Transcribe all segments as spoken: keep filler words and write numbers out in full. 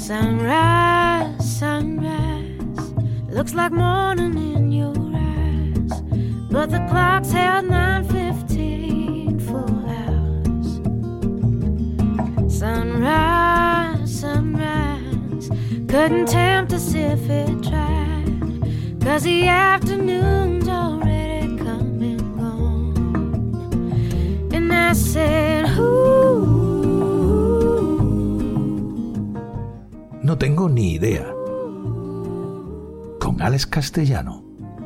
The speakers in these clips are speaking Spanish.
Sunrise, sunrise, looks like morning in your eyes, but the clock's held nine fifteen full hours. Sunrise, sunrise, couldn't tempt us if it tried, 'cause the afternoon's already come and gone. And I said, ooh. No tengo ni idea. Con Alex Castellano.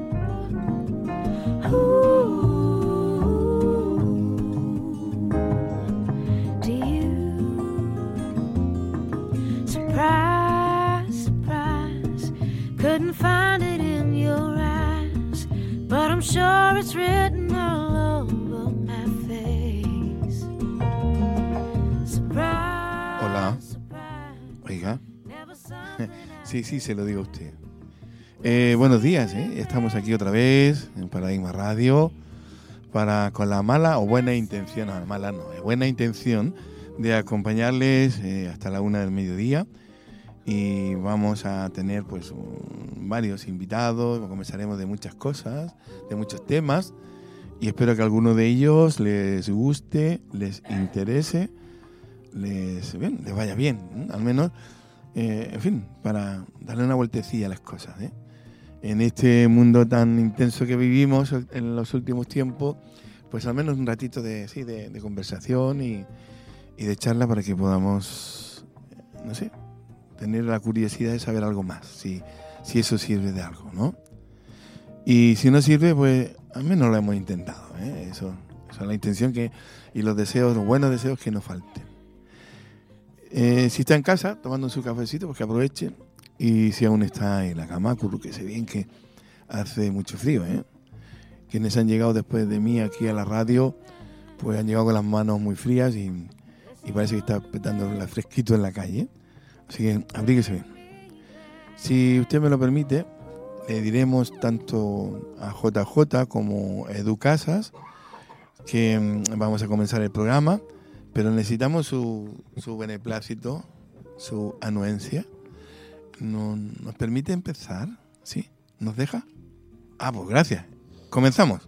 Surprise, surprise, couldn't find it in your eyes, but I'm sure it's written all over my face. Surprise. Hola. Oiga. Sí, sí, se lo digo a usted. Eh, buenos días, ¿eh? Estamos aquí otra vez en Paradigma Radio para, con la mala o buena intención, no, mala no, es buena intención de acompañarles eh, hasta la una del mediodía, y vamos a tener pues un, varios invitados, conversaremos de muchas cosas, de muchos temas, y espero que a alguno de ellos les guste, les interese, les, bien, les vaya bien, ¿eh? Al menos. Eh, en fin, para darle una vueltecilla a las cosas, ¿eh? En este mundo tan intenso que vivimos en los últimos tiempos, pues al menos un ratito de, sí, de, de conversación y, y de charla para que podamos, no sé, tener la curiosidad de saber algo más, si, si eso sirve de algo, ¿no? Y si no sirve, pues al menos lo hemos intentado, ¿eh? Eso, eso es la intención que, y los deseos, los buenos deseos que nos falten. Eh, si está en casa tomando su cafecito, pues que aproveche, y si aún está en la cama, acurrúquese bien, que hace mucho frío, ¿eh? Quienes han llegado después de mí aquí a la radio, pues han llegado con las manos muy frías y, y parece que está petando el fresquito en la calle, así que abríguese bien. Si usted me lo permite, le diremos tanto a J J como a Edu Casas que vamos a comenzar el programa, pero necesitamos su, su beneplácito, su anuencia. ¿Nos, ¿Nos permite empezar? ¿Sí? ¿Nos deja? Ah, pues gracias. Comenzamos.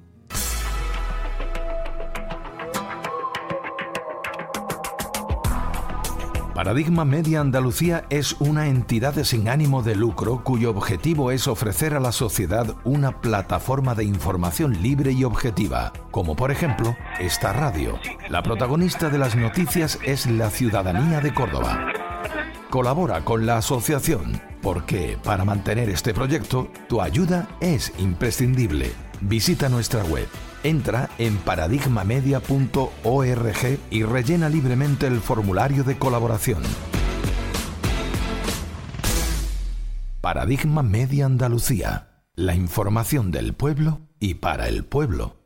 Paradigma Media Andalucía es una entidad sin ánimo de lucro cuyo objetivo es ofrecer a la sociedad una plataforma de información libre y objetiva, como por ejemplo esta radio. La protagonista de las noticias es la ciudadanía de Córdoba. Colabora con la asociación porque para mantener este proyecto tu ayuda es imprescindible. Visita nuestra web. Entra en paradigma media punto org y rellena libremente el formulario de colaboración. Paradigma Media Andalucía. La información del pueblo y para el pueblo.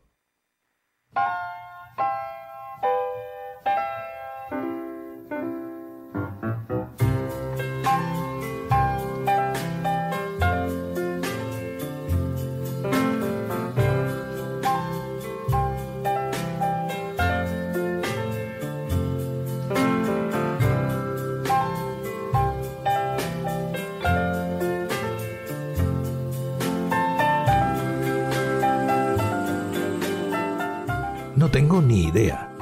No tengo ni idea.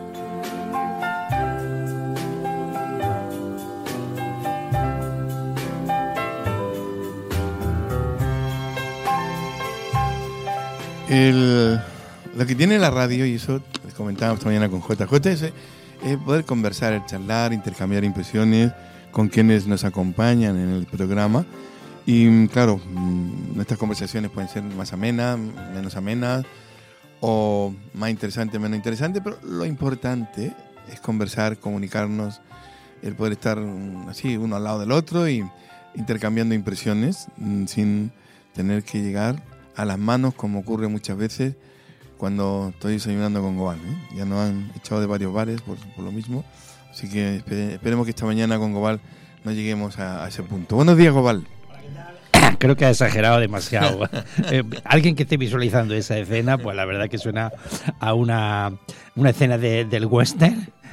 El, lo que tiene la radio, y eso les comentábamos esta mañana con J J, es, es poder conversar, charlar, intercambiar impresiones con quienes nos acompañan en el programa. Y claro, nuestras conversaciones pueden ser más amenas, menos amenas, o más interesante, menos interesante, pero lo importante es conversar, comunicarnos, el poder estar así uno al lado del otro y intercambiando impresiones sin tener que llegar a las manos, como ocurre muchas veces cuando estoy desayunando con Gobal, ¿eh? Ya nos han echado de varios bares por, por lo mismo, así que esperemos que esta mañana con Gobal no lleguemos a, a ese punto. Buenos días, Gobal. Creo que ha exagerado demasiado. eh, alguien que esté visualizando esa escena, pues la verdad que suena a una, una escena de, del western,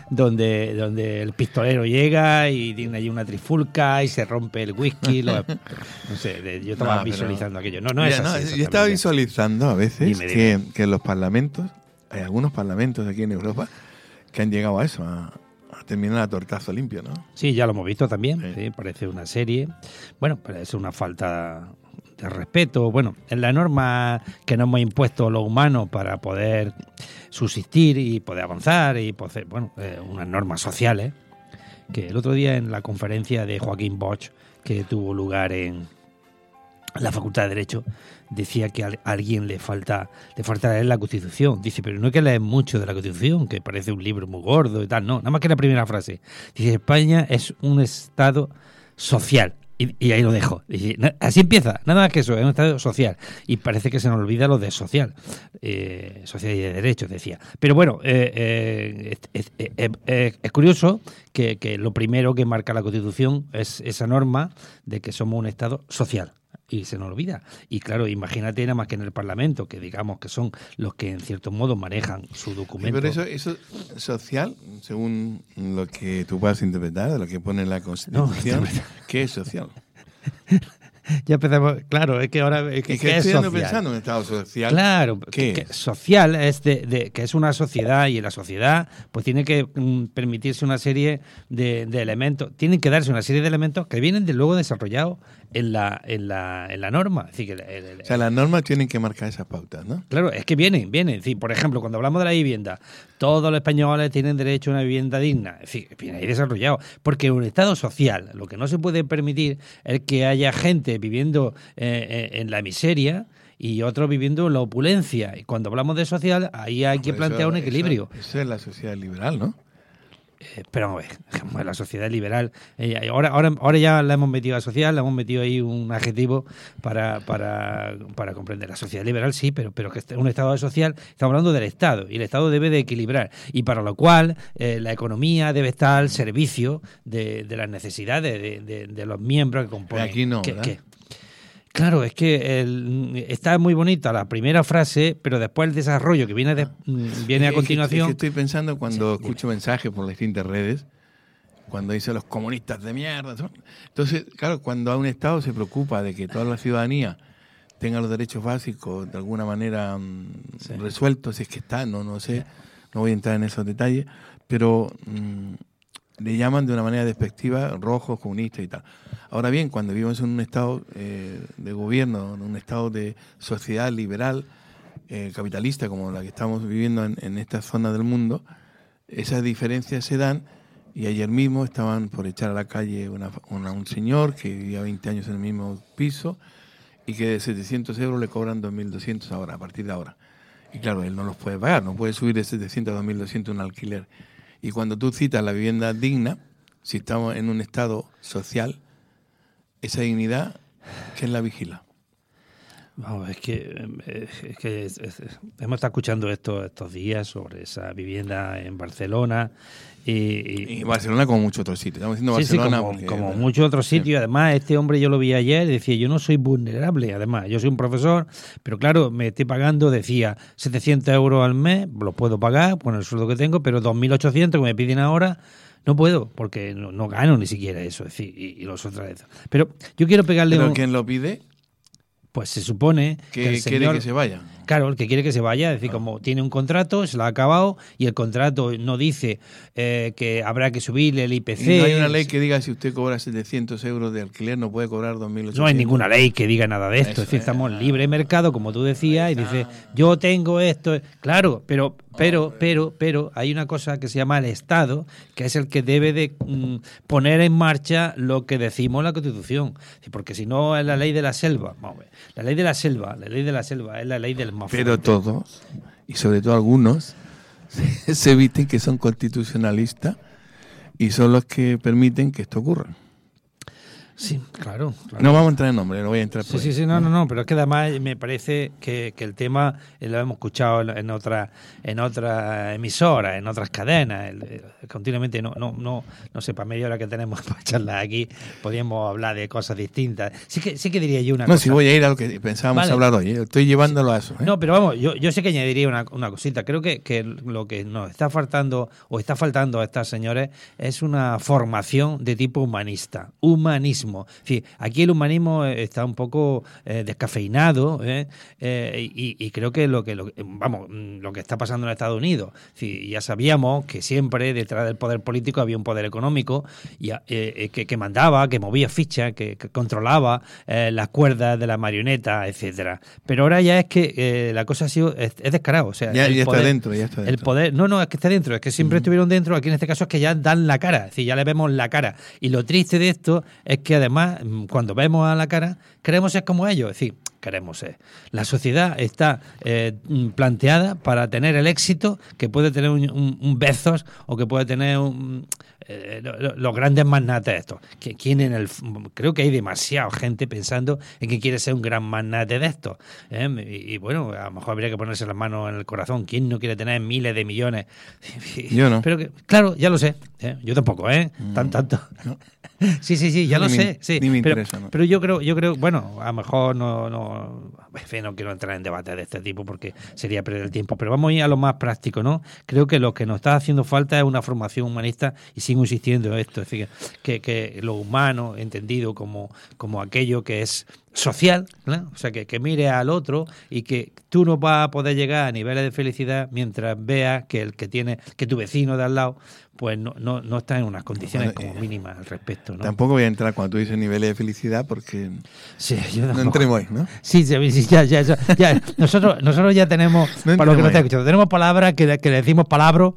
donde, donde el pistolero llega y tiene ahí una trifulca y se rompe el whisky. Lo, no sé, yo estaba no, visualizando aquello. No, no mira, es así. No, yo estaba visualizando a veces dime, dime. Que, que en los parlamentos, hay algunos parlamentos aquí en Europa que han llegado a eso, a, a terminar a tortazo limpio, ¿no? Sí, ya lo hemos visto también. Sí. Sí, parece una serie. Bueno, pero es una falta de respeto. Bueno, en la norma que nos hemos impuesto los humanos para poder subsistir y poder avanzar y poder, bueno, eh, unas normas sociales, que el otro día en la conferencia de Joaquín Bosch, que tuvo lugar en la Facultad de Derecho, decía que a alguien le falta le falta leer la Constitución. Dice, pero no hay que leer mucho de la Constitución, que parece un libro muy gordo y tal. No, nada más que la primera frase. Dice, España es un Estado social. Y, y ahí lo dejo. Dice, así empieza, nada más que eso, es un Estado social. Y parece que se nos olvida lo de social. Eh, social y de derechos, decía. Pero bueno, eh, eh, es, es, es, es, es curioso que, que lo primero que marca la Constitución es esa norma de que somos un Estado social. Y se nos olvida. Y claro, imagínate nada más que en el Parlamento, que digamos que son los que en cierto modo manejan su documento. Pero eso, eso social, según lo que tú puedas interpretar, de lo que pone en la Constitución, no, ¿qué es social? Ya empezamos, claro, es que ahora es que, es que ¿qué estoy es social? pensando en un estado social. Claro, ¿Qué que, es? que social es de, de que es una sociedad y en la sociedad pues tiene que mm, permitirse una serie de, de elementos, tienen que darse una serie de elementos que vienen de luego desarrollados en la en la en la norma. Es decir, que el, el, o sea, las normas tienen que marcar esas pautas, ¿no? Claro, es que vienen, vienen. Es decir, por ejemplo, cuando hablamos de la vivienda, todos los españoles tienen derecho a una vivienda digna. Es decir, viene ahí desarrollado. Porque en un Estado social, lo que no se puede permitir es que haya gente viviendo eh, en la miseria y otros viviendo en la opulencia. Y cuando hablamos de social, ahí hay que Pues plantear eso, un equilibrio. Eso, eso es la sociedad liberal, ¿no? Eh, pero vamos a ver, la sociedad liberal, eh, ahora, ahora, ahora ya la hemos metido a social, le hemos metido ahí un adjetivo para, para, para comprender. La sociedad liberal sí, pero, pero que es un Estado social, estamos hablando del Estado, y el Estado debe de equilibrar, y para lo cual eh, la economía debe estar al servicio de, de las necesidades de, de, de los miembros que componen. Pero aquí no, ¿Qué, ¿verdad? qué? Claro, es que el, está muy bonita la primera frase, pero después el desarrollo que viene de, viene a continuación. Es que, es que estoy pensando cuando Sí, escucho mensajes por las distintas redes, cuando dicen los comunistas de mierda. Entonces, claro, cuando un Estado se preocupa de que toda la ciudadanía tenga los derechos básicos de alguna manera um, sí. resueltos, si es que están, no, no sé, no voy a entrar en esos detalles, pero um, le llaman de una manera despectiva rojos, comunistas y tal. Ahora bien, cuando vivimos en un estado eh, de gobierno, en un estado de sociedad liberal, eh, capitalista, como la que estamos viviendo en, en esta zona del mundo, esas diferencias se dan, y ayer mismo estaban por echar a la calle una, una, un señor que vivía veinte años en el mismo piso y que de setecientos euros le cobran dos mil doscientos ahora, a partir de ahora. Y claro, él no los puede pagar, no puede subir de setecientos a dos mil doscientos un alquiler. Y cuando tú citas la vivienda digna, si estamos en un estado social, esa dignidad, ¿quién la vigila? Vamos, es que, es que es, es, hemos estado escuchando esto estos días sobre esa vivienda en Barcelona. Y, y, y Barcelona como muchos otros sitios. Estamos diciendo sí, Barcelona sí, como, porque, como ¿verdad? muchos otros sitios. Sí. Además, este hombre yo lo vi ayer, decía, yo no soy vulnerable. Además, yo soy un profesor, pero claro, me estoy pagando, decía, setecientos euros al mes, los puedo pagar con el sueldo que tengo, pero dos mil ochocientos que me piden ahora, no puedo, porque no, no gano ni siquiera eso. Es decir, y, y los otros. Pero yo quiero pegarle ¿Pero un... quién lo pide? Pues se supone que, que el quiere señor, que se vaya. Claro, el que quiere que se vaya, es decir, como tiene un contrato, se lo ha acabado y el contrato no dice eh, que habrá que subirle el I P C. Y no hay una ley que diga si usted cobra setecientos euros de alquiler no puede cobrar dos mil ochocientos. No hay ninguna ley que diga nada de esto. Eso es decir, es. estamos en libre mercado, como tú decías, y dice, yo tengo esto. Claro, pero pero pero pero hay una cosa que se llama el Estado, que es el que debe de mm, poner en marcha lo que decimos en la Constitución. Porque si no es la ley de la selva. Vamos a ver, la ley de la selva, la ley de la selva es la ley del más Pero fuerte. todos, y sobre todo algunos, se visten que son constitucionalistas y son los que permiten que esto ocurra. Sí, claro, claro. No vamos a entrar en nombre, no voy a entrar por Sí, ahí. sí, sí, no, no, no, pero es que además me parece que, que el tema eh, lo hemos escuchado en, en otra en otra emisora, en otras cadenas, el, eh, continuamente no no no no sé, para media hora que tenemos para charlar aquí, podríamos hablar de cosas distintas. Sí que sí que diría yo una No, cosa. si voy a ir a lo que pensábamos Vale. hablar hoy, ¿eh? Estoy llevándolo a eso. ¿eh? No, pero vamos, yo, yo sé que añadiría una, una cosita. Creo que, que lo que nos está faltando o está faltando a estas señores es una formación de tipo humanista, humanismo. Es decir, aquí el humanismo está un poco eh, descafeinado ¿eh? Eh, y, y creo que lo que lo, vamos lo que está pasando en Estados Unidos. Es decir, ya sabíamos que siempre detrás del poder político había un poder económico y, eh, que, que mandaba, que movía fichas, que, que controlaba eh, las cuerdas de la marioneta, etcétera. Pero ahora ya es que eh, la cosa ha sido es, es descarado. O sea, Ya, el ya poder, está dentro, ya está dentro. El poder, no, no, es que está dentro, es que siempre uh-huh. estuvieron dentro. Aquí en este caso es que ya dan la cara, es decir, ya le vemos la cara. Y lo triste de esto es que además, cuando vemos a la cara, queremos ser como ellos. Es decir, queremos ser. La sociedad está eh, planteada para tener el éxito que puede tener un, un, un Bezos o que puede tener un, eh, los, los grandes magnates estos. Que, ¿quién en el, creo que hay demasiada gente pensando en que quiere ser un gran magnate de estos. ¿eh? Y, y bueno, a lo mejor habría que ponerse las manos en el corazón. ¿Quién no quiere tener miles de millones? Yo no. Pero que, claro, ya lo sé. ¿eh? Yo tampoco, ¿eh? Mm. Tan, tanto. No. Sí, sí, sí, ya ni lo me, sé. Sí. Ni me pero, interesa, ¿no? pero yo creo, yo creo, bueno, a lo mejor no, no, en fin, no quiero entrar en debates de este tipo porque sería perder el tiempo, pero vamos a ir a lo más práctico, ¿no? Creo que lo que nos está haciendo falta es una formación humanista y sigo insistiendo en esto, es decir, que, que lo humano, entendido como, como aquello que es social, ¿no? O sea, que, que mire al otro y que tú no vas a poder llegar a niveles de felicidad mientras veas que el que tiene, que tu vecino de al lado, pues no, no, no está en unas condiciones bueno, como eh, mínimas al respecto, ¿no? Tampoco voy a entrar cuando tú dices niveles de felicidad porque sí, yo no entremos ahí, ¿no? Sí, sí, ya, ya, ya, ya. Nosotros, nosotros ya tenemos, no para lo que no está escuchando, tenemos palabras que, que le decimos palabras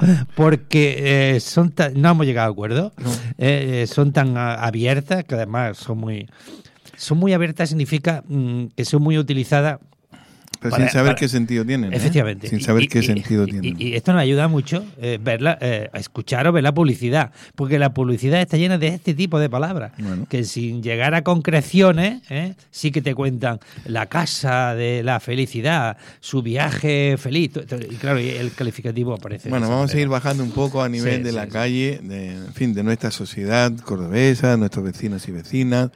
porque eh, son tan, no hemos llegado a acuerdo, no. eh, son tan a, abiertas que además son muy... Son muy abiertas significa mm, que son muy utilizadas. Pero para, sin saber para, qué sentido tienen. ¿eh? Efectivamente. Sin saber y, qué y, sentido y, tienen. Y, y esto nos ayuda mucho eh, verla, eh, a escuchar o ver la publicidad, porque la publicidad está llena de este tipo de palabras, bueno. que sin llegar a concreciones, ¿eh? sí que te cuentan la casa de la felicidad, su viaje feliz, y claro, el calificativo aparece. Bueno, vamos manera. a ir bajando un poco a nivel sí, de sí, la sí. calle, de, en fin, de nuestra sociedad cordobesa, de nuestros vecinos y vecinas,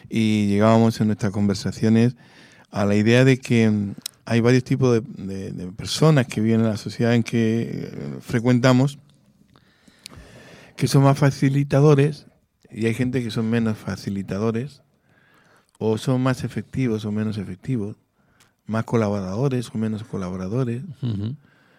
y llegábamos en nuestras conversaciones a la idea de que hay varios tipos de, de, de personas que viven en la sociedad en que frecuentamos, que son más facilitadores, y hay gente que son menos facilitadores, o son más efectivos o menos efectivos, más colaboradores o menos colaboradores, uh-huh.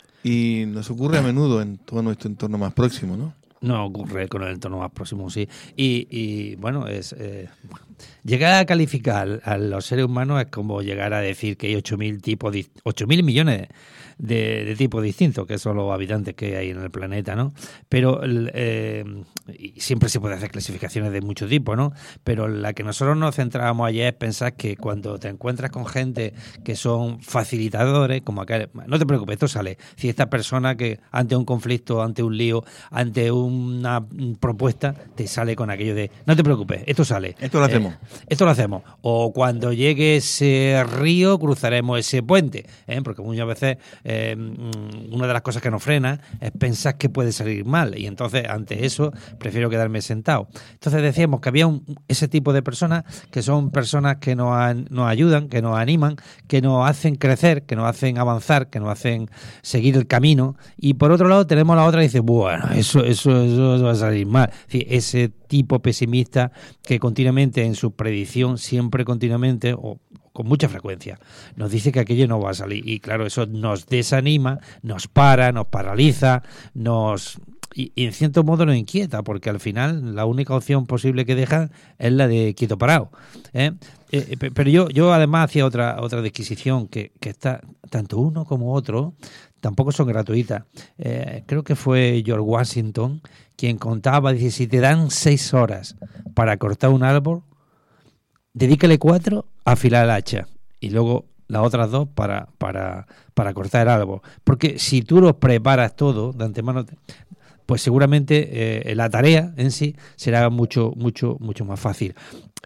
y nos ocurre a menudo en todo nuestro entorno más próximo, ¿no? No ocurre con el entorno más próximo, sí. Y, y bueno, es eh, llegar a calificar a los seres humanos es como llegar a decir que hay ocho mil tipos, ocho mil millones de, de tipos distintos, que son los habitantes que hay en el planeta, ¿no? Pero eh, y siempre se puede hacer clasificaciones de muchos tipos, ¿no? Pero la que nosotros nos centrábamos ayer es pensar que cuando te encuentras con gente que son facilitadores, como acá, no te preocupes, esto sale. Si esta persona que ante un conflicto, ante un lío, ante una propuesta, te sale con aquello de no te preocupes, esto sale. Esto lo hacemos. Eh, esto lo hacemos. O cuando llegue ese río, cruzaremos ese puente, ¿eh? Porque muchas veces eh, una de las cosas que nos frena es pensar que puede salir mal, y entonces ante eso prefiero quedarme sentado. Entonces decíamos que había un, ese tipo de personas que son personas que nos, an, nos ayudan, que nos animan, que nos hacen crecer, que nos hacen avanzar, que nos hacen seguir el camino, y por otro lado tenemos la otra y dice, bueno, eso, eso, eso va a salir mal. Es decir, ese tipo pesimista que continuamente en su predicción, siempre continuamente, o con mucha frecuencia, nos dice que aquello no va a salir. Y claro, eso nos desanima, nos para, nos paraliza, nos... Y, y en cierto modo nos inquieta, porque al final la única opción posible que dejan es la de quieto parado. ¿eh? Eh, pero yo, yo además hacía otra, otra disquisición, que, que está tanto uno como otro tampoco son gratuitas. Eh, creo que fue George Washington quien contaba, dice, si te dan seis horas para cortar un árbol, dedícale cuatro a afilar el hacha y luego las otras dos para, para, para cortar el árbol. Porque si tú los preparas todo de antemano, pues seguramente eh, la tarea en sí será mucho, mucho, mucho más fácil.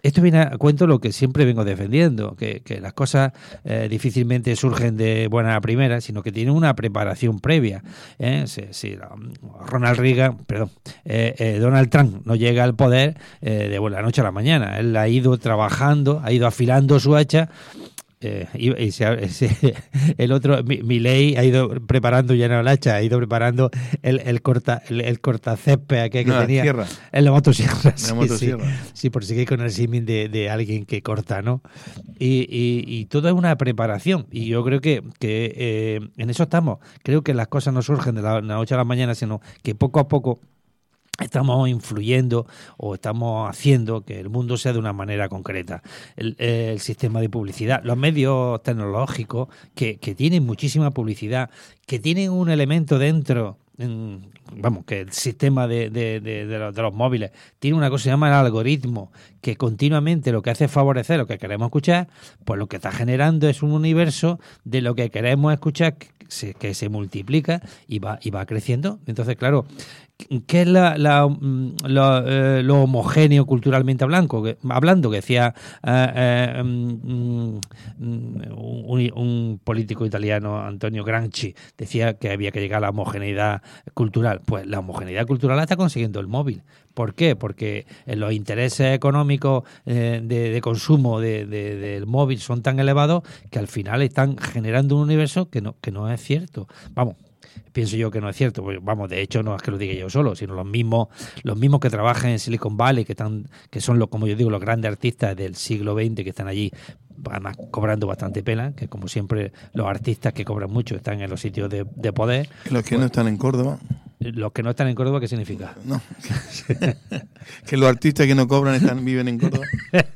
esto viene a cuento lo que siempre vengo defendiendo, que, que las cosas eh, difícilmente surgen de buena primera, sino que tienen una preparación previa. ¿eh? Si, si Ronald Reagan, perdón, eh, eh, Donald Trump no llega al poder eh, de la noche a la mañana. Él ha ido trabajando, ha ido afilando su hacha. Eh, y, y se, se, el otro, Milei, ha ido preparando ya no el hacha, ha ido preparando el, el corta el, el cortacésped aquel que no, tenía tierra. en la motosierra. Sí, la motosierra. Sí, sí, por seguir con el símil de, de alguien que corta, ¿no? Y, y, y todo es una preparación. Y yo creo que, que eh, en eso estamos. Creo que las cosas no surgen de la, de la noche a la mañana, sino que poco a poco estamos influyendo o estamos haciendo que el mundo sea de una manera concreta. El, el sistema de publicidad, los medios tecnológicos que, que tienen muchísima publicidad, que tienen un elemento dentro, en, vamos, que el sistema de, de, de, de, los, de los móviles tiene una cosa que se llama el algoritmo, que continuamente lo que hace es favorecer lo que queremos escuchar, pues lo que está generando es un universo de lo que queremos escuchar que se, que se multiplica y va, y va creciendo. Entonces, claro, ¿qué es la, la, lo, eh, lo homogéneo culturalmente hablando? Que, hablando, que decía eh, eh, um, un, un político italiano, Antonio Gramsci, decía que había que llegar a la homogeneidad cultural. Pues la homogeneidad cultural la está consiguiendo el móvil. ¿Por qué? Porque los intereses económicos eh, de, de consumo de, de, del móvil son tan elevados que al final están generando un universo que no, que no es cierto. Vamos, pienso yo que no es cierto. Pues, vamos, de hecho no es que lo diga yo solo, sino los mismos los mismos que trabajan en Silicon Valley, que están que son los, como yo digo, los grandes artistas del siglo veinte que están allí, además cobrando bastante pena, que como siempre los artistas que cobran mucho están en los sitios de, de poder. Los que pues, no están en Córdoba. Los que no están en Córdoba, ¿qué significa? No. Que los artistas que no cobran están viven en Córdoba.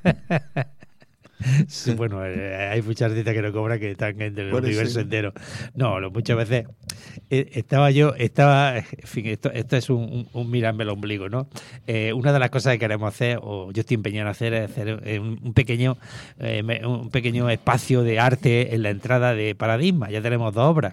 Sí, bueno, eh, hay muchas artistas que no cobran que están en el Por universo eso. entero. No, lo, muchas veces eh, estaba yo, estaba, en fin, esto, esto es un, un, un mirarme el ombligo, ¿no? Eh, una de las cosas que queremos hacer, o yo estoy empeñado en hacer, es hacer eh, un, un pequeño eh, un pequeño espacio de arte en la entrada de Paradigma. Ya tenemos dos obras.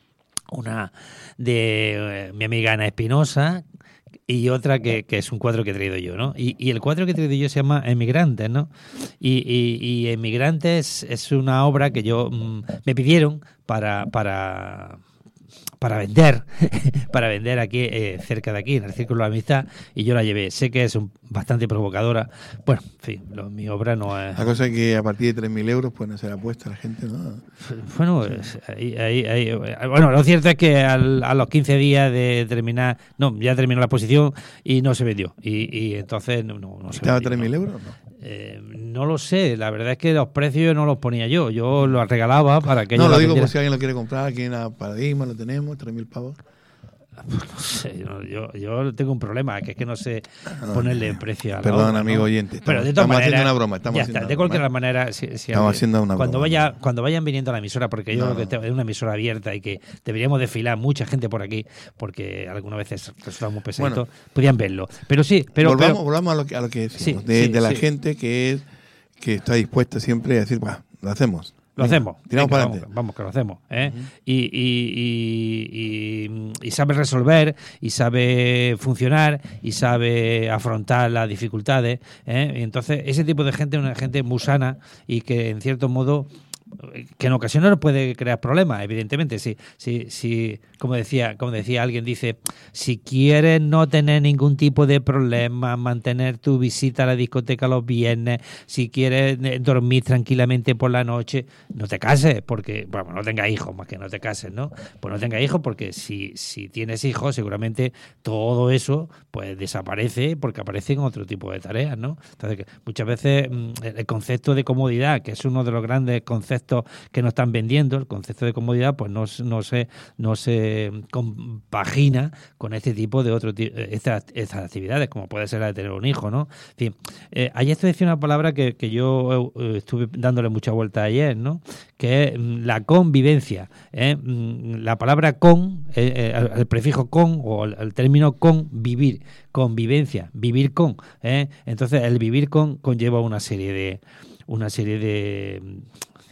Una de eh, mi amiga Ana Espinosa y otra que, que es un cuadro que he traído yo, ¿no? Y, y el cuadro que he traído yo se llama Emigrantes, ¿no? Y, y, y Emigrantes es una obra que yo mmm, me pidieron para para para vender, para vender aquí, eh, cerca de aquí, en el Círculo de la Amistad, y yo la llevé. Sé que es un, bastante provocadora. Bueno, en fin, lo, mi obra no es... La cosa es que a partir de tres mil euros pueden hacer apuesta a la gente, ¿no? Bueno, es, ahí, ahí, ahí, bueno, lo cierto es que al, a los quince días de terminar, no, ya terminó la exposición y no se vendió. Y, y entonces no, no, no se ¿Estaba vendió. tres mil euros? No. Eh, no lo sé, la verdad es que los precios no los ponía yo, yo los regalaba para que No, ellos lo la digo por vendieran. si alguien lo quiere comprar, aquí en la Paradigma lo tenemos, tres mil pavos. No sé, no, yo, yo tengo un problema, que es que no sé ponerle precio a la Perdón, obra, amigo ¿no? oyente. Pero Estamos, de todas estamos maneras, haciendo una broma. Estamos ya haciendo está, una de cualquier broma. manera, si, si Estamos alguien- haciendo una cuando broma. vaya cuando vayan viniendo a la emisora, porque yo No, creo que no. es una emisora abierta y que deberíamos desfilar mucha gente por aquí, porque algunas veces resulta muy pesadito, Bueno. podían verlo. Pero sí, pero... volvamos, pero- volvamos a lo que, a lo que decimos, Sí, de, sí, de la sí. gente que es que está dispuesta siempre a decir, bah, lo hacemos. Lo Venga, hacemos. Tiramos Venga, para vamos, adelante. vamos, que lo hacemos. ¿eh? y, y, y, y, y sabe resolver, y sabe funcionar, y sabe afrontar las dificultades. ¿eh? Y entonces, ese tipo de gente es una gente muy sana y que, en cierto modo, que en ocasiones nos puede crear problemas, evidentemente. Si, si, si, como decía, como decía alguien, dice, si quieres no tener ningún tipo de problema, mantener tu visita a la discoteca los viernes, si quieres eh, dormir tranquilamente por la noche, no te cases, porque, bueno, no tengas hijos, más que no te cases, ¿no? Pues no tengas hijos, porque si, si tienes hijos, seguramente todo eso pues desaparece, porque aparecen otro tipo de tareas, ¿no? Entonces, que muchas veces mm, el concepto de comodidad, que es uno de los grandes conceptos que nos están vendiendo, el concepto de comodidad, pues no, no se no se compagina con este tipo de otro tipo, estas, estas actividades, como puede ser la de tener un hijo, ¿no? En fin, eh, ayer te decía una palabra que, que yo eh, estuve dándole mucha vuelta ayer, ¿no? Que es mm, la convivencia. ¿eh? Mm, La palabra con, eh, eh, el, el prefijo con o el, el término con, vivir, convivencia, vivir con. ¿eh? Entonces, el vivir con conlleva una serie de una serie de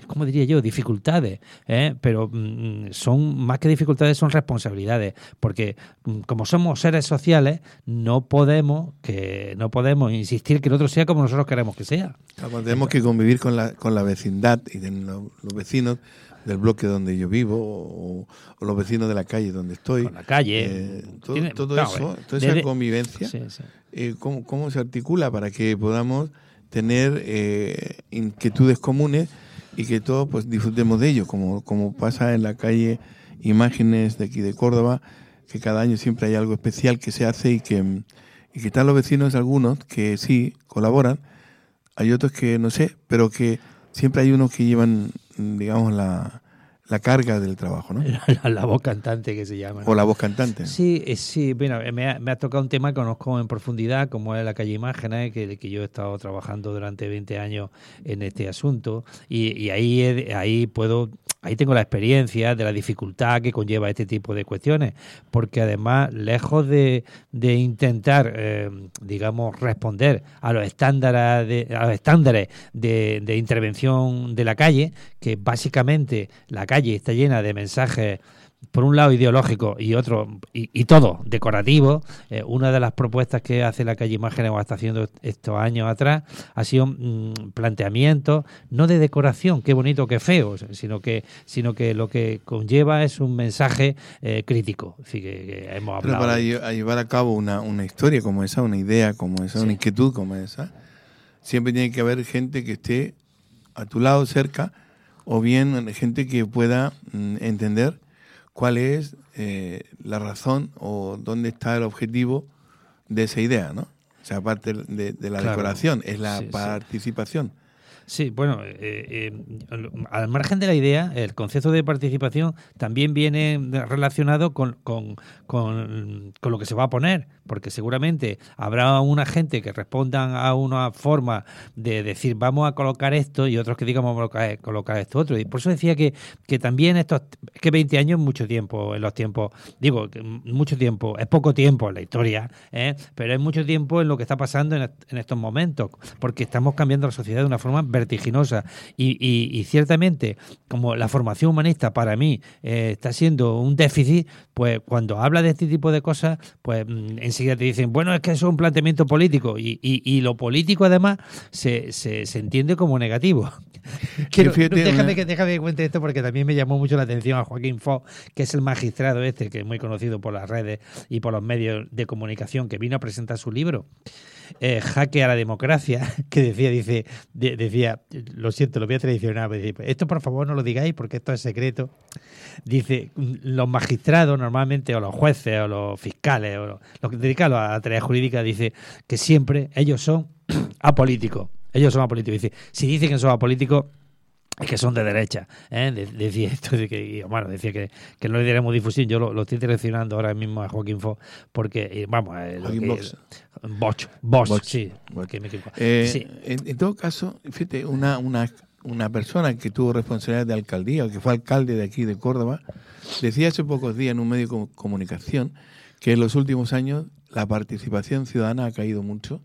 ¿cómo diría yo? Dificultades, ¿eh? Pero mm, son más que dificultades, son responsabilidades, porque mm, como somos seres sociales, no podemos que no podemos insistir que el otro sea como nosotros queremos que sea. Claro, tenemos que convivir con la, con la vecindad y de los, los vecinos del bloque donde yo vivo o, o los vecinos de la calle donde estoy. Con la calle. Eh, todo Tiene, todo no, eso, eh, toda esa desde, convivencia, sí, sí. Eh, ¿cómo, ¿cómo se articula para que podamos tener eh, inquietudes comunes y que todos pues disfrutemos de ello, como, como pasa en la calle Imágenes de aquí de Córdoba, que cada año siempre hay algo especial que se hace y que, y que están los vecinos algunos que sí colaboran, hay otros que no sé, pero que siempre hay unos que llevan, digamos, la, la carga del trabajo, ¿no? La, la voz cantante que se llama, ¿no? O la voz cantante. Sí, eh, sí, bueno, me ha, me ha tocado un tema que conozco en profundidad, como es la calle Imágenes, que, que yo he estado trabajando durante veinte años en este asunto, y, y ahí, he- ahí puedo... Ahí tengo la experiencia de la dificultad que conlleva este tipo de cuestiones, porque además, lejos de, de intentar, eh, digamos, responder a los estándares de, a los estándares de, de intervención de la calle, que básicamente la calle está llena de mensajes, por un lado ideológico y otro y, y todo decorativo. Eh, una de las propuestas que hace la calle Imágenes o está haciendo estos años atrás ha sido mm, planteamientos no de decoración, qué bonito, qué feo, sino que sino que lo que conlleva es un mensaje eh, crítico. Es decir, que, que hemos Pero hablado para de- lle- a llevar a cabo una, una historia como esa, una idea como esa, Sí. una inquietud como esa, siempre tiene que haber gente que esté a tu lado, cerca, o bien gente que pueda mm, entender cuál es eh, la razón o dónde está el objetivo de esa idea, ¿no? O sea, aparte de, de la Claro. decoración, es la Sí, sí. participación. Sí, bueno, eh, eh, al margen de la idea, el concepto de participación también viene relacionado con, con, con, con lo que se va a poner, porque seguramente habrá una gente que respondan a una forma de decir vamos a colocar esto y otros que digan vamos a colocar, colocar esto otro. Y por eso decía que, que también estos, es que veinte años es mucho tiempo en los tiempos, digo, que mucho tiempo, es poco tiempo en la historia, ¿eh? Pero es mucho tiempo en lo que está pasando en, est- en estos momentos, porque estamos cambiando la sociedad de una forma vertiginosa y, y, y ciertamente como la formación humanista para mí eh, está siendo un déficit, pues cuando habla de este tipo de cosas, pues mm, enseguida te dicen, bueno, es que eso es un planteamiento político y, y, y lo político además se, se, se entiende como negativo. Quiero, fíjate, déjame, una- que, déjame que cuente esto porque también me llamó mucho la atención a Joaquín Fox, que es el magistrado este, que es muy conocido por las redes y por los medios de comunicación, que vino a presentar su libro. Eh, Jaque a la democracia, que decía, dice, de- decía, lo siento, lo voy a traicionar, pero dice, esto por favor no lo digáis porque esto es secreto. Dice, los magistrados normalmente, o los jueces, o los fiscales, o los, los que dedican a la tarea jurídica, dice que siempre ellos son apolíticos. Ellos son apolíticos. Dice, si dicen que son apolíticos, es que son de derecha, ¿eh? De- decía esto de que, y, bueno, decía que, que no le diéramos difusión. Yo lo, lo estoy direccionando ahora mismo a Joaquín Fox porque, eh, vamos, eh, lo Joaquín que- Vox. Bosch, Bosch, Bosch. sí, Bosch. que me equivoco. Eh, Sí. en, en todo caso, fíjate, una, una, una persona que tuvo responsabilidad de alcaldía, o que fue alcalde de aquí de Córdoba, decía hace pocos días en un medio de com- comunicación que en los últimos años la participación ciudadana ha caído mucho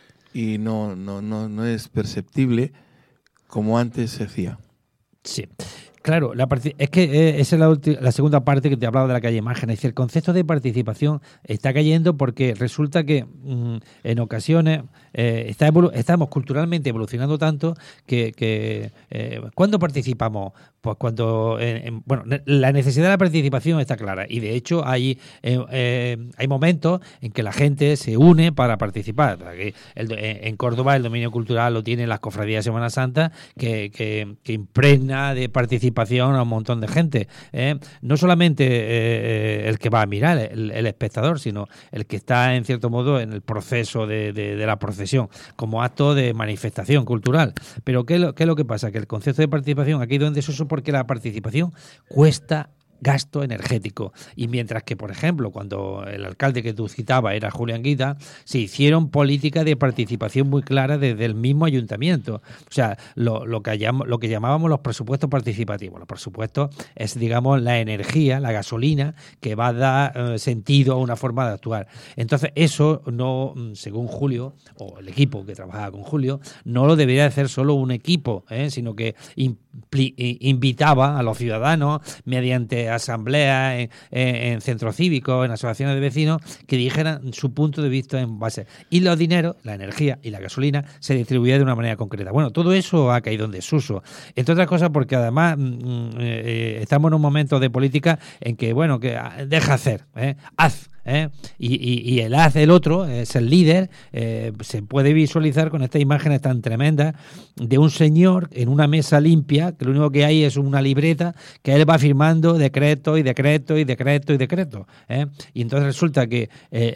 y no, no, no, no es perceptible como antes se hacía. Sí. Claro, la parti- es que eh, esa es la, ulti- la segunda parte que te hablaba de la calle Imágenes. Es decir, el concepto de participación está cayendo porque resulta que mm, en ocasiones eh, está evolu- estamos culturalmente evolucionando tanto que, que eh, ¿cuándo participamos? Pues cuando, en- en- bueno, ne- la necesidad de la participación está clara y de hecho hay, eh, eh, hay momentos en que la gente se une para participar. Aquí el do- en en Córdoba el dominio cultural lo tienen las cofradías de Semana Santa que, que, que impregna de participación a un montón de gente. ¿eh? No solamente eh, el que va a mirar, el, el espectador, sino el que está en cierto modo en el proceso de, de, de la procesión como acto de manifestación cultural. Pero ¿qué es lo, qué es lo que pasa? Que el concepto de participación ha caído en desuso porque la participación cuesta gasto energético. Y mientras que, por ejemplo, cuando el alcalde que tú citabas era Julián Guita, se hicieron políticas de participación muy claras desde el mismo ayuntamiento. O sea, lo, lo, que, llam, lo que llamábamos los presupuestos participativos. Los presupuestos es, digamos, la energía, la gasolina que va a dar eh, sentido a una forma de actuar. Entonces, eso no, según Julio, o el equipo que trabajaba con Julio, no lo debería hacer solo un equipo, ¿eh? sino que impli, invitaba a los ciudadanos mediante asambleas en, en, en centros cívicos, en asociaciones de vecinos, que dijeran su punto de vista en base. Y los dineros, la energía y la gasolina se distribuían de una manera concreta. Bueno, todo eso ha caído en desuso. Entre otras cosas porque además mm, eh, estamos en un momento de política en que, bueno, que deja hacer, ¿eh? haz. ¿Eh? Y, y, y el haz el otro, es el líder, eh, se puede visualizar con estas imágenes tan tremendas de un señor en una mesa limpia, que lo único que hay es una libreta que él va firmando decretos y decretos y decretos y decretos. ¿eh? Y entonces resulta que, eh, eh,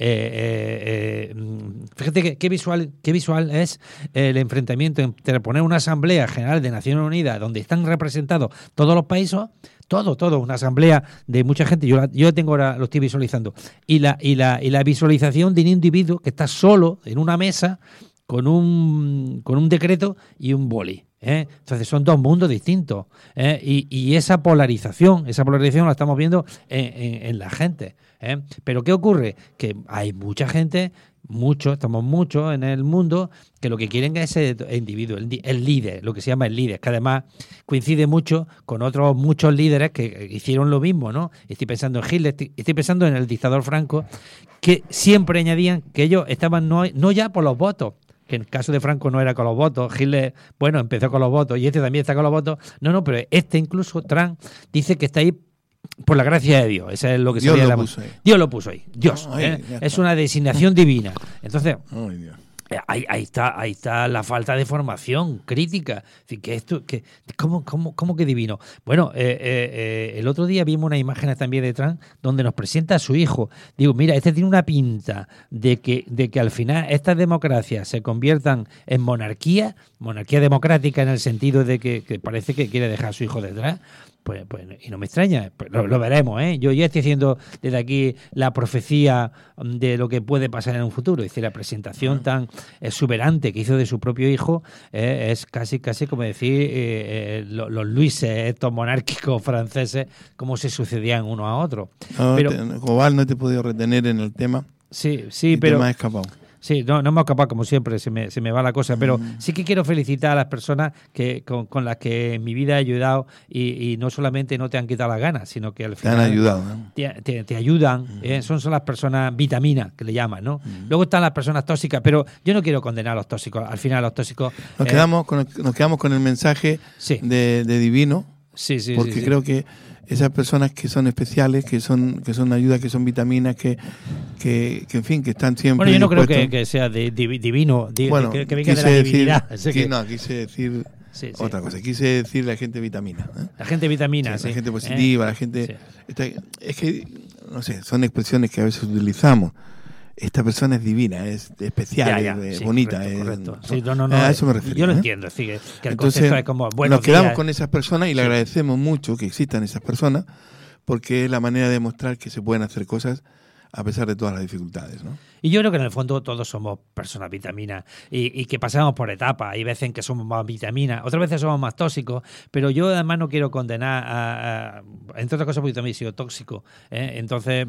eh, fíjate que, qué visual, qué visual es el enfrentamiento entre poner una Asamblea General de Naciones Unidas donde están representados todos los países, todo, todo, una asamblea de mucha gente, yo la, yo tengo ahora, lo estoy visualizando, y la, y la, y la visualización de un individuo que está solo en una mesa con un, con un decreto y un boli. ¿eh? Entonces son dos mundos distintos. ¿eh? Y, y esa polarización, esa polarización la estamos viendo en, en, en la gente. ¿eh? Pero ¿qué ocurre? Que hay mucha gente, muchos, estamos muchos en el mundo, que lo que quieren es el individuo, el, el líder, lo que se llama el líder, que además coincide mucho con otros muchos líderes que hicieron lo mismo, ¿no? Estoy pensando en Hitler, estoy, estoy pensando en el dictador Franco, que siempre añadían que ellos estaban no, no ya por los votos, que en el caso de Franco no era con los votos, Hitler, bueno, empezó con los votos y este también está con los votos, no, no, pero este incluso, Trump, dice que está ahí por la gracia de Dios, eso es lo que Dios se lo la... puso ahí. Dios lo puso ahí, Dios, Ay, ¿eh? ya es está. una designación divina. Entonces, Ay, Dios. Ahí, ahí está, ahí está la falta de formación crítica. Es decir, que esto, que, ¿cómo, cómo, cómo que divino? Bueno, eh, eh, eh, el otro día vimos unas imágenes también de Trump donde nos presenta a su hijo. Digo, mira, este tiene una pinta de que, de que al final estas democracias se conviertan en monarquía, monarquía democrática en el sentido de que, que parece que quiere dejar a su hijo detrás. Pues, pues, y no me extraña, pues lo, lo veremos, ¿eh? Yo ya estoy haciendo desde aquí la profecía de lo que puede pasar en un futuro. Es decir, la presentación tan exuberante que hizo de su propio hijo eh, es casi casi como decir eh, eh, los, los Luises, estos monárquicos franceses, cómo se sucedían uno a otro. No, pero, te, Cobal, no te he podido retener en el tema. Sí, sí, y pero... te me has escapado. Sí, no, no me ha escapado como siempre, se me, se me va la cosa, pero sí que quiero felicitar a las personas que con, con las que en mi vida he ayudado y, y no solamente no te han quitado las ganas, sino que al final Te han ayudado, ¿no? te, te, te ayudan, uh-huh. ¿eh? son, son las personas vitaminas que le llaman, ¿no? Uh-huh. Luego están las personas tóxicas, pero yo no quiero condenar a los tóxicos, al final los tóxicos... Nos, eh, quedamos, con el, nos quedamos con el mensaje sí. de, de Divino, sí, sí, porque sí, sí. creo que esas personas que son especiales, que son que son ayudas, que son vitaminas, que, que, que en fin, que están siempre Bueno, yo no creo dispuestos. que, que sea de, de, divino, de, bueno, que, que venga de la decir, divinidad. Sí, que, no, quise decir sí, sí. otra cosa. Quise decir la gente vitamina. ¿eh? La gente vitamina, sí, sí. La gente positiva, ¿eh? la gente... Sí. Está, es que, no sé, son expresiones que a veces utilizamos. Esta persona es divina, es especial, ya, ya, es sí, bonita. correcto, es, correcto. ¿no? Sí, no, no, no, a eso me refiero. Yo lo ¿eh? entiendo, es decir, que el Entonces, concepto es como buenos nos quedamos días. con esas personas y le Sí. agradecemos mucho que existan esas personas porque es la manera de demostrar que se pueden hacer cosas a pesar de todas las dificultades, ¿no? Y yo creo que en el fondo todos somos personas vitaminas y, y que pasamos por etapas. Hay veces en que somos más vitaminas, otras veces somos más tóxicos, pero yo además no quiero condenar a, a entre otras cosas porque también he sido tóxico. ¿eh? Entonces,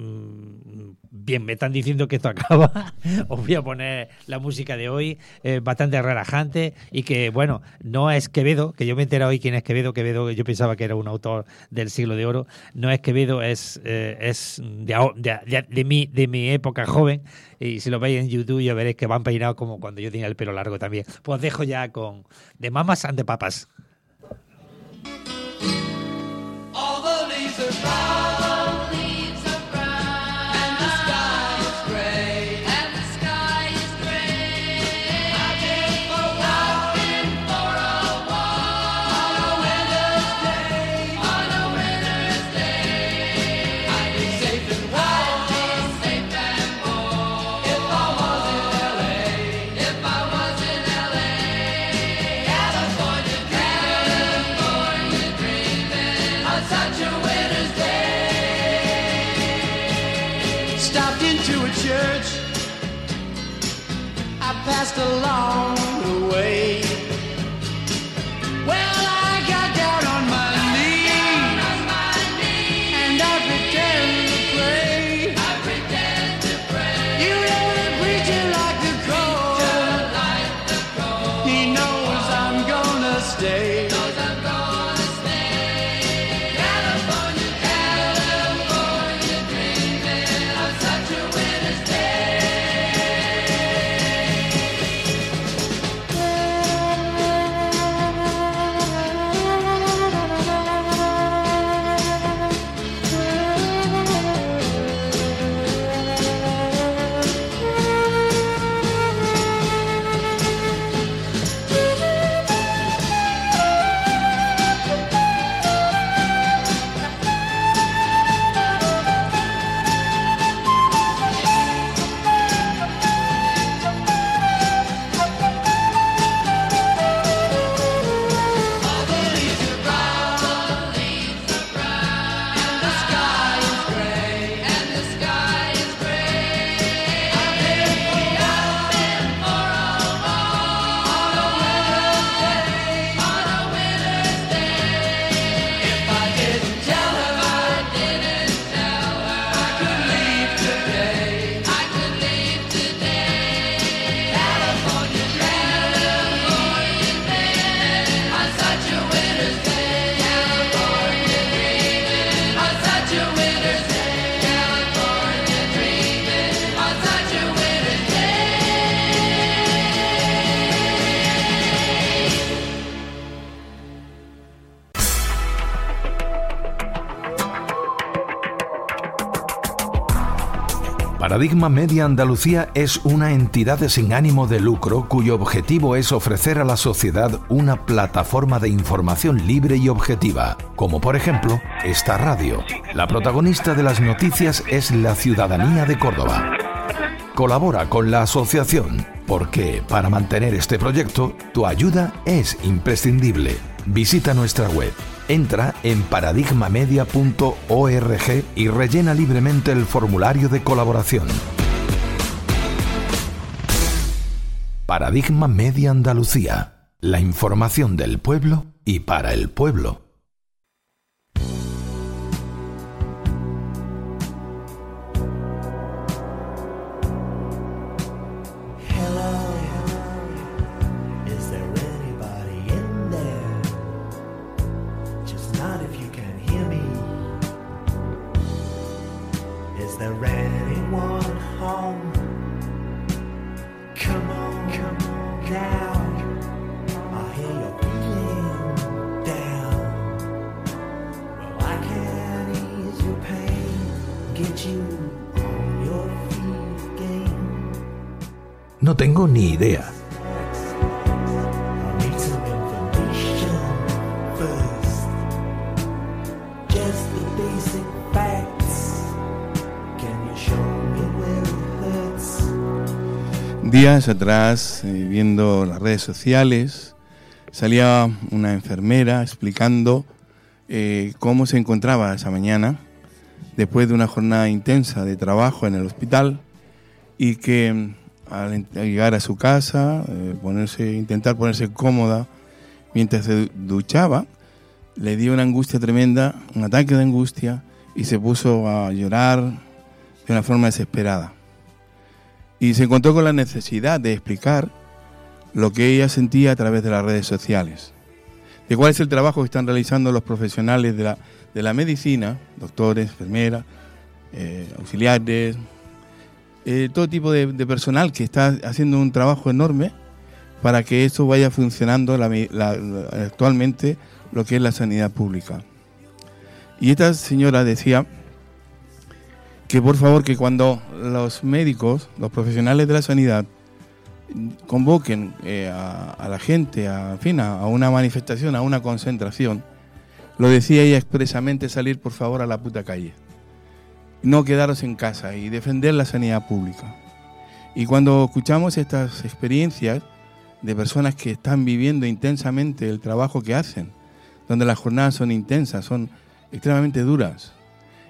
mmm, bien, me están diciendo que esto acaba. Os voy a poner la música de hoy, eh, bastante relajante y que, bueno, no es Quevedo, que yo me he enterado hoy quién es Quevedo. Quevedo, yo pensaba que era un autor del siglo de oro. No es Quevedo, es, eh, es de, de, de, de, mi, de mi época joven. Y si lo veis en YouTube ya veréis que van peinados como cuando yo tenía el pelo largo también. Pues os dejo ya con The Mamas and the Papas. All the leaves are brown, leaves are brown, and the sky is gray, and the sky is gray. I've been for a walk, been for a walk on a winter's day, on a winter's day. I'd be safe and warm, I'd be safe and warm if I was in L A, if I was in L A. California dreaming, California dreaming on such a winter's day. church I passed along the way. Well, I got down on my knees and I pretend to pray. I pretend to pray. You know the preacher like the cold. He knows I'm gonna stay. Knows I'm gonna stay. California, California, dreaming of such a winter's day. Paradigma Media Andalucía es una entidad sin ánimo de lucro cuyo objetivo es ofrecer a la sociedad una plataforma de información libre y objetiva, como por ejemplo esta radio. La protagonista de las noticias es la ciudadanía de Córdoba. Colabora con la asociación porque para mantener este proyecto tu ayuda es imprescindible. Visita nuestra web. Entra en paradigmamedia punto org y rellena libremente el formulario de colaboración. Paradigma Media Andalucía. La información del pueblo y para el pueblo. No tengo ni idea. Días atrás, eh, viendo las redes sociales, salía una enfermera explicando eh, cómo se encontraba esa mañana después de una jornada intensa de trabajo en el hospital y que al llegar a su casa, eh, ponerse, intentar ponerse cómoda mientras se duchaba, le dio una angustia tremenda, un ataque de angustia y se puso a llorar de una forma desesperada. Y se encontró con la necesidad de explicar lo que ella sentía a través de las redes sociales. De cuál es el trabajo que están realizando los profesionales de la, de la medicina, doctores, enfermeras, eh, auxiliares, eh, todo tipo de, de personal que está haciendo un trabajo enorme para que esto vaya funcionando la, la, la, actualmente lo que es la sanidad pública. Y esta señora decía que por favor que cuando los médicos, los profesionales de la sanidad convoquen eh, a, a la gente, a, en fin, a, a una manifestación, a una concentración, lo decía ella expresamente, salir por favor a la puta calle, no quedaros en casa y defender la sanidad pública. Y cuando escuchamos estas experiencias de personas que están viviendo intensamente el trabajo que hacen, donde las jornadas son intensas, son extremadamente duras,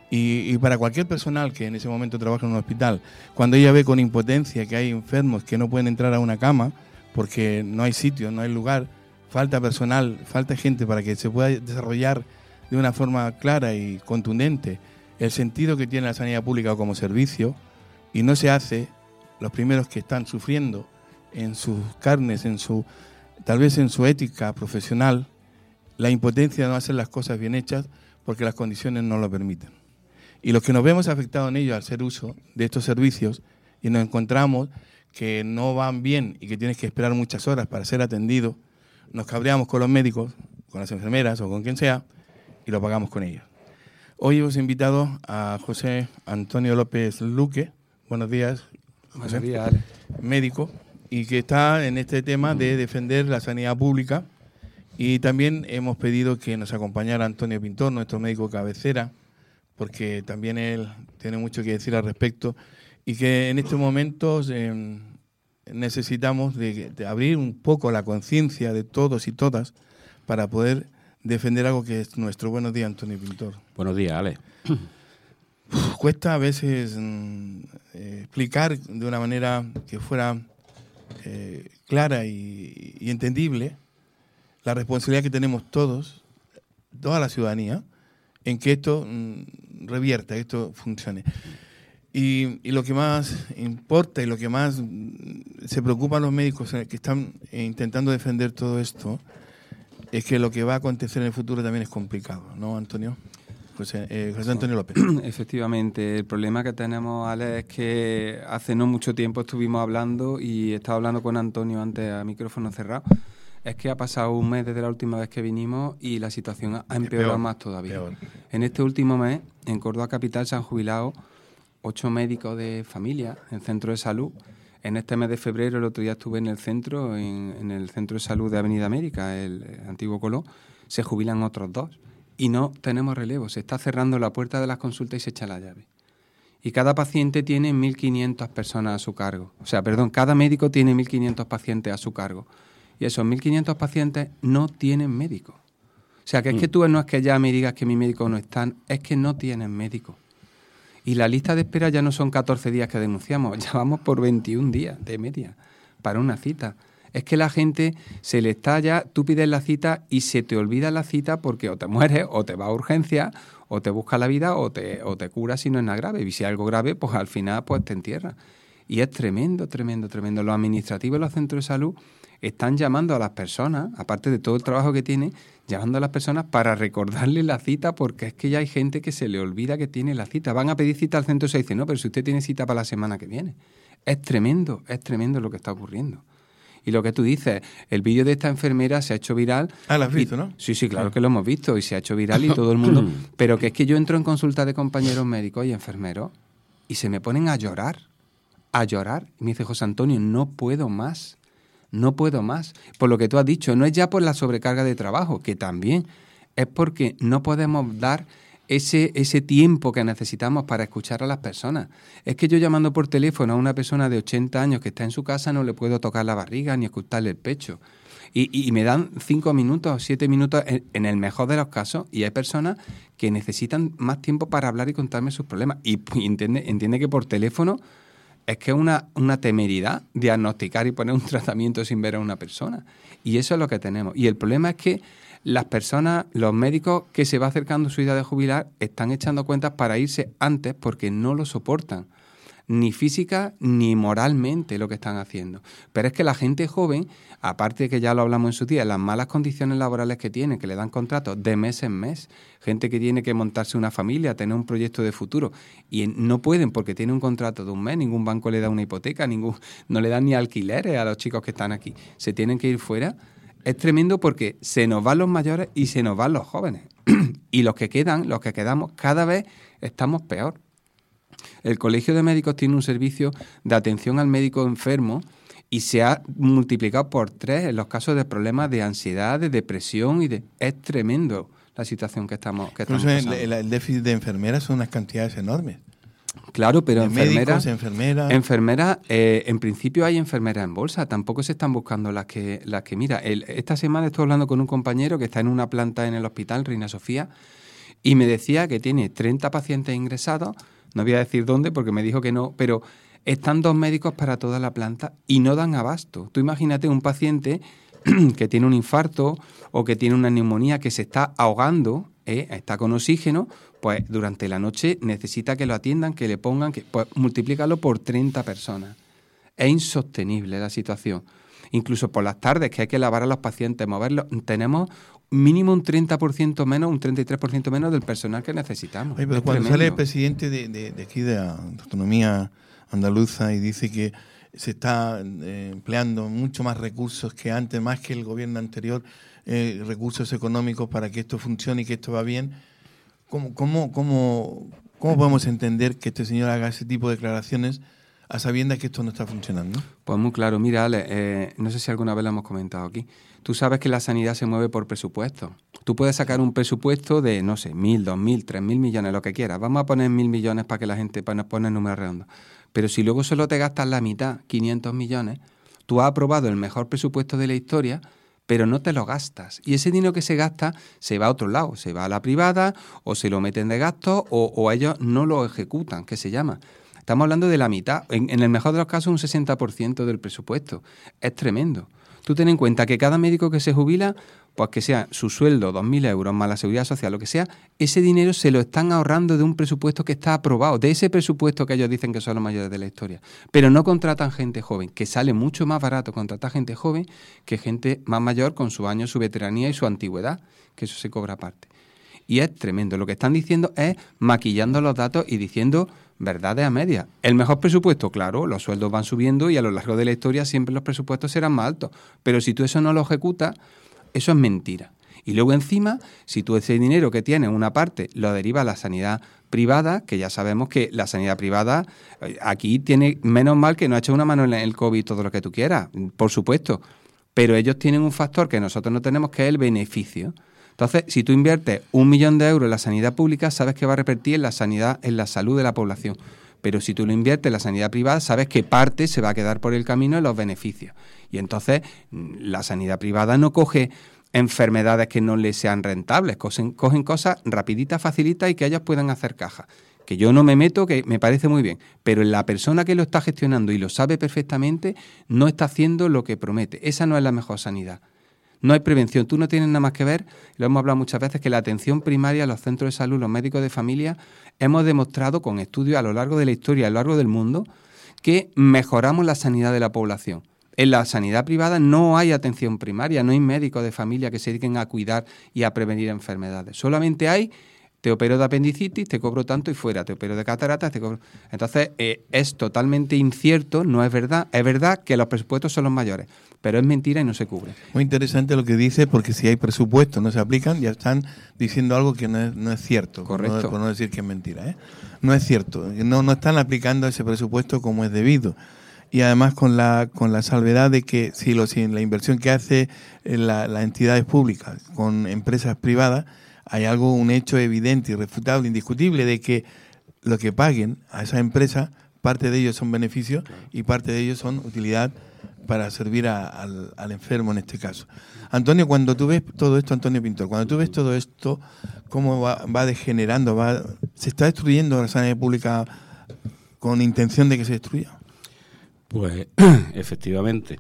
Y, y para cualquier personal que en ese momento trabaja en un hospital, cuando ella ve con impotencia que hay enfermos que no pueden entrar a una cama porque no hay sitio, no hay lugar, falta personal, falta gente para que se pueda desarrollar de una forma clara y contundente el sentido que tiene la sanidad pública como servicio, y no se hace, los primeros que están sufriendo en sus carnes, en su, tal vez en su ética profesional, la impotencia de no hacer las cosas bien hechas porque las condiciones no lo permiten. Y los que nos vemos afectados en ello al hacer uso de estos servicios y nos encontramos que no van bien y que tienes que esperar muchas horas para ser atendido, nos cabreamos con los médicos, con las enfermeras o con quien sea, y lo pagamos con ellos. Hoy hemos invitado a José Antonio López Luque. Buenos días, José. Buenos días, Ale. Médico, y que está en este tema de defender la sanidad pública. Y también hemos pedido que nos acompañara Antonio Pintor, nuestro médico cabecera, porque también él tiene mucho que decir al respecto, y que en estos momentos eh, necesitamos de, de abrir un poco la conciencia de todos y todas para poder defender algo que es nuestro. Buenos días, Antonio Pintor. Buenos días, Ale. Uf, cuesta a veces mm, eh, explicar de una manera que fuera eh, clara y, y entendible la responsabilidad que tenemos todos, toda la ciudadanía, en que esto mm, revierta, que esto funcione. Y, y lo que más importa y lo que más mm, se preocupan los médicos que están eh, intentando defender todo esto es que lo que va a acontecer en el futuro también es complicado, ¿no, Antonio? José, eh, José Antonio López. Efectivamente, el problema que tenemos, Ale, es que hace no mucho tiempo estuvimos hablando y estaba hablando con Antonio antes a micrófono cerrado. Es que ha pasado un mes desde la última vez que vinimos y la situación ha empeorado peor, más todavía. peor. En este último mes, en Córdoba Capital, se han jubilado ocho médicos de familia en centro de salud. En este mes de febrero, el otro día estuve en el centro, en, en el centro de salud de Avenida América, el, el antiguo Colón, se jubilan otros dos. Y no tenemos relevo, se está cerrando la puerta de las consultas y se echa la llave. Y cada paciente tiene mil quinientas personas a su cargo. O sea, perdón, cada médico tiene mil quinientos pacientes a su cargo. Y esos mil quinientos pacientes no tienen médico. O sea, que es mm. que tú no es que ya me digas que mi médico no están, es que no tienen médico. Y la lista de espera ya no son catorce días que denunciamos, ya vamos por veintiún días de media para una cita. Es que la gente se le está ya, tú pides la cita y se te olvida la cita porque o te mueres o te vas a urgencia o te busca la vida o te, o te curas si no es nada grave. Y si es algo grave, pues al final pues te entierras. Y es tremendo, tremendo, tremendo. Los administrativos de los centros de salud están llamando a las personas, aparte de todo el trabajo que tienen, llamando a las personas para recordarles la cita, porque es que ya hay gente que se le olvida que tiene la cita. Van a pedir cita al centro y se dicen, no, pero si usted tiene cita para la semana que viene. Es tremendo, es tremendo lo que está ocurriendo. Y lo que tú dices, el vídeo de esta enfermera se ha hecho viral. Ah, lo has visto, y, ¿no? Sí, sí, claro que lo hemos visto y se ha hecho viral y todo el mundo. Pero que es que yo entro en consulta de compañeros médicos y enfermeros y se me ponen a llorar, a llorar. Y me dice, José Antonio, no puedo más, no puedo más. Por lo que tú has dicho, no es ya por la sobrecarga de trabajo, que también es porque no podemos dar ese, ese tiempo que necesitamos para escuchar a las personas. Es que yo llamando por teléfono a una persona de ochenta años que está en su casa no le puedo tocar la barriga ni escucharle el pecho. Y, y me dan cinco minutos o siete minutos en, en el mejor de los casos, y hay personas que necesitan más tiempo para hablar y contarme sus problemas. Y, y entiende, entiende que por teléfono es que es una, una temeridad diagnosticar y poner un tratamiento sin ver a una persona. Y eso es lo que tenemos. Y el problema es que las personas, los médicos que se va acercando su edad de jubilar, están echando cuentas para irse antes porque no lo soportan, ni física ni moralmente lo que están haciendo. Pero es que la gente joven, aparte de que ya lo hablamos en su día, las malas condiciones laborales que tienen, que le dan contratos de mes en mes, gente que tiene que montarse una familia, tener un proyecto de futuro, y no pueden porque tiene un contrato de un mes, ningún banco le da una hipoteca, ningún, no le dan ni alquileres a los chicos que están aquí, se tienen que ir fuera. Es tremendo porque se nos van los mayores y se nos van los jóvenes. Y los que quedan, los que quedamos, cada vez estamos peor. El Colegio de Médicos tiene un servicio de atención al médico enfermo y se ha multiplicado por tres en los casos de problemas de ansiedad, de depresión y de... Es tremendo la situación que estamos, que estamos Entonces, pasando. el, el déficit de enfermeras son unas cantidades enormes. Claro, pero de enfermeras... médicos, enfermeras... Enfermeras, eh, en principio hay enfermeras en bolsa, tampoco se están buscando las que... las que mira, el, esta semana estoy hablando con un compañero que está en una planta en el hospital, Reina Sofía, Y me decía que tiene treinta pacientes ingresados, no voy a decir dónde porque me dijo que no, pero están dos médicos para toda la planta y no dan abasto. Tú imagínate un paciente que tiene un infarto o que tiene una neumonía, que se está ahogando, ¿eh? está con oxígeno, pues durante la noche necesita que lo atiendan, que le pongan, que pues multiplícalo por treinta personas. Es insostenible la situación. Incluso por las tardes, que hay que lavar a los pacientes, moverlos, tenemos mínimo un treinta por ciento menos, un treinta y tres por ciento menos del personal que necesitamos. Oye, pero es cuando tremendo. sale el presidente de, de, de aquí, de la autonomía andaluza, y dice que se está eh, empleando mucho más recursos que antes, más que el gobierno anterior, eh, recursos económicos para que esto funcione y que esto va bien, ¿cómo, cómo, cómo, cómo podemos entender que este señor haga ese tipo de declaraciones a sabiendas que esto no está funcionando? Pues muy claro. Mira, Ale, eh, no sé si alguna vez lo hemos comentado aquí. Tú sabes que la sanidad se mueve por presupuesto. Tú puedes sacar un presupuesto de, no sé, mil, dos mil, tres mil millones, lo que quieras. Vamos a poner mil millones para que la gente para nos pone números redondos. Pero si luego solo te gastas la mitad, quinientos millones, tú has aprobado el mejor presupuesto de la historia, pero no te lo gastas. Y ese dinero que se gasta se va a otro lado, se va a la privada, o se lo meten de gasto, o, o ellos no lo ejecutan, que se llama. Estamos hablando de la mitad, en, en el mejor de los casos un sesenta por ciento del presupuesto. Es tremendo. Tú ten en cuenta que cada médico que se jubila, pues que sea su sueldo, dos mil euros más la seguridad social, lo que sea, ese dinero se lo están ahorrando de un presupuesto que está aprobado, de ese presupuesto que ellos dicen que son los mayores de la historia. Pero no contratan gente joven, que sale mucho más barato contratar gente joven que gente más mayor con sus años, su veteranía y su antigüedad, que eso se cobra aparte. Y es tremendo. Lo que están diciendo es maquillando los datos y diciendo verdades a medias. El mejor presupuesto, claro, los sueldos van subiendo y a lo largo de la historia siempre los presupuestos serán más altos. Pero si tú eso no lo ejecutas, eso es mentira. Y luego encima, si tú ese dinero que tienes, una parte, lo derivas a la sanidad privada, que ya sabemos que la sanidad privada aquí tiene, menos mal que no ha hecho una mano en el COVID, todo lo que tú quieras, por supuesto. Pero ellos tienen un factor que nosotros no tenemos, que es el beneficio. Entonces, si tú inviertes un millón de euros en la sanidad pública, sabes que va a repertir en la sanidad, en la salud de la población. Pero si tú lo inviertes en la sanidad privada, sabes que parte se va a quedar por el camino en los beneficios. Y entonces, la sanidad privada no coge enfermedades que no les sean rentables, cogen, cogen cosas rapiditas, facilitas y que ellos puedan hacer caja. Que yo no me meto, que me parece muy bien, pero la persona que lo está gestionando y lo sabe perfectamente no está haciendo lo que promete. Esa no es la mejor sanidad. No hay prevención. Tú no tienes nada más que ver, lo hemos hablado muchas veces, que la atención primaria, los centros de salud, los médicos de familia, hemos demostrado con estudios a lo largo de la historia, a lo largo del mundo, que mejoramos la sanidad de la población. En la sanidad privada no hay atención primaria, no hay médicos de familia que se dediquen a cuidar y a prevenir enfermedades. Solamente hay, te opero de apendicitis, te cobro tanto y fuera, te opero de cataratas, te cobro... Entonces, eh, es totalmente incierto, no es verdad. Es verdad que los presupuestos son los mayores, pero es mentira y no se cubre. Muy interesante lo que dice, porque si hay presupuestos no se aplican, ya están diciendo algo que no es, no es cierto. Correcto. No, por no decir que es mentira, ¿eh? No es cierto. No, no están aplicando ese presupuesto como es debido. Y además con la con la salvedad de que si, lo, si la inversión que hace la, las entidades públicas con empresas privadas, hay algo, un hecho evidente, irrefutable, indiscutible, de que lo que paguen a esa empresa, parte de ellos son beneficios y parte de ellos son utilidad para servir a, al, al enfermo en este caso. Antonio, cuando tú ves todo esto, Antonio Pintor, cuando tú ves todo esto, cómo va, va degenerando, va, se está destruyendo la sanidad pública con intención de que se destruya. Pues efectivamente.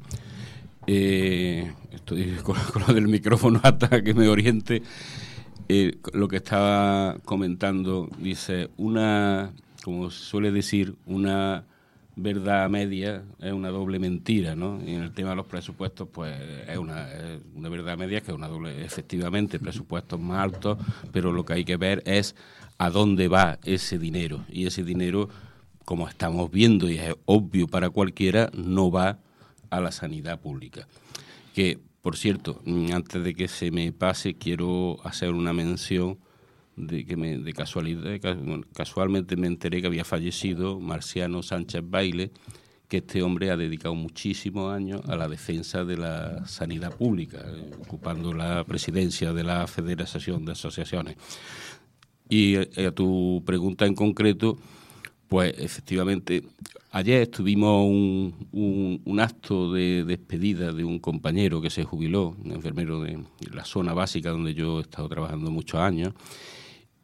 Eh, estoy con, con lo del micrófono hasta que me oriente. Eh, lo que estaba comentando, dice, una, como suele decir, una verdad media es una doble mentira, ¿no? Y en el tema de los presupuestos, pues es una, es una verdad media que es una doble, efectivamente, presupuestos más altos, pero lo que hay que ver es a dónde va ese dinero. Y ese dinero, como estamos viendo, y es obvio para cualquiera, no va a la sanidad pública. Que, por cierto, antes de que se me pase, quiero hacer una mención de que me, de casualidad, casualmente me enteré que había fallecido Marciano Sánchez Baile, que este hombre ha dedicado muchísimos años a la defensa de la sanidad pública, ocupando la presidencia de la Federación de Asociaciones. Y a tu pregunta en concreto, pues efectivamente, ayer tuvimos un, un, un acto de despedida de un compañero que se jubiló, un enfermero de la zona básica donde yo he estado trabajando muchos años,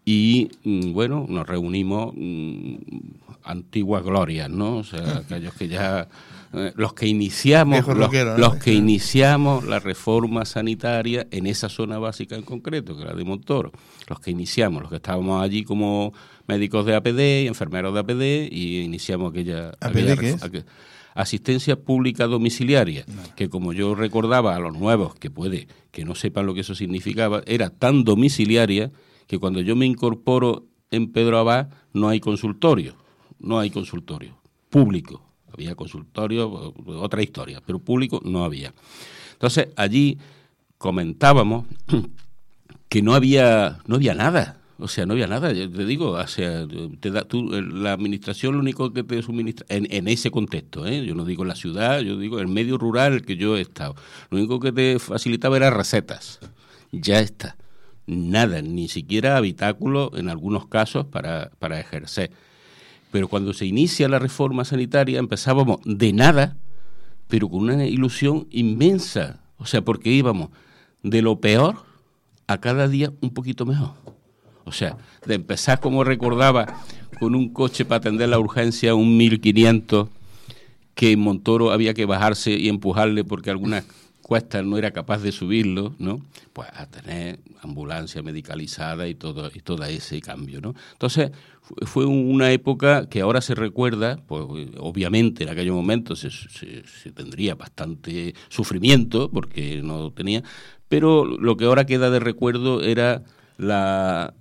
y mm, bueno, nos reunimos mm, antiguas glorias, ¿no? O sea, aquellos que ya eh, los que iniciamos Viejo los, rockero, ¿no? los que iniciamos la reforma sanitaria en esa zona básica en concreto, que era de Montoro, los que iniciamos, los que estábamos allí como médicos de A P D y enfermeros de A P D y iniciamos aquella, ¿A P D aquella qué es? aqu- asistencia pública domiciliaria, que como yo recordaba a los nuevos, que puede que no sepan lo que eso significaba, era tan domiciliaria que cuando yo me incorporo en Pedro Abad no hay consultorio, no hay consultorio público, había consultorio, otra historia, pero público no había. Entonces allí comentábamos que no había no había nada. O sea, no había nada, yo te digo, o sea, te da, tú, la administración lo único que te suministra, en, en ese contexto, ¿eh? Yo no digo en la ciudad, yo digo en el medio rural en el que yo he estado, lo único que te facilitaba era recetas, ya está, nada, ni siquiera habitáculo en algunos casos para, para ejercer. Pero cuando se inicia la reforma sanitaria empezábamos de nada, pero con una ilusión inmensa, o sea, porque íbamos de lo peor a cada día un poquito mejor. O sea, de empezar, como recordaba, con un coche para atender la urgencia, un mil quinientos, que en Montoro había que bajarse y empujarle porque algunas cuestas no era capaz de subirlo, ¿no? Pues a tener ambulancia medicalizada y todo y todo ese cambio, ¿no? Entonces, fue una época que ahora se recuerda, pues obviamente en aquellos momentos se, se, se tendría bastante sufrimiento, porque no tenía, pero lo que ahora queda de recuerdo era la...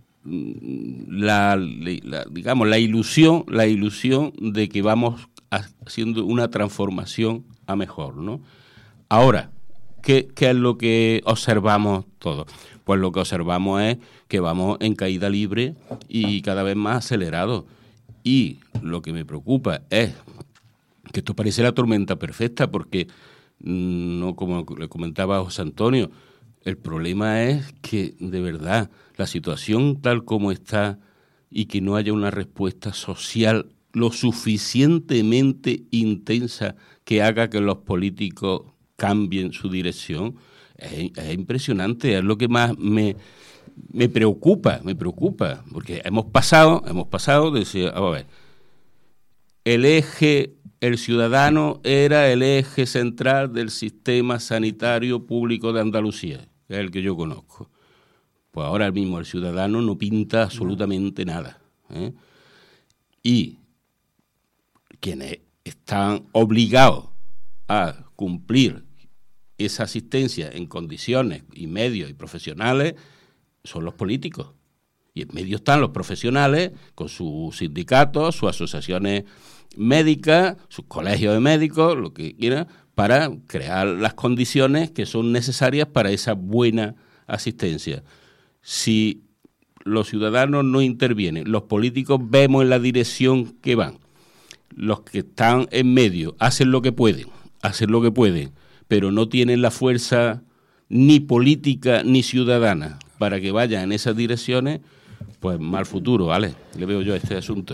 La, la digamos la ilusión la ilusión de que vamos haciendo una transformación a mejor, ¿no? Ahora, ¿qué, qué es lo que observamos todos? Pues lo que observamos es que vamos en caída libre y cada vez más acelerados. Y lo que me preocupa es que esto parece la tormenta perfecta, porque no, como le comentaba a José Antonio, el problema es que, de verdad, la situación tal como está y que no haya una respuesta social lo suficientemente intensa que haga que los políticos cambien su dirección, es, es impresionante, es lo que más me, me preocupa, me preocupa, porque hemos pasado, hemos pasado de decir, a ver, el eje, el ciudadano era el eje central del sistema sanitario público de Andalucía, que es el que yo conozco. Pues ahora mismo el ciudadano no pinta absolutamente nada, ¿eh? Y quienes están obligados a cumplir esa asistencia en condiciones y medios y profesionales son los políticos. Y en medio están los profesionales con sus sindicatos, sus asociaciones médicas, sus colegios de médicos, lo que quieran, para crear las condiciones que son necesarias para esa buena asistencia. Si los ciudadanos no intervienen, los políticos vemos en la dirección que van, los que están en medio hacen lo que pueden, hacen lo que pueden, pero no tienen la fuerza ni política ni ciudadana para que vayan en esas direcciones, pues mal futuro, ¿vale? Le veo yo a este asunto.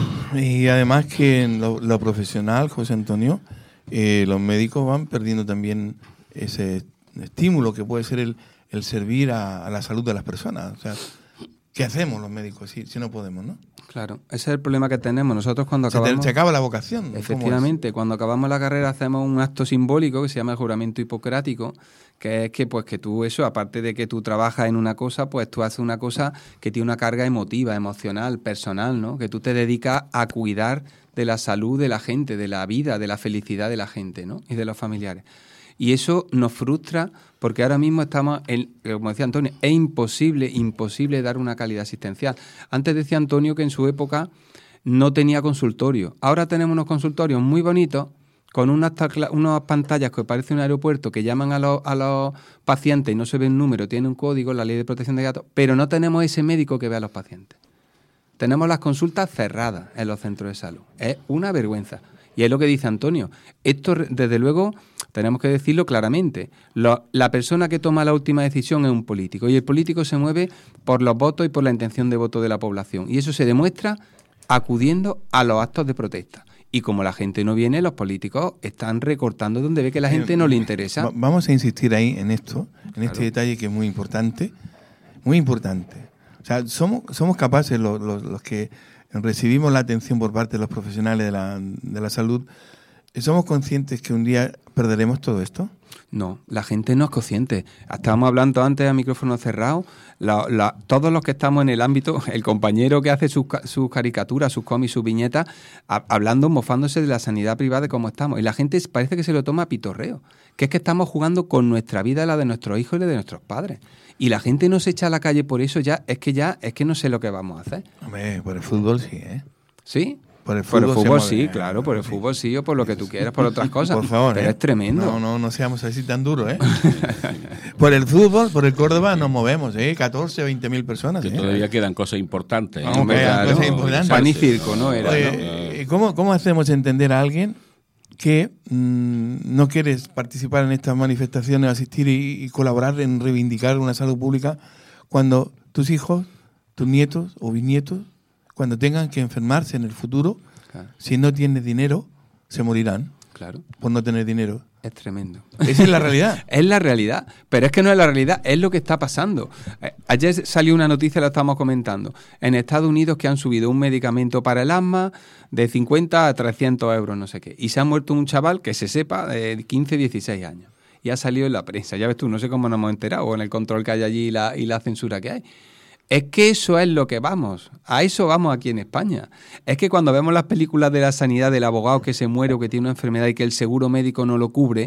Y además que en lo, lo profesional, José Antonio, eh, los médicos van perdiendo también ese estímulo que puede ser el, el servir a, a la salud de las personas. O sea, ¿qué hacemos los médicos si, si no podemos, no? Claro, ese es el problema que tenemos. Nosotros cuando Se, te, acabamos... se acaba la vocación. ¿Cómo Efectivamente, cuando acabamos la carrera hacemos un acto simbólico que se llama el juramento hipocrático, que es que pues que tú eso, aparte de que tú trabajas en una cosa, pues tú haces una cosa que tiene una carga emotiva, emocional, personal, ¿no? Que tú te dedicas a cuidar de la salud de la gente, de la vida, de la felicidad de la gente, ¿no? Y de los familiares. Y eso nos frustra porque ahora mismo estamos, en, como decía Antonio, es imposible, imposible dar una calidad asistencial. Antes decía Antonio que en su época no tenía consultorio. Ahora tenemos unos consultorios muy bonitos con unas, unas pantallas que parece un aeropuerto que llaman a los, a los pacientes y no se ve un número, tiene un código, la ley de protección de datos, pero no tenemos ese médico que ve a los pacientes. Tenemos las consultas cerradas en los centros de salud. Es una vergüenza. Y es lo que dice Antonio. Esto, desde luego, tenemos que decirlo claramente. Lo, la persona que toma la última decisión es un político. Y el político se mueve por los votos y por la intención de voto de la población. Y eso se demuestra acudiendo a los actos de protesta. Y como la gente no viene, los políticos están recortando donde ve que la gente no le interesa. Va, vamos a insistir ahí en esto, en Claro. este detalle que es muy importante. Muy importante. O sea, somos, somos capaces, los, los, los que recibimos la atención por parte de los profesionales de la, de la salud, ¿somos conscientes que un día perderemos todo esto? No, la gente no es consciente. Estábamos hablando antes a micrófono cerrado, la, la, todos los que estamos en el ámbito, el compañero que hace sus, sus caricaturas, sus cómics, sus viñetas, a, hablando, mofándose de la sanidad privada, de cómo estamos. Y la gente parece que se lo toma a pitorreo, que es que estamos jugando con nuestra vida, la de nuestros hijos y la de nuestros padres. Y la gente no se echa a la calle por eso, ya es que ya es que no sé lo que vamos a hacer. Hombre, por el fútbol sí, ¿eh? ¿Sí? Por el fútbol, por el fútbol se sí, mueve, claro, ¿eh? por el Sí. fútbol sí, o por lo que tú quieras, por otras cosas. Por favor, Pero ¿eh? es tremendo. No, no, no seamos así tan duros, ¿eh? Por el fútbol, por el Córdoba nos movemos, ¿eh? catorce, veinte mil personas, Que ¿eh? todavía quedan cosas importantes. ¿eh? Vamos, Hombre, quedan claro, cosas importantes. pan y circo, ¿no? Era, ¿no? Oye, ¿cómo, ¿Cómo hacemos entender a alguien que mmm, no quiere participar en estas manifestaciones, asistir y, y colaborar en reivindicar una salud pública cuando tus hijos, tus nietos o bisnietos, cuando tengan que enfermarse en el futuro, Claro. si no tienes dinero, se morirán Claro, por no tener dinero? es tremendo. Esa es la realidad. Es la realidad, pero es que no es la realidad, es lo que está pasando. Eh, ayer salió una noticia, la estamos comentando, en Estados Unidos que han subido un medicamento para el asma de cincuenta a trescientos euros, no sé qué, y se ha muerto un chaval que se sepa de quince, dieciséis años. Y ha salido en la prensa, ya ves tú, no sé cómo nos hemos enterado, o en el control que hay allí y la, y la censura que hay. Es que eso es lo que vamos, a eso vamos aquí en España. Es que cuando vemos las películas de la sanidad del abogado que se muere o que tiene una enfermedad y que el seguro médico no lo cubre,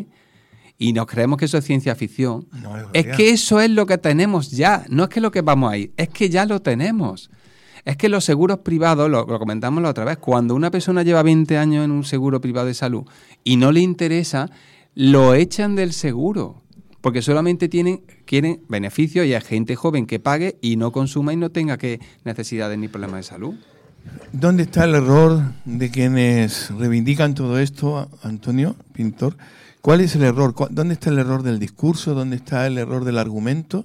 y nos creemos que eso es ciencia ficción, No, es es verdad. que eso es lo que tenemos ya, no es que lo que vamos a ir, es que ya lo tenemos. Es que los seguros privados, lo, lo comentamos la otra vez, cuando una persona lleva veinte años en un seguro privado de salud y no le interesa, lo echan del seguro. Porque solamente tienen, quieren beneficios y hay gente joven que pague y no consuma y no tenga que necesidades ni problemas de salud. ¿Dónde está el error de quienes reivindican todo esto, Antonio Pintor? ¿Cuál es el error? ¿Cu- ¿Dónde está el error del discurso? ¿Dónde está el error del argumento?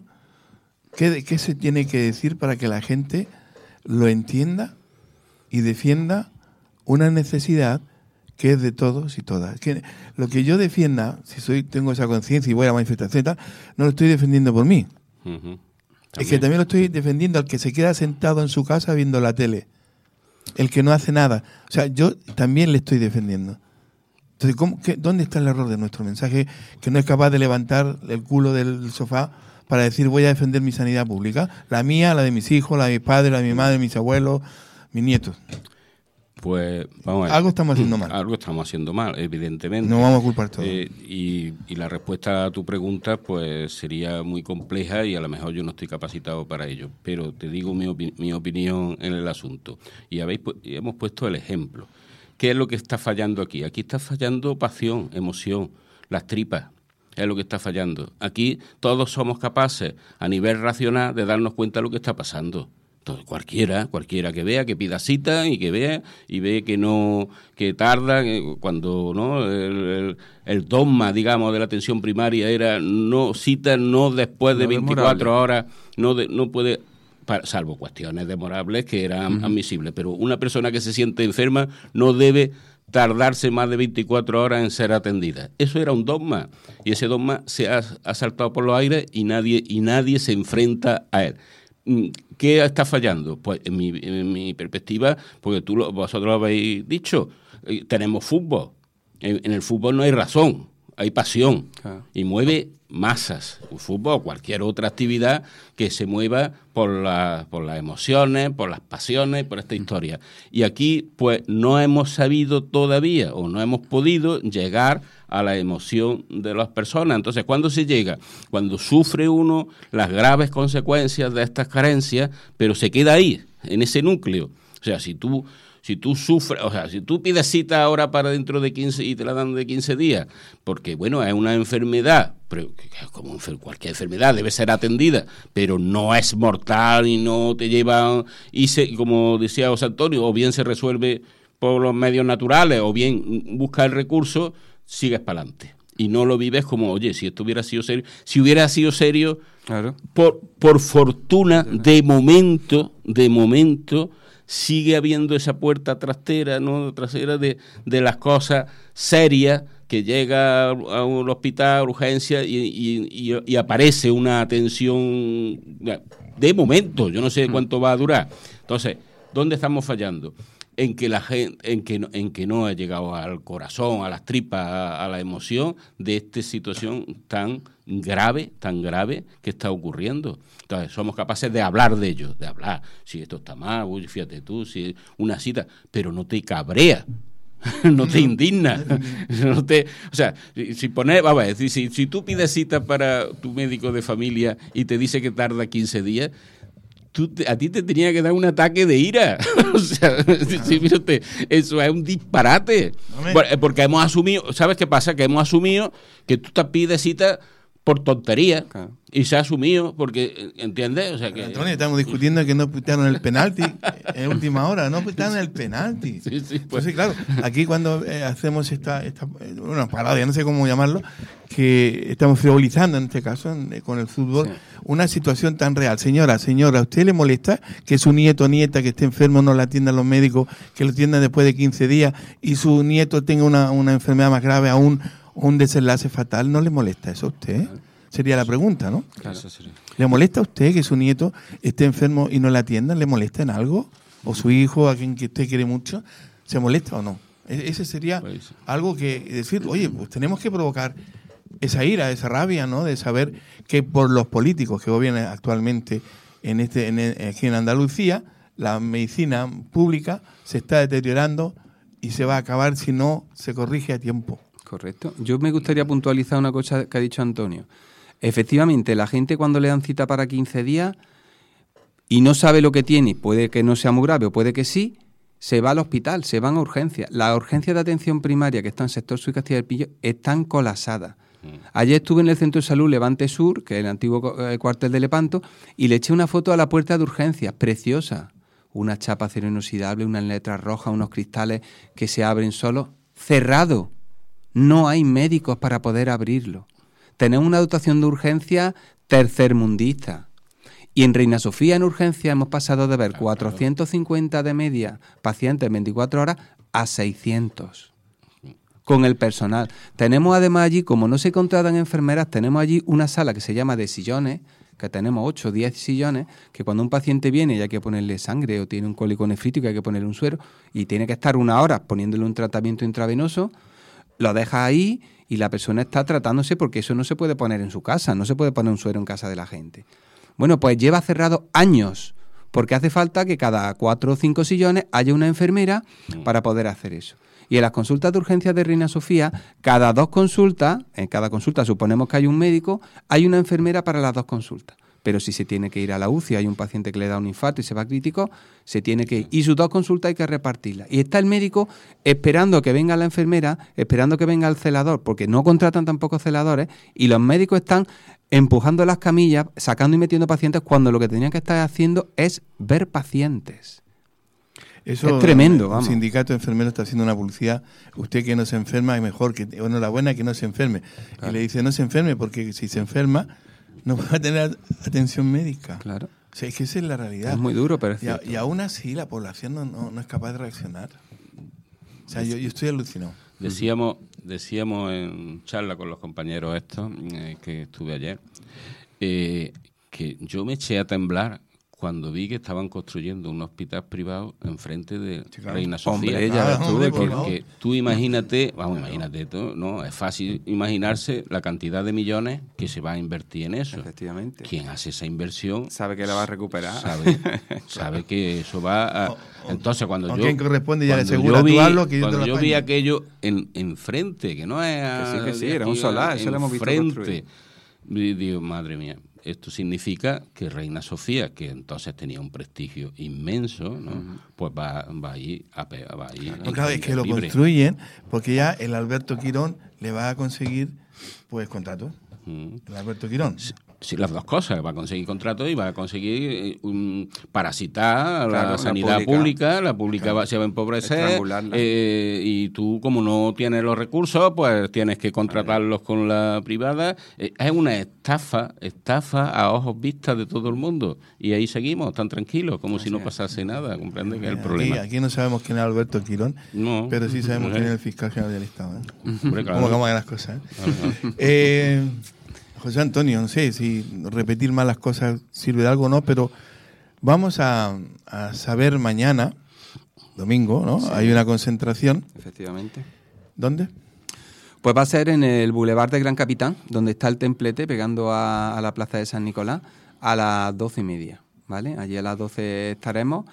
¿Qué, qué se tiene que decir para que la gente lo entienda y defienda una necesidad que es de todos y todas? Que lo que yo defienda, si soy tengo esa conciencia y voy a la manifestación y tal, no lo estoy defendiendo por mí. Ujú. Es que también lo estoy defendiendo al que se queda sentado en su casa viendo la tele, el que no hace nada. O sea, yo también le estoy defendiendo. Entonces, ¿cómo, qué, ¿dónde está el error de nuestro mensaje que no es capaz de levantar el culo del sofá para decir voy a defender mi sanidad pública? La mía, la de mis hijos, la de mis padres, la de mi madre, mis abuelos, mis nietos. Pues vamos a ver. Algo estamos haciendo mal. Algo estamos haciendo mal, evidentemente. No vamos a culpar todo. Eh, y, y la respuesta a tu pregunta pues sería muy compleja y a lo mejor yo no estoy capacitado para ello. Pero te digo mi, opi- mi opinión en el asunto. Y habéis pu- y hemos puesto el ejemplo. ¿Qué es lo que está fallando aquí? Aquí está fallando pasión, emoción, las tripas. Es lo que está fallando. Aquí todos somos capaces, a nivel racional, de darnos cuenta de lo que está pasando. Entonces, cualquiera, cualquiera que vea, que pida cita y que vea y ve que no, que tarda, que cuando no el, el, el dogma, digamos, de la atención primaria era no cita no después de No veinticuatro demorable. horas, no de, no puede, para, salvo cuestiones demorables que eran uh-huh. admisibles, pero una persona que se siente enferma no debe tardarse más de veinticuatro horas en ser atendida. Eso era un dogma y ese dogma se ha, ha saltado por los aires y nadie y nadie se enfrenta a él. ¿Qué está fallando? Pues en mi, en mi perspectiva, porque tú lo, vosotros lo habéis dicho, eh, tenemos fútbol. En, en el fútbol no hay razón, hay pasión Claro. y mueve masas. El fútbol o cualquier otra actividad que se mueva por, la, por las emociones, por las pasiones, por esta historia. Y aquí pues no hemos sabido todavía o no hemos podido llegar a la emoción de las personas. Entonces, ¿cuándo se llega? Cuando sufre uno las graves consecuencias de estas carencias, pero se queda ahí, en ese núcleo. O sea, si tú, si tú sufres, o sea, si tú pides cita ahora para dentro de quince y te la dan de quince días, porque, bueno, es una enfermedad, pero como cualquier enfermedad debe ser atendida, pero no es mortal y no te lleva, y se, como decía José Antonio, o bien se resuelve por los medios naturales, o bien busca el recurso, sigues para adelante. Y no lo vives como, oye, si esto hubiera sido serio, si hubiera sido serio, Claro. por, por fortuna, de momento, de momento, sigue habiendo esa puerta trasera, ¿no? Trasera de, de las cosas serias que llega a un hospital, urgencia, y, y, y, y aparece una atención de momento, yo no sé cuánto va a durar. Entonces, ¿dónde estamos fallando? En que la gente, en que no, en que no ha llegado al corazón, a las tripas, a, a la emoción de esta situación tan grave, tan grave que está ocurriendo. Entonces, somos capaces de hablar de ello, de hablar, si esto está mal, uy, fíjate tú, si una cita, pero no te cabrea. No te indigna, no te, o sea, si pones, vamos a ver, si, si tú pides cita para tu médico de familia y te dice que tarda quince días, tú te, a ti te tenía que dar un ataque de ira. O sea, si, mira usted, eso es un disparate. Porque hemos asumido, ¿sabes qué pasa? Que hemos asumido que tú te pides cita por tontería, claro. Y se ha asumido porque, ¿entiendes? O sea que Antonio, estamos discutiendo que no pitaron el penalti en última hora, no pitaron el penalti. Sí, sí, pues. Entonces, claro, aquí cuando eh, hacemos esta, esta bueno, parodia, no sé cómo llamarlo, que estamos frivolizando en este caso en, con el fútbol, sí. Una situación tan real. Señora, señora, ¿a usted le molesta que su nieto o nieta que esté enfermo no la atiendan los médicos, que lo atiendan después de quince días y su nieto tenga una, una enfermedad más grave aún, un desenlace fatal? ¿No le molesta eso a usted? Sería la pregunta, ¿no? Claro. ¿Le molesta a usted que su nieto esté enfermo y no le atiendan? ¿Le molesta en algo? ¿O su hijo, a quien que usted quiere mucho, se molesta o no? E- ese sería pues, sí. Algo que decir, oye, pues tenemos que provocar esa ira, esa rabia, ¿no? De saber que por los políticos que gobiernan actualmente en este, en, aquí en Andalucía, la medicina pública se está deteriorando y se va a acabar si no se corrige a tiempo. Correcto. Yo me gustaría puntualizar una cosa que ha dicho Antonio. Efectivamente, la gente cuando le dan cita para quince días y no sabe lo que tiene, puede que no sea muy grave o puede que sí, se va al hospital, se van a urgencias. Las urgencias de atención primaria que están en el sector sur y Castilla del Pillo están colapsadas. Ayer estuve en el centro de salud Levante Sur, que es el antiguo cuartel de Lepanto, y le eché una foto a la puerta de urgencias, preciosa. Una chapa acero inoxidable, unas letras rojas, unos cristales que se abren solos, cerrado. No hay médicos para poder abrirlo. Tenemos una dotación de urgencia tercermundista. Y en Reina Sofía, en urgencia, hemos pasado de ver claro, cuatrocientos cincuenta de media pacientes en veinticuatro horas a seiscientos. Con el personal. Tenemos además allí, como no se contratan enfermeras, tenemos allí una sala que se llama de sillones, que tenemos ocho o diez sillones, que cuando un paciente viene y hay que ponerle sangre o tiene un cólico nefrítico y hay que ponerle un suero, y tiene que estar una hora poniéndole un tratamiento intravenoso, lo deja ahí y la persona está tratándose porque eso no se puede poner en su casa, no se puede poner un suero en casa de la gente. Bueno, pues lleva cerrado años, porque hace falta que cada cuatro o cinco sillones haya una enfermera para poder hacer eso. Y en las consultas de urgencias de Reina Sofía, cada dos consultas, en cada consulta suponemos que hay un médico, hay una enfermera para las dos consultas. Pero si se tiene que ir a la U C I, hay un paciente que le da un infarto y se va crítico, se tiene que ir. Y sus dos consultas hay que repartirlas. Y está el médico esperando que venga la enfermera, esperando que venga el celador, porque no contratan tampoco celadores, y los médicos están empujando las camillas, sacando y metiendo pacientes, cuando lo que tenían que estar haciendo es ver pacientes. Eso, es tremendo, vamos. El sindicato de enfermeros está haciendo una publicidad. Usted que no se enferma es mejor, que enhorabuena que no se enferme. Claro. Y le dice, no se enferme, porque si se enferma no va a tener atención médica. Claro. O sea, es que esa es la realidad. Es muy duro, pero es y, a, cierto. Y aún así la población no, no, no es capaz de reaccionar. O sea, yo, yo estoy alucinado. Decíamos, decíamos en charla con los compañeros estos, eh, que estuve ayer, eh, que yo me eché a temblar cuando vi que estaban construyendo un hospital privado enfrente de sí, claro. Reina Sofía. Hombre, ella ah, hombre, que, que tú imagínate, vamos, imagínate tú, no, es fácil imaginarse la cantidad de millones que se va a invertir en eso. Efectivamente. Quien hace esa inversión sabe que la va a recuperar. Sabe, sabe que eso va a... O, entonces cuando o yo... quien corresponde ya le cuando asegura yo vi, actuarlo, que yo cuando te yo lo vi aquello en, en frente, que no es... Que sí, que sí, era un solar, eso lo hemos visto frente. Y digo, madre mía, esto significa que Reina Sofía, que entonces tenía un prestigio inmenso, ¿no? Uh-huh. Pues va, va ahí a va ahí no, claro, es que lo libre. Construyen porque ya el Alberto Quirón le va a conseguir pues contrato. Uh-huh. El Alberto Quirón. Sí, las dos cosas, va a conseguir contratos y va a conseguir eh, un, parasitar a Claro, la la sanidad pública. pública, la pública Claro. va, se va a empobrecer Estrangularla. eh, y tú como no tienes los recursos, pues tienes que contratarlos con la privada. Eh, es una estafa, estafa a ojos vistas de todo el mundo y ahí seguimos tan tranquilos, como si no pasase nada, comprende que es el Aquí, problema. aquí no sabemos quién es Alberto Quirón, No, pero sí sabemos no sé. quién es el fiscal general del Estado. ¿eh? Hombre, claro. ¿Cómo cómo van las cosas? ¿eh? Ajá. Eh, José Antonio, no sé si repetir más las cosas sirve de algo o no, pero vamos a, a saber mañana, domingo, ¿no? Sí. Hay una concentración. Efectivamente. ¿Dónde? Pues va a ser en el Boulevard de Gran Capitán, donde está el templete, pegando a, a la Plaza de San Nicolás, a las doce y media, ¿vale? Allí a las doce estaremos.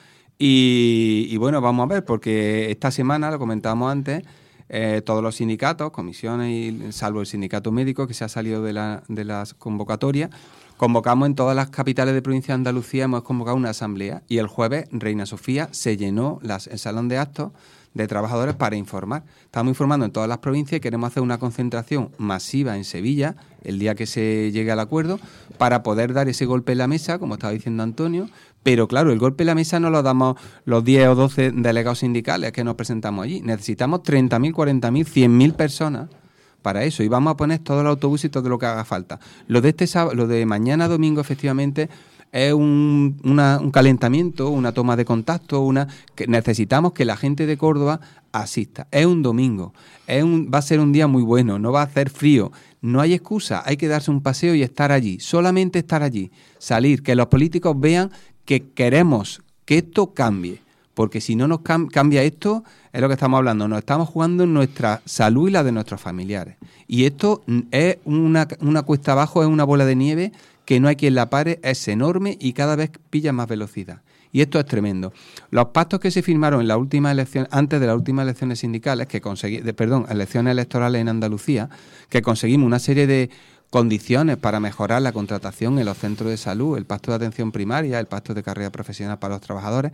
Y, y bueno, vamos a ver, porque esta semana, lo comentábamos antes, eh, todos los sindicatos, comisiones, y, salvo el sindicato médico que se ha salido de, la, de las convocatorias, convocamos en todas las capitales de provincia de Andalucía, hemos convocado una asamblea y el jueves Reina Sofía se llenó las, el salón de actos de trabajadores para informar. Estamos informando en todas las provincias y queremos hacer una concentración masiva en Sevilla el día que se llegue al acuerdo para poder dar ese golpe en la mesa, como estaba diciendo Antonio. Pero claro, el golpe en la mesa no lo damos los diez o doce delegados sindicales que nos presentamos allí. Necesitamos treinta mil, cuarenta mil, cien mil personas para eso y vamos a poner todos los autobuses y todo lo que haga falta. Lo de este sábado, lo de mañana domingo, efectivamente, es un, una, un calentamiento, una toma de contacto, una que necesitamos que la gente de Córdoba asista. Es un domingo, es un, va a ser un día muy bueno, no va a hacer frío, no hay excusa, hay que darse un paseo y estar allí, solamente estar allí, salir, que los políticos vean que queremos que esto cambie, porque si no nos cam- cambia esto, es lo que estamos hablando, nos estamos jugando en nuestra salud y la de nuestros familiares. Y esto es una, una cuesta abajo, es una bola de nieve que no hay quien la pare, es enorme y cada vez pilla más velocidad. Y esto es tremendo. Los pactos que se firmaron en la última elección, antes de las últimas elecciones sindicales, que conseguí, de, perdón, elecciones electorales en Andalucía, que conseguimos una serie de condiciones para mejorar la contratación en los centros de salud, el pacto de atención primaria, el pacto de carrera profesional para los trabajadores,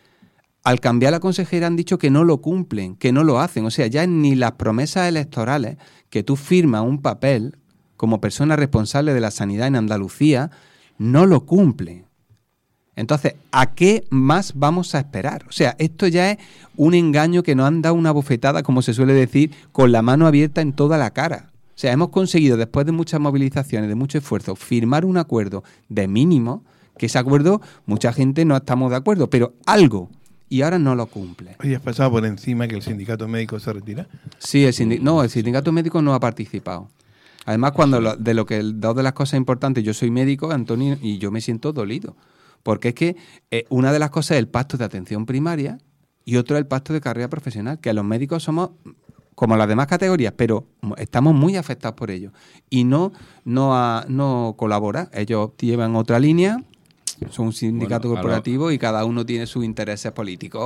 al cambiar la consejera han dicho que no lo cumplen, que no lo hacen. O sea, ya ni las promesas electorales, que tú firmas un papel como persona responsable de la sanidad en Andalucía, no lo cumplen. Entonces, ¿a qué más vamos a esperar? O sea, esto ya es un engaño que nos han dado una bofetada, como se suele decir, con la mano abierta en toda la cara. O sea, hemos conseguido, después de muchas movilizaciones, de mucho esfuerzo, firmar un acuerdo de mínimo, que ese acuerdo, mucha gente no estamos de acuerdo, pero algo, y ahora no lo cumple. Oye, has pasado por encima que el sindicato médico se retira. Sí, el sindi- no, el sindicato médico no ha participado. Además, cuando lo- de lo que dos de las cosas importantes, yo soy médico, Antonio, y yo me siento dolido. Porque es que eh, una de las cosas es el pacto de atención primaria y otro es el pacto de carrera profesional, que los médicos somos como las demás categorías, pero estamos muy afectados por ello. Y no, no, a- no colabora. Ellos llevan otra línea, son un sindicato Bueno, a lo- corporativo y cada uno tiene sus intereses políticos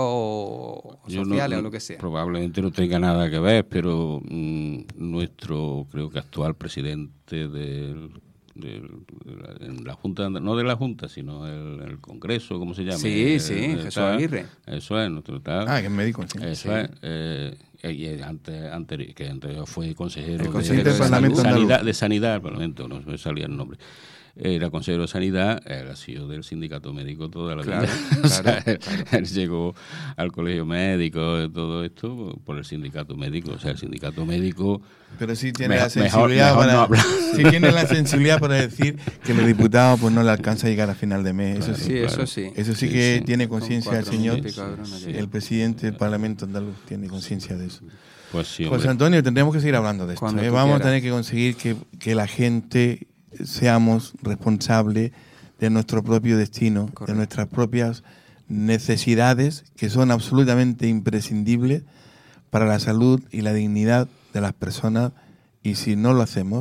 o Yo no- sociales o lo que sea. Probablemente no tenga nada que ver, pero mm, nuestro, creo que actual presidente del, del- de la, en la Junta, no de la Junta, sino el, el Congreso, ¿cómo se llama? Sí, El- sí, el- Jesús tal, Aguirre. Eso es, nuestro tal. Ah, que es médico. Sí. Eso sí. es. Eh, y el antes, anterior, que antes fue consejero, El consejero de, del Parlamento sanidad, andaluz. de Sanidad, del Parlamento, no me salía el nombre. Era consejero de Sanidad, él ha sido del sindicato médico toda la Claro, vida. O sea, claro, él, claro. él llegó al colegio médico, todo esto, por el sindicato médico. O sea, el sindicato médico... Pero sí tiene Mejor- la sensibilidad mejor- mejor para no hablar. sí tiene la sensibilidad para decir que los diputados pues no le alcanza a llegar a final de mes. Eso Claro, sí. Sí, claro. eso sí. Eso sí Sí, que sí. tiene Con conciencia el cuatro mil señor. y pico euros no llega. El presidente del Parlamento andaluz tiene conciencia de eso. Pues sí, José hombre. Antonio, tendremos que seguir hablando de esto. Cuando ¿eh? tú Vamos a quieras. tener que conseguir que, que la gente seamos responsables de nuestro propio destino, Correcto. de nuestras propias necesidades que son absolutamente imprescindibles para la salud y la dignidad de las personas, y si no lo hacemos,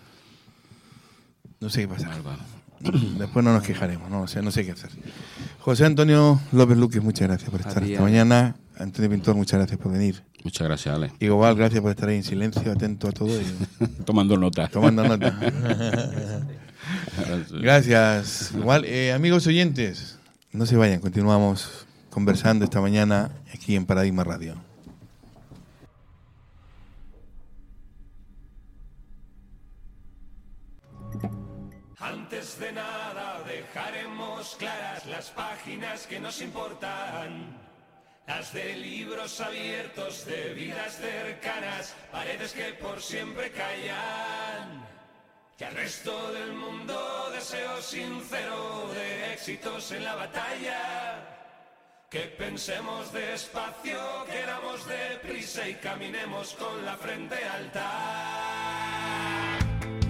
no sé qué pasará. Después no nos quejaremos, no, o sea, no sé qué hacer. José Antonio López Luque, muchas gracias por A estar ti, esta Ale. mañana. Antonio Pintor, muchas gracias por venir. Muchas gracias, Ale. Igual, gracias por estar ahí en silencio, atento a todo y Tomando nota. tomando nota. Gracias. Igual, eh, amigos oyentes, no se vayan, continuamos conversando esta mañana aquí en Paradigma Radio. Ante tenemos claras las páginas que nos importan, las de libros abiertos, de vidas cercanas, paredes que por siempre callan. Que al resto del mundo deseo sincero de éxitos en la batalla. Que pensemos despacio, queramos deprisa y caminemos con la frente alta.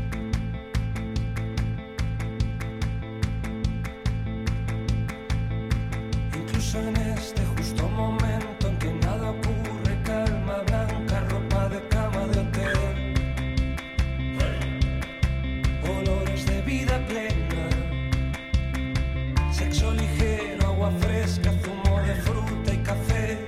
Incluso en este justo momento en que nada ocurre, calma blanca, ropa de cama de hotel, olores de vida plena, sexo ligero, agua fresca, zumo de fruta y café.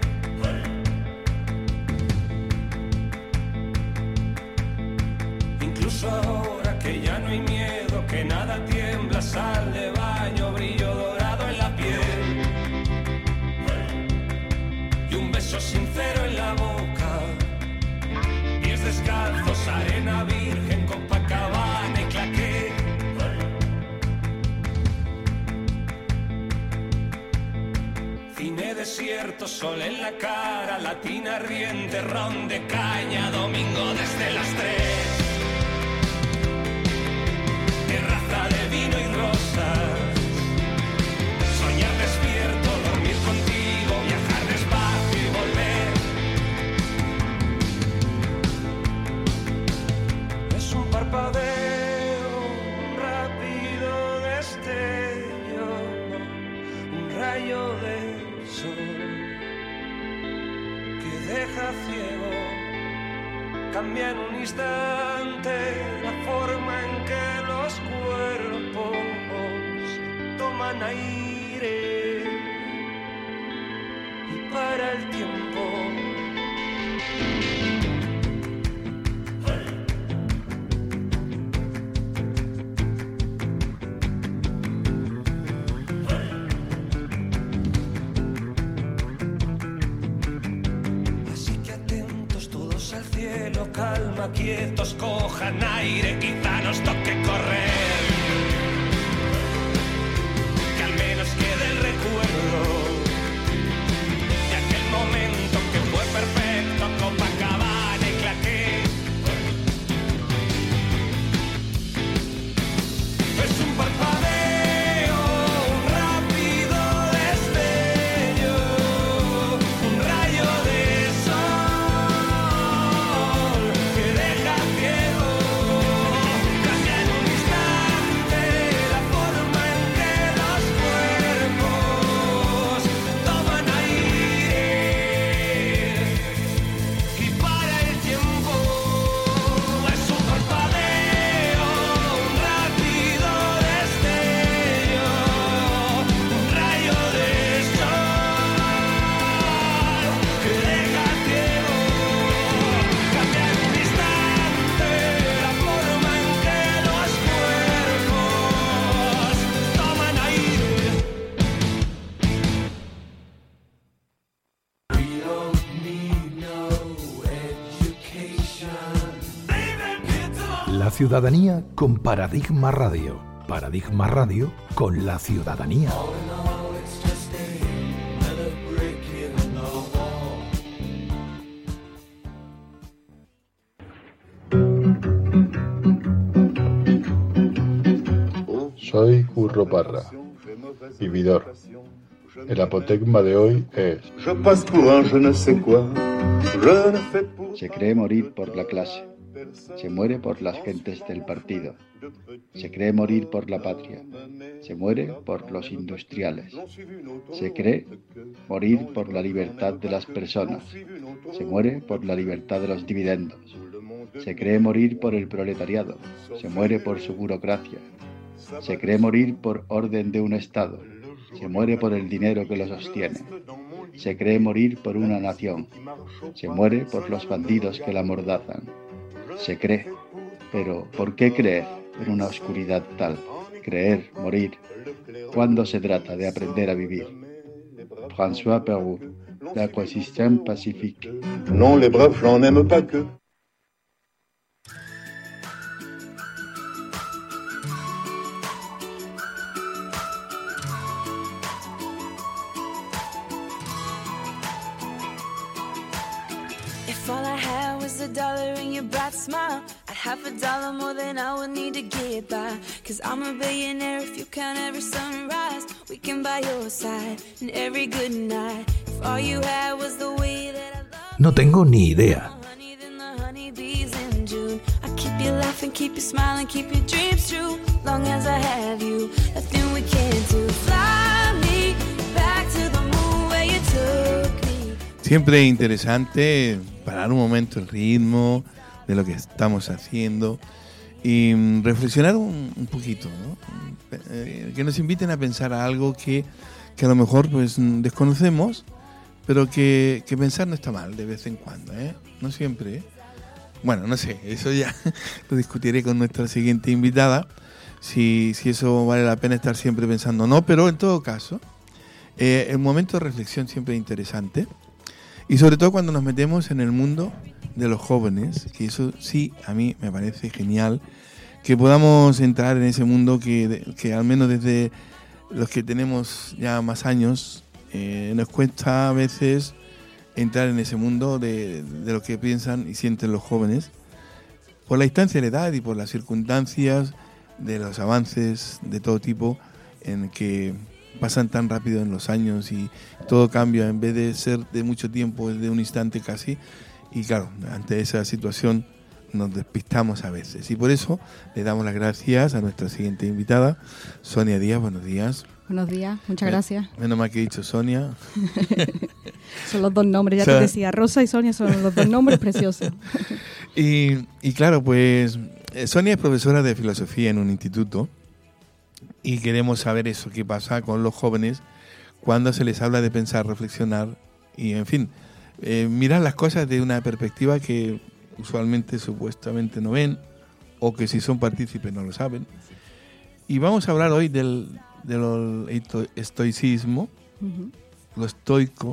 Incluso ahora que ya no hay miedo, que nada tiembla, sal de baño, brillo dorado en la piel y un beso sincero en la boca, pies descalzos, arena virgen, Copacabana y claqué. Cine desierto, sol en la cara, latina riente, ron de caña, domingo desde las tres. Terraza de vino y rosas, soñar despierto, dormir contigo, viajar despacio y volver. Es un parpadeo, un rápido destello, un rayo de sol que deja ciego, cambia en un instante la forma en que los cuerpos toman aire y para el tiempo. Calma, quietos, cojan aire, quizá nos toque correr. Que al menos quede el recuerdo de aquel momento que fue perfecto, Copacabana y claqué. Es un parpadeo, un rápido destello, un rayo de sol que deja ciego, cambia en un instante la forma en que los cuerpos toman aire y para el tiempo. Es un parpadeo, un rápido destello, un rayo de sol que deja ciego, cambia en un instante la forma en que los cuerpos toman aire. We don't need no education. La ciudadanía con Paradigma Radio. Paradigma Radio con la ciudadanía. Soy Curro Parra, vividor. El apotegma de hoy es: Je passe pour un je ne sais quoi. Je ne fais pour Se cree morir por la clase, se muere por las gentes del partido, se cree morir por la patria, se muere por los industriales, se cree morir por la libertad de las personas, se muere por la libertad de los dividendos, se cree morir por el proletariado, se muere por su burocracia, se cree morir por orden de un Estado, se muere por el dinero que lo sostiene, se cree morir por una nación, se muere por los bandidos que la amordazan, se cree, pero ¿por qué creer en una oscuridad tal? Creer, morir, ¿cuándo se trata de aprender a vivir? François Perrault, l'Écosystème Pacifique. non, les braves n'en aiment pas que. If all I had was a dollar and your bright smile, I'd have a dollar more than I would need to get by. Cause I'm a billionaire if you count every sunrise. We can buy your side and every good night. If all you had was the way that I love No tengo ni idea. honey, then the honeybees in June. I keep you laughing, keep you smiling, keep your dreams true. Long as I have you, nothing we can't do. Fly me back to the moon where you took me. Siempre interesante parar un momento el ritmo de lo que estamos haciendo y mm, reflexionar un, un poquito, ¿no? Eh, que nos inviten a pensar a algo que, que a lo mejor pues mm, desconocemos, pero que, que pensar no está mal de vez en cuando, ¿eh? No siempre, ¿eh? Bueno, no sé, eso ya lo discutiré con nuestra siguiente invitada, si, si eso vale la pena estar siempre pensando o no, pero en todo caso, eh, el momento de reflexión siempre es interesante. Y sobre todo cuando nos metemos en el mundo de los jóvenes, que eso sí, a mí me parece genial, que podamos entrar en ese mundo que, que al menos desde los que tenemos ya más años, eh, nos cuesta a veces entrar en ese mundo de, de lo que piensan y sienten los jóvenes, por la distancia de la edad y por las circunstancias de los avances de todo tipo en que pasan tan rápido en los años y todo cambia, en vez de ser de mucho tiempo, es de un instante casi, y claro, ante esa situación nos despistamos a veces, y por eso le damos las gracias a nuestra siguiente invitada, Sonia Díaz. Buenos días. Buenos días, muchas Men- gracias. Menos mal que he dicho Sonia. Son los dos nombres, ya O sea, te decía, Rosa y Sonia son los dos nombres preciosos. Y, y claro, pues eh, Sonia es profesora de filosofía en un instituto y queremos saber eso, qué pasa con los jóvenes cuando se les habla de pensar, reflexionar y, en fin, eh, mirar las cosas de una perspectiva que usualmente, supuestamente no ven, o que si son partícipes no lo saben. Y vamos a hablar hoy del, del esto- estoicismo, Ujú. lo estoico.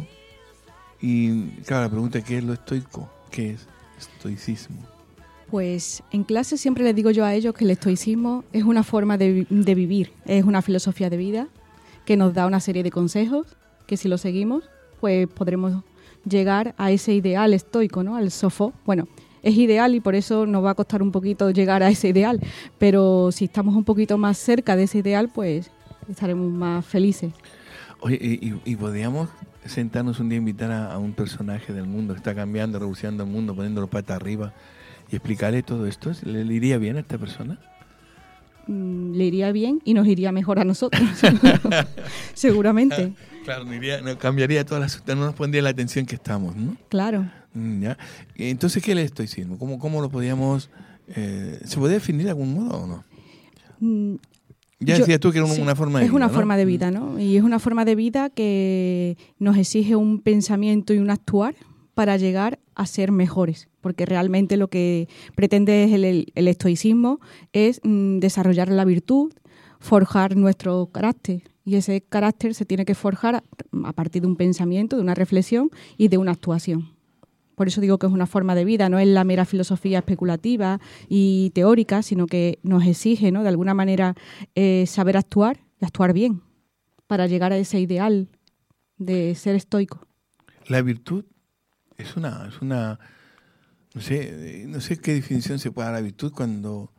Y claro, la pregunta es: ¿qué es lo estoico? ¿Qué es estoicismo? Pues en clase siempre les digo yo a ellos que el estoicismo es una forma de, vi- de vivir, es una filosofía de vida que nos da una serie de consejos que si lo seguimos, pues podremos llegar a ese ideal estoico, ¿no? Al sofo. Bueno, es ideal y por eso nos va a costar un poquito llegar a ese ideal, pero si estamos un poquito más cerca de ese ideal, pues estaremos más felices. Oye, y, y- y podríamos sentarnos un día a invitar a, a un personaje del mundo que está cambiando, revolucionando el mundo, poniéndolo patas arriba y explicarle todo esto. ¿Le, le iría bien a esta persona? Mm, le iría bien y nos iría mejor a nosotros, seguramente. Claro, no iría, no, cambiaría todas las... No nos pondría la atención que estamos, ¿no? Claro. Mm, ¿ya? Entonces, ¿qué es el estoicismo? ¿Cómo, cómo lo podíamos... Eh, ¿Se puede definir de algún modo o no? Mm, Ya Yo- decías tú que era sí, una forma de es vida, una ¿no? forma de vida, ¿no? Y es una forma de vida que nos exige un pensamiento y un actuar para llegar a ser mejores, porque realmente lo que pretende es el, el- el estoicismo es mm, desarrollar la virtud, forjar nuestro carácter, y ese carácter se tiene que forjar a, a partir de un pensamiento, de una reflexión y de una actuación. Por eso digo que es una forma de vida, no es la mera filosofía especulativa y teórica, sino que nos exige, ¿no?, de alguna manera eh, saber actuar y actuar bien para llegar a ese ideal de ser estoico. La virtud es una, es una, no sé, no sé qué definición se puede dar a la virtud cuando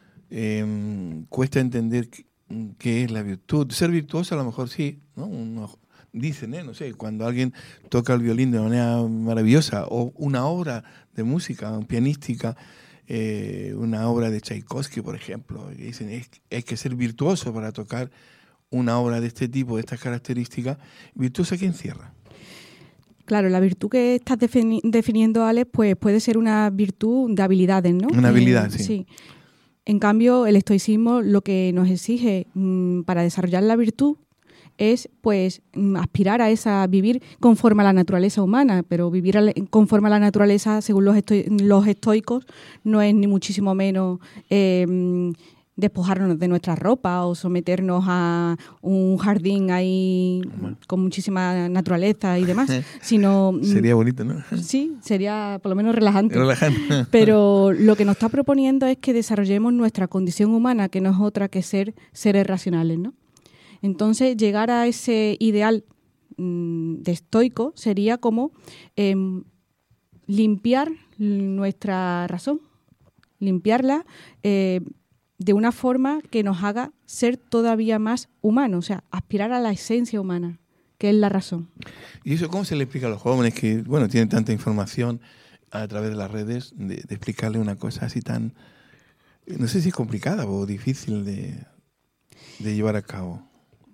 eh, cuesta entender qué, qué es la virtud. Ser virtuoso a lo mejor sí, ¿no? Uno, dicen, ¿eh? No sé, cuando alguien toca el violín de manera maravillosa, o una obra de música, pianística, eh, una obra de Tchaikovsky, por ejemplo, que dicen es, hay que ser virtuoso para tocar una obra de este tipo, de estas características. ¿Virtuosa qué encierra? Claro, la virtud que estás defini- definiendo, Alex, pues puede ser una virtud de habilidades, ¿no? Una habilidad, Eh, sí. sí. En cambio, el estoicismo lo que nos exige mm, para desarrollar la virtud es, pues, mm, aspirar a esa, vivir conforme a la naturaleza humana, pero vivir al- conforme a la naturaleza, según los, esto- los estoicos, no es ni muchísimo menos eh, mm, despojarnos de nuestra ropa o someternos a un jardín ahí con muchísima naturaleza y demás, sino... mm, Sería bonito, ¿no? Sí, sería por lo menos relajante. Relajante. Pero lo que nos está proponiendo es que desarrollemos nuestra condición humana, que no es otra que ser seres racionales, ¿no? Entonces, llegar a ese ideal mmm, de estoico sería como eh, limpiar nuestra razón, limpiarla eh, de una forma que nos haga ser todavía más humanos, o sea, aspirar a la esencia humana, que es la razón. ¿Y eso cómo se le explica a los jóvenes que, bueno, tienen tanta información a través de las redes, de, de explicarle una cosa así tan, no sé si es complicada o difícil de, de llevar a cabo?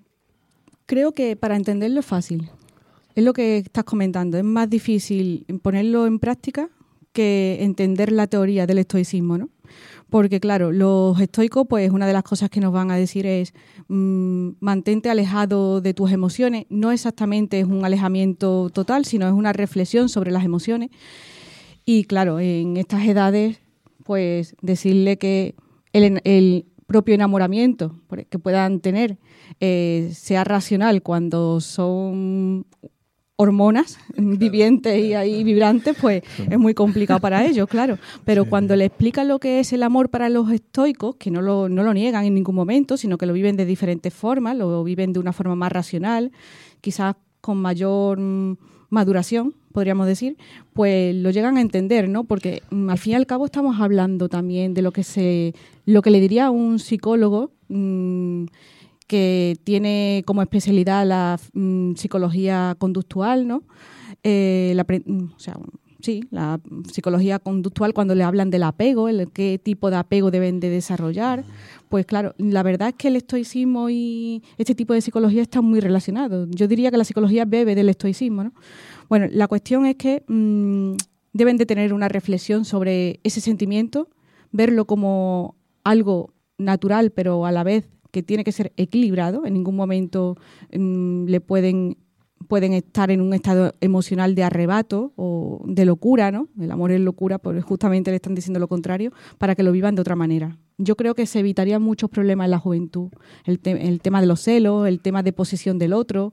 Creo que para entenderlo es fácil. Es lo que estás comentando. Es más difícil ponerlo en práctica que entender la teoría del estoicismo, ¿no? Porque, claro, los estoicos, pues una de las cosas que nos van a decir es mmm, mantente alejado de tus emociones. No exactamente es un alejamiento total, sino es una reflexión sobre las emociones. Y, claro, en estas edades, pues decirle que el, el propio enamoramiento que puedan tener eh, sea racional cuando son hormonas vivientes y ahí vibrantes, pues es muy complicado para ellos, claro. Pero sí, cuando le explican lo que es el amor para los estoicos, que no lo, no lo niegan en ningún momento, sino que lo viven de diferentes formas, lo viven de una forma más racional, quizás con mayor mmm, maduración, podríamos decir, pues lo llegan a entender, ¿no? Porque mmm, al fin y al cabo estamos hablando también de lo que se, lo que le diría a un psicólogo mmm, que tiene como especialidad la mm, psicología conductual, ¿no? Eh, la, o sea, sí, la psicología conductual cuando le hablan del apego, el qué tipo de apego deben de desarrollar. Pues claro, la verdad es que el estoicismo y este tipo de psicología están muy relacionados. Yo diría que la psicología bebe del estoicismo, ¿no? Bueno, la cuestión es que mmm, deben de tener una reflexión sobre ese sentimiento, verlo como algo natural, pero a la vez que tiene que ser equilibrado. En ningún momento mmm, le pueden, pueden estar en un estado emocional de arrebato o de locura, ¿no? El amor es locura, pues justamente le están diciendo lo contrario, para que lo vivan de otra manera. Yo creo que se evitarían muchos problemas en la juventud. El, te- el tema de los celos, el tema de posesión del otro.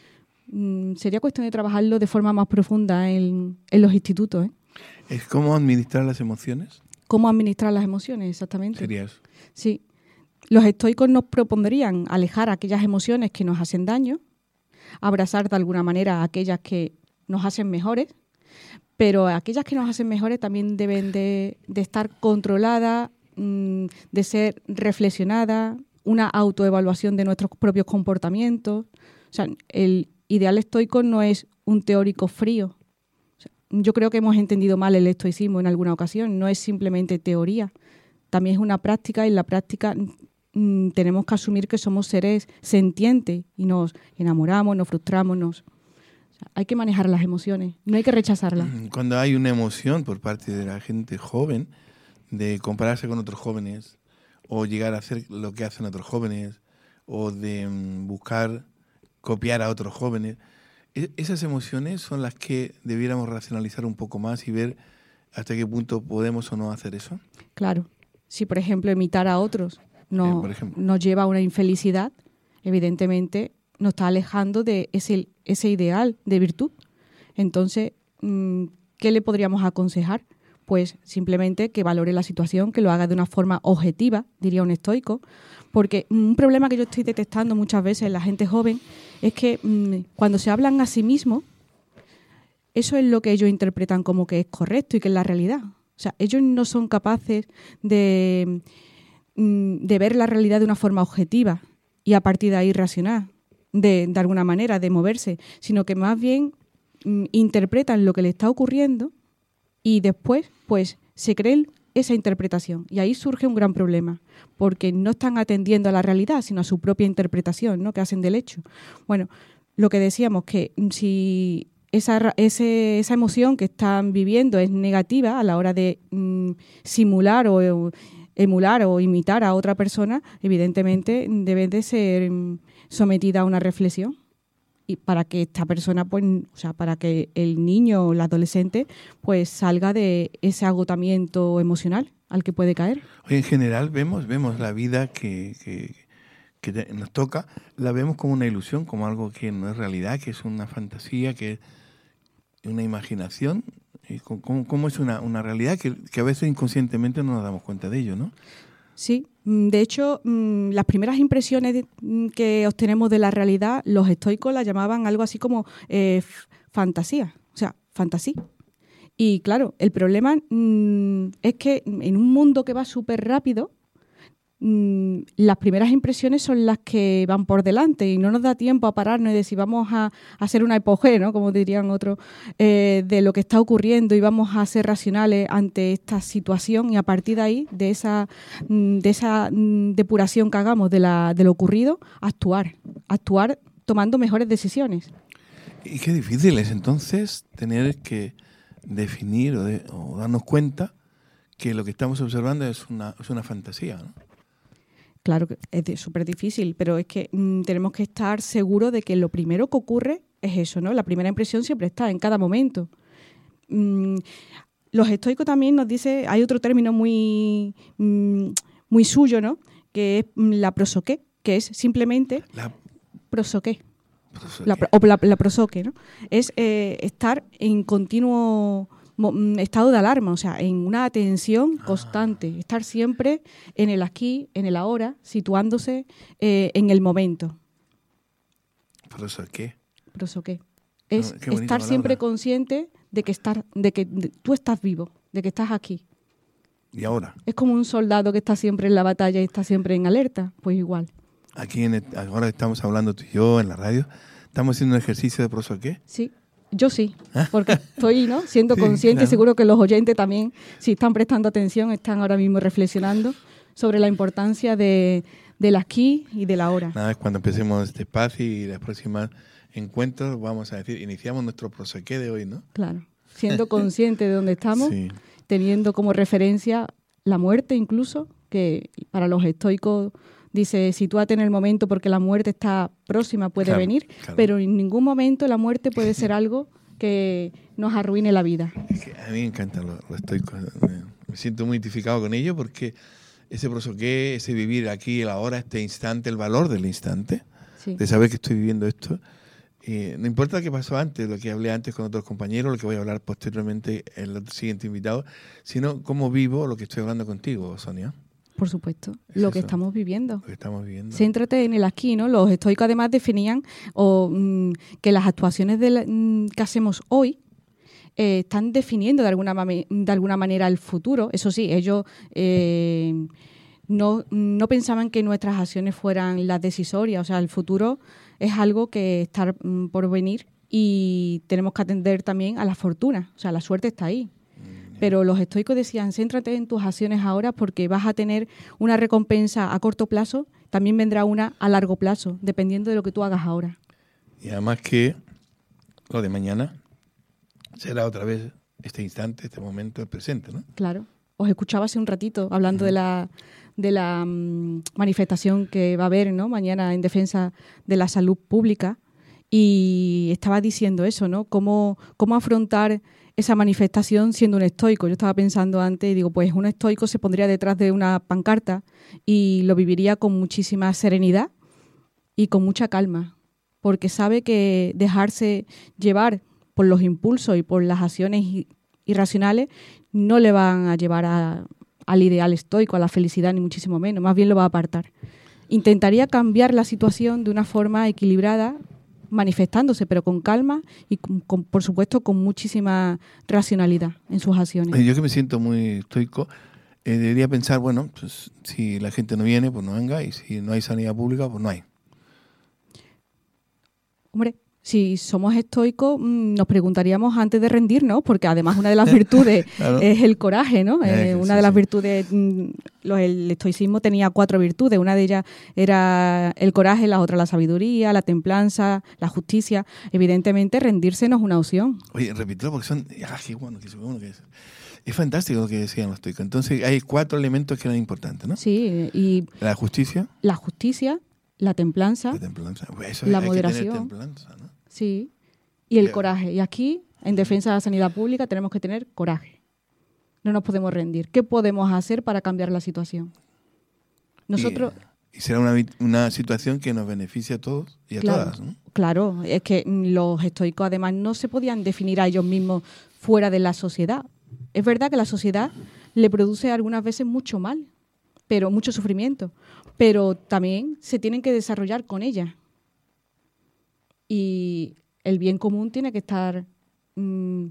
Mmm, sería cuestión de trabajarlo de forma más profunda en, en los institutos, ¿eh? ¿Es cómo administrar las emociones? ¿Cómo administrar las emociones, exactamente? Sería eso. Sí. Los estoicos nos propondrían alejar aquellas emociones que nos hacen daño, abrazar de alguna manera aquellas que nos hacen mejores, pero aquellas que nos hacen mejores también deben de, de estar controladas, mmm, de ser reflexionadas, una autoevaluación de nuestros propios comportamientos. O sea, el ideal estoico no es un teórico frío. O sea, yo creo que hemos entendido mal el estoicismo en alguna ocasión, no es simplemente teoría, también es una práctica y en la práctica mmm, tenemos que asumir que somos seres sentientes y nos enamoramos, nos frustramos, nos... O sea, hay que manejar las emociones, no hay que rechazarlas. Cuando hay una emoción por parte de la gente joven de compararse con otros jóvenes o llegar a hacer lo que hacen otros jóvenes o de um, buscar copiar a otros jóvenes, esas emociones son las que debiéramos racionalizar un poco más y ver hasta qué punto podemos o no hacer eso. Claro. Si, por ejemplo, imitar a otros no, eh, nos lleva a una infelicidad, evidentemente nos está alejando de ese, ese ideal de virtud. Entonces, ¿qué le podríamos aconsejar? Pues simplemente que valore la situación, que lo haga de una forma objetiva, diría un estoico, porque un problema que yo estoy detectando muchas veces en la gente joven es que mmm, cuando se hablan a sí mismos, eso es lo que ellos interpretan como que es correcto y que es la realidad. O sea, ellos no son capaces de, de ver la realidad de una forma objetiva y a partir de ahí racionar, de, de alguna manera, de moverse, sino que más bien mm, interpretan lo que le está ocurriendo y después pues se creen esa interpretación. Y ahí surge un gran problema, porque no están atendiendo a la realidad, sino a su propia interpretación, ¿no?, que hacen del hecho. Bueno, lo que decíamos, que si... Esa, ese, esa emoción que están viviendo es negativa a la hora de mm, simular o emular o imitar a otra persona, evidentemente debe de ser mm, sometida a una reflexión y para que esta persona, pues, o sea, para que el niño o el adolescente pues salga de ese agotamiento emocional al que puede caer. Hoy en general vemos, vemos la vida que, que, que te, nos toca, la vemos como una ilusión, como algo que no es realidad, que es una fantasía, que es una imaginación, y cómo, cómo es una, una realidad que, que a veces inconscientemente no nos damos cuenta de ello, ¿no? Sí, de hecho, las primeras impresiones que obtenemos de la realidad, los estoicos la llamaban algo así como eh, fantasía, o sea, fantasía. Y claro, el problema mmm, es que en un mundo que va súper rápido, mmm, las primeras impresiones son las que van por delante y no nos da tiempo a pararnos y decir vamos a, a hacer una apogea, ¿no? Como dirían otros, eh, de lo que está ocurriendo y vamos a ser racionales ante esta situación y a partir de ahí, de esa, mmm, de esa mmm, depuración que hagamos de, la, de lo ocurrido, actuar, actuar tomando mejores decisiones. Y qué difícil es entonces tener que definir o, de, o darnos cuenta que lo que estamos observando es una, es una fantasía, ¿no? Claro que es súper difícil, pero es que mmm, tenemos que estar seguros de que lo primero que ocurre es eso, ¿no? La primera impresión siempre está en cada momento. Mm, los estoicos también nos dice, hay otro término muy, mm, muy suyo, ¿no? Que es mm, la prosoqué, que es simplemente La prosoqué. prosoqué. La, o la, la prosoque, ¿no? Es eh, estar en continuo mo, estado de alarma, o sea, en una atención constante, ah. estar siempre en el aquí, en el ahora, situándose eh, en el momento. ¿Prosoqué? Prosoqué. Es No, estar siempre consciente de que, estar, de que de, tú estás vivo, de que estás aquí. ¿Y ahora? Es como un soldado que está siempre en la batalla y está siempre en alerta, pues igual. Aquí en el, ahora estamos hablando tú y yo en la radio, ¿estamos haciendo un ejercicio de prosoqué? Sí, yo sí, porque estoy ¿no? siendo Sí, consciente, claro. seguro que los oyentes también, si están prestando atención, están ahora mismo reflexionando sobre la importancia de, del aquí y del ahora. Nada, es cuando empecemos este espacio y los próximos encuentros vamos a decir, iniciamos nuestro prosoqué de hoy, ¿no? Claro, siendo consciente de dónde estamos, Sí. teniendo como referencia la muerte incluso, que para los estoicos dice, sitúate en el momento porque la muerte está próxima, puede Claro, venir, claro. pero en ningún momento la muerte puede ser algo que nos arruine la vida. Es que a mí me encantan los, los estoicos, me, me siento muy identificado con ellos porque ese prosoqué, ese vivir aquí, el ahora, este instante, el valor del instante, Sí. de saber que estoy viviendo esto, eh, no importa qué pasó antes, lo que hablé antes con otros compañeros, lo que voy a hablar posteriormente en el siguiente invitado, sino cómo vivo lo que estoy hablando contigo, Sonia. Por supuesto, Es lo que eso. estamos viviendo. Lo que estamos viviendo. Céntrate en el aquí, ¿no? Los estoicos además definían o, mm, que las actuaciones de la- mm, que hacemos hoy eh, están definiendo de alguna, mame- de alguna manera el futuro. Eso sí, ellos eh, no, no pensaban que nuestras acciones fueran las decisorias. O sea, el futuro es algo que está mm, por venir y tenemos que atender también a la fortuna. O sea, la suerte está ahí. Pero los estoicos decían, céntrate en tus acciones ahora porque vas a tener una recompensa a corto plazo, también vendrá una a largo plazo, dependiendo de lo que tú hagas ahora. Y además que lo de mañana será otra vez este instante, este momento, el presente, ¿no? Claro. Os escuchaba hace un ratito hablando uh-huh. de la, de la um, manifestación que va a haber, ¿no? Mañana en defensa de la salud pública y estaba diciendo eso, ¿no? Cómo, cómo afrontar esa manifestación siendo un estoico. Yo estaba pensando antes y digo, pues un estoico se pondría detrás de una pancarta y lo viviría con muchísima serenidad y con mucha calma, porque sabe que dejarse llevar por los impulsos y por las acciones irracionales no le van a llevar a, al ideal estoico, a la felicidad, ni muchísimo menos, más bien lo va a apartar. Intentaría cambiar la situación de una forma equilibrada, manifestándose, pero con calma y, con, con, por supuesto, con muchísima racionalidad en sus acciones. Yo que me siento muy estoico, eh, debería pensar, bueno, pues si la gente no viene, pues no venga, y si no hay sanidad pública, pues no hay. Hombre, si somos estoicos, nos preguntaríamos antes de rendirnos, porque además una de las virtudes claro. es el coraje, ¿no? Eh, eh, una sí, de las sí. virtudes, los, el estoicismo tenía cuatro virtudes, una de ellas era el coraje, la otra la sabiduría, la templanza, la justicia. Evidentemente, rendirse no es una opción. Oye, repítelo porque son... Ah, qué bueno, qué bueno que es. Es fantástico lo que decían los estoicos. Entonces, hay cuatro elementos que eran importantes, ¿no? Sí, y... La justicia. La justicia, la templanza, la, templanza. Pues eso la hay moderación. Que tener templanza, ¿no? Sí, y el coraje. Y aquí, en defensa de la sanidad pública, tenemos que tener coraje. No nos podemos rendir. ¿Qué podemos hacer para cambiar la situación? Nosotros... Y, y será una, una situación que nos beneficie a todos y a claro, todas, ¿no? Claro, es que los estoicos además no se podían definir a ellos mismos fuera de la sociedad. Es verdad que la sociedad le produce algunas veces mucho mal, pero mucho sufrimiento, pero también se tienen que desarrollar con ella. Y el bien común tiene que estar mmm,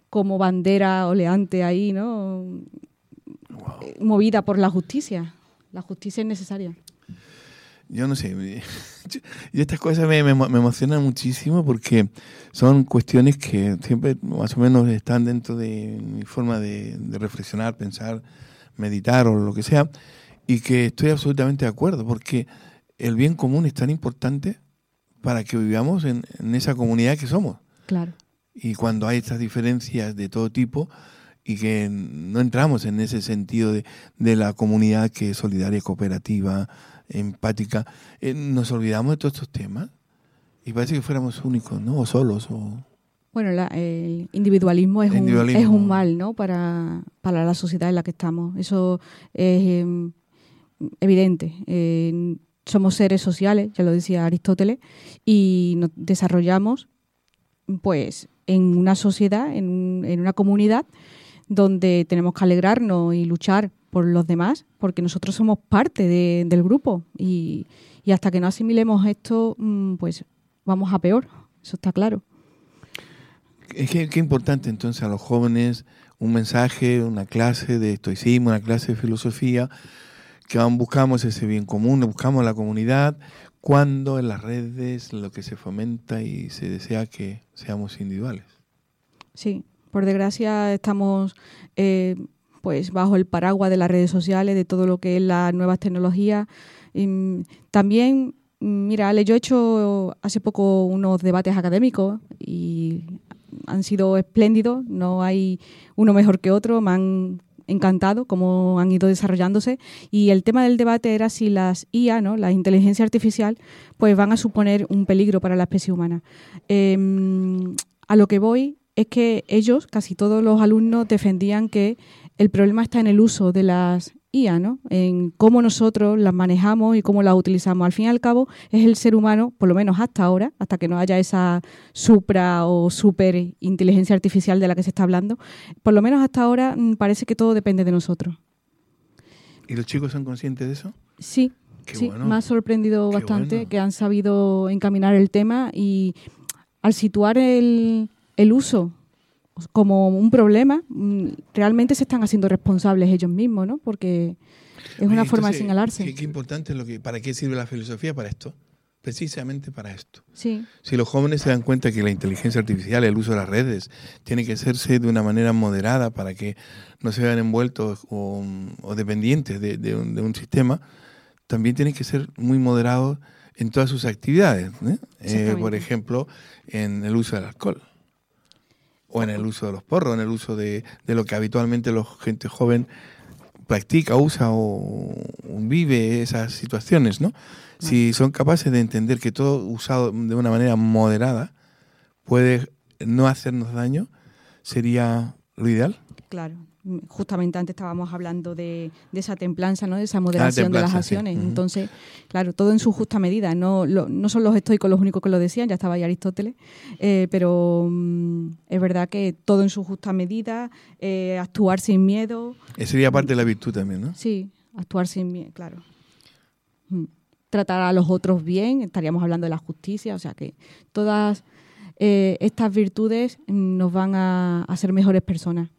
como bandera oleante ahí, ¿no? Wow. Eh, Movida por la justicia. La justicia es necesaria. Yo no sé, y estas cosas me, me, me emocionan muchísimo porque son cuestiones que siempre más o menos están dentro de mi forma de, de reflexionar, pensar, meditar o lo que sea, y que estoy absolutamente de acuerdo porque el bien común es tan importante para que vivamos en, en esa comunidad que somos. Claro. Y cuando hay estas diferencias de todo tipo y que no entramos en ese sentido de, de la comunidad que es solidaria, cooperativa, empática, eh, nos olvidamos de todos estos temas y parece que fuéramos únicos, ¿no? O solos. O... Bueno, la, el individualismo es, individualismo. Un, es un mal, ¿no? Para, para la sociedad en la que estamos. Eso es eh, evidente. Eh, somos seres sociales, ya lo decía Aristóteles, y nos desarrollamos pues en una sociedad, en, un, en una comunidad donde tenemos que alegrarnos y luchar por los demás, porque nosotros somos parte de, del grupo y, y hasta que no asimilemos esto, pues vamos a peor, eso está claro. Es que qué importante entonces a los jóvenes un mensaje, una clase de estoicismo, una clase de filosofía, que buscamos ese bien común, buscamos la comunidad, cuando en las redes lo que se fomenta y se desea que seamos individuales. Sí, por desgracia estamos eh, pues bajo el paraguas de las redes sociales, de todo lo que es las nuevas tecnologías. Y también, mira, Ale, yo he hecho hace poco unos debates académicos y han sido espléndidos, no hay uno mejor que otro, me han encantado cómo han ido desarrollándose, y el tema del debate era si las I A, ¿no?, la inteligencia artificial, pues van a suponer un peligro para la especie humana. Eh, a lo que voy es que ellos, casi todos los alumnos, defendían que el problema está en el uso de las I A, ¿no?, en cómo nosotros las manejamos y cómo las utilizamos. Al fin y al cabo, es el ser humano, por lo menos hasta ahora, hasta que no haya esa supra o super inteligencia artificial de la que se está hablando, por lo menos hasta ahora parece que todo depende de nosotros. ¿Y los chicos son conscientes de eso? Sí, Qué sí, bueno. me ha sorprendido Qué bastante bueno. que han sabido encaminar el tema y al situar el, el uso como un problema, realmente se están haciendo responsables ellos mismos, ¿no? Porque es una Oye, forma de entonces, señalarse. Qué, qué importante es lo que, ¿para qué sirve la filosofía? Para esto, precisamente para esto. Sí, Si los jóvenes se dan cuenta que la inteligencia artificial, el uso de las redes, tiene que hacerse de una manera moderada para que no se vean envueltos o, o dependientes de, de, un, de un sistema, también tienen que ser muy moderados en todas sus actividades, ¿eh? Eh, por ejemplo, en el uso del alcohol, o en el uso de los porros, en el uso de, de lo que habitualmente la gente joven practica, usa o, o vive esas situaciones, ¿no? Si son capaces de entender que todo usado de una manera moderada puede no hacernos daño, sería lo ideal. claro. Justamente antes estábamos hablando de, de esa templanza, ¿no?, de esa moderación Ah, de las templanza, acciones. sí. Ujú. Entonces, claro, todo en su justa medida. No, lo, no son los estoicos los únicos que lo decían, ya estaba ahí Aristóteles, eh, pero mm, es verdad que todo en su justa medida, eh, actuar sin miedo. Esa sería parte de la virtud también, ¿no? Sí, actuar sin miedo, claro. Mm. Tratar a los otros bien, estaríamos hablando de la justicia, o sea que todas eh, estas virtudes nos van a hacer mejores personas.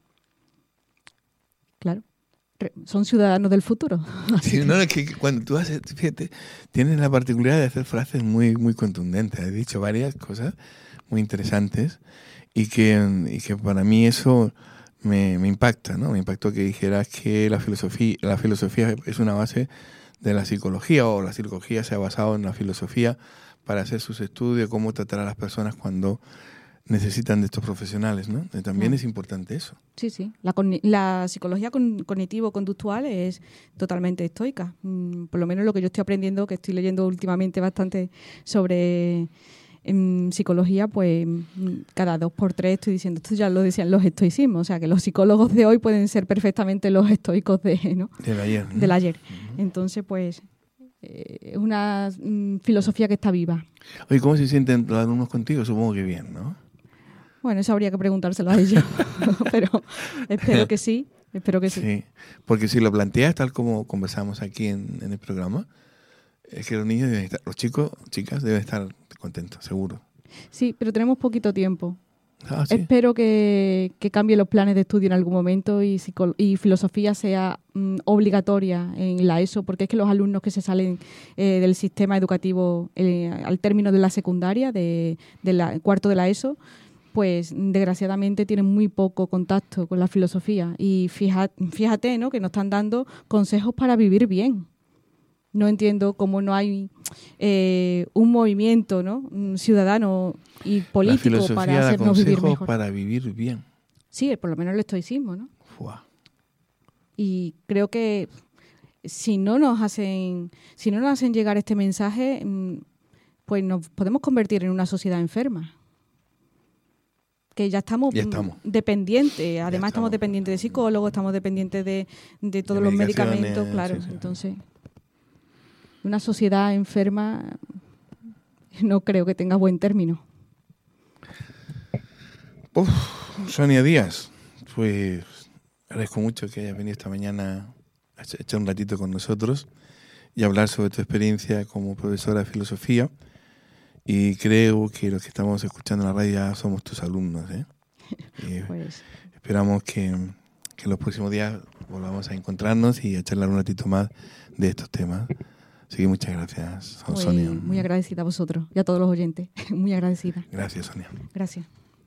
Claro, Re- son ciudadanos del futuro. Sí, no, es que cuando tú haces, fíjate, tienes la particularidad de hacer frases muy, muy contundentes. Has dicho varias cosas muy interesantes y que, y que para mí eso me, me impacta, ¿no? Me impactó que dijeras que la filosofía, la filosofía es una base de la psicología, o la psicología se ha basado en la filosofía para hacer sus estudios, cómo tratar a las personas cuando necesitan de estos profesionales, ¿no? Y también Ah. es importante eso. Sí, sí. La, cogni- la psicología con- cognitivo-conductual es totalmente estoica. Mm, por lo menos lo que yo estoy aprendiendo, que estoy leyendo últimamente bastante sobre em, psicología, pues mm, cada dos por tres estoy diciendo, esto ya lo decían los estoicismos, o sea que los psicólogos de hoy pueden ser perfectamente los estoicos de, ¿no?, Del ayer, ¿no? del ayer. Entonces, pues eh, es una mm, filosofía que está viva. Oye, ¿cómo se sienten los alumnos contigo? Supongo que bien, ¿no? Bueno, eso habría que preguntárselo a ellos, pero espero que sí, espero que sí. Sí, porque si lo planteas tal como conversamos aquí en, en el programa, es que los niños deben estar, los chicos, chicas deben estar contentos, seguro. Sí, pero tenemos poquito tiempo. Ah, sí. Espero que, que cambie los planes de estudio en algún momento y, psico- y filosofía sea mm, obligatoria en la ESO, porque es que los alumnos que se salen eh, del sistema educativo eh, al término de la secundaria, de, de la cuarto de la ESO, pues desgraciadamente tienen muy poco contacto con la filosofía. Y fíjate, fíjate, ¿no?, que nos están dando consejos para vivir bien. No entiendo cómo no hay eh, un movimiento, ¿no?, un ciudadano y político La filosofía para da hacernos vivir consejos mejor. para vivir bien. Sí, por lo menos el estoicismo, ¿no? Fua. Y creo que si no nos hacen, si no nos hacen llegar este mensaje, mm, pues nos podemos convertir en una sociedad enferma. Que ya estamos, Ya mm, estamos. dependientes, además estamos. estamos. dependientes de psicólogos, estamos dependientes de, de todos De los medicaciones, medicamentos, claro. sí, sí. Entonces, una sociedad enferma no creo que tenga buen término. Uf, Sonia Díaz, pues agradezco mucho que hayas venido esta mañana a ech- echar un ratito con nosotros y hablar sobre tu experiencia como profesora de filosofía. Y creo que los que estamos escuchando en la radio ya somos tus alumnos, ¿eh? Y Pues esperamos que, que en los próximos días volvamos a encontrarnos y a charlar un ratito más de estos temas. Así que muchas gracias, Pues, Sonia. muy agradecida a vosotros y a todos los oyentes. Muy agradecida. Gracias, Sonia. Gracias.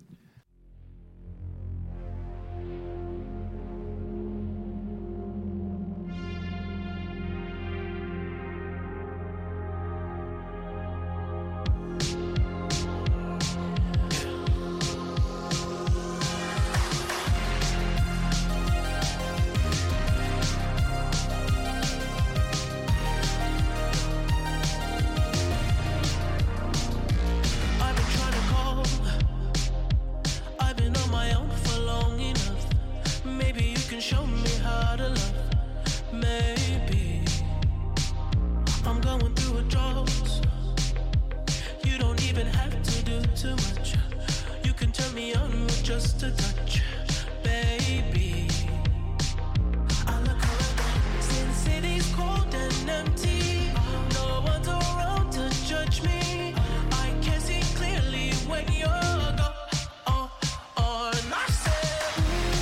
I've been trying to call. I've been on my own for long enough. Maybe you can show me how to love. Maybe I'm going through a drought. You don't even have to do too much. You can turn me on with just a touch, baby. I look around, since city's cold and empty. No one's around to judge me. I can see clearly when you're gone. Oh, oh, and I said,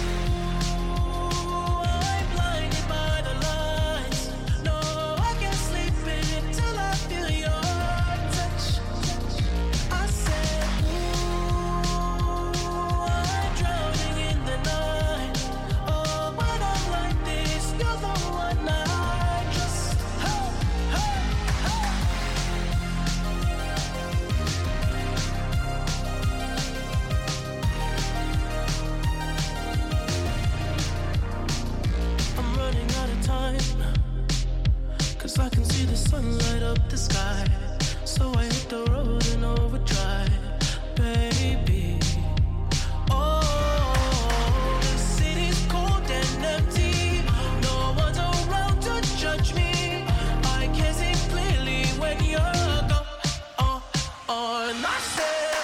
ooh, I'm blinded by the lights. No, I can't sleep until I feel your touch. I said, ooh, I'm drowning in the night. Oh, when I'm like this, you're the one I trust. Hey, hey, hey. I'm running out of time, 'cause I can see the sun light up the sky. So I hit the road in overdrive, baby. Oh, the city's cold and empty. No one's around to judge me. I can see clearly when you're gone. Oh, oh, and I said,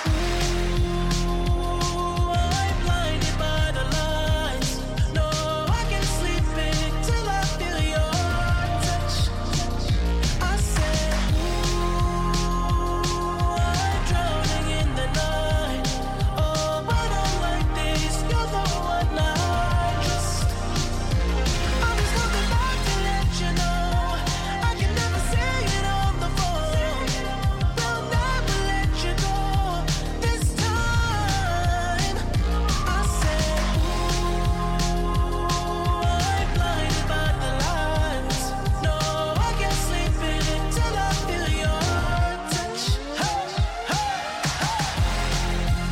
ooh, I'm blinded by the lights. No, I can't sleep until I feel your touch. I said, ooh, I'm drowning in the night. Oh, when I'm like this, you're the one I trust. I'm just coming back to let you know I can never say it on the phone. Will never let you go this time. I said, ooh, I'm blinded by the lights. No, I can't sleep until I feel your touch. Hey, hey, hey.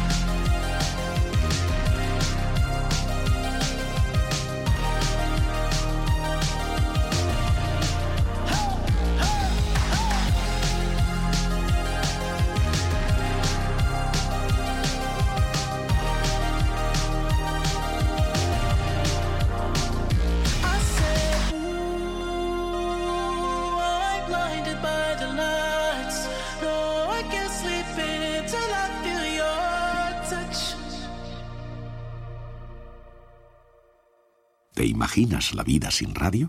I said, ooh, I'm blinded by the lights. No, I can't sleep until I feel your touch. ¿Te imaginas la vida sin radio?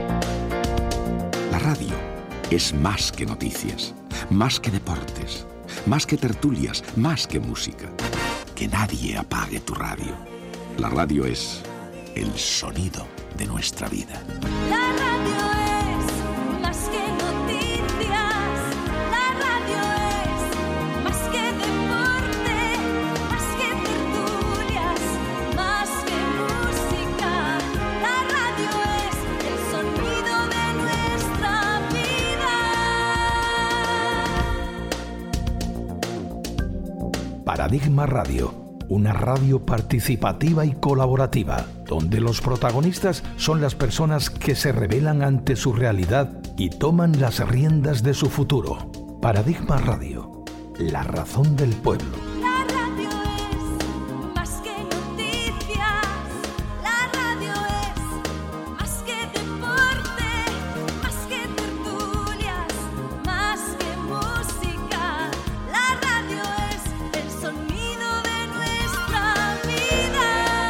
La radio es más que noticias, más que deportes, más que tertulias, más que música. Que nadie nadie apague tu radio. La radio es el sonido de nuestra vida. La radio es más que noticias, la radio es más que deporte, más que tertulias, más que música. La radio es el sonido de nuestra vida. Paradigma Radio, una radio participativa y colaborativa, donde los protagonistas son las personas que se rebelan ante su realidad y toman las riendas de su futuro. Paradigma Radio, la razón del pueblo. La radio es más que noticias, la radio es más que deporte, más que tertulias, más que música. La radio es el sonido de nuestra vida.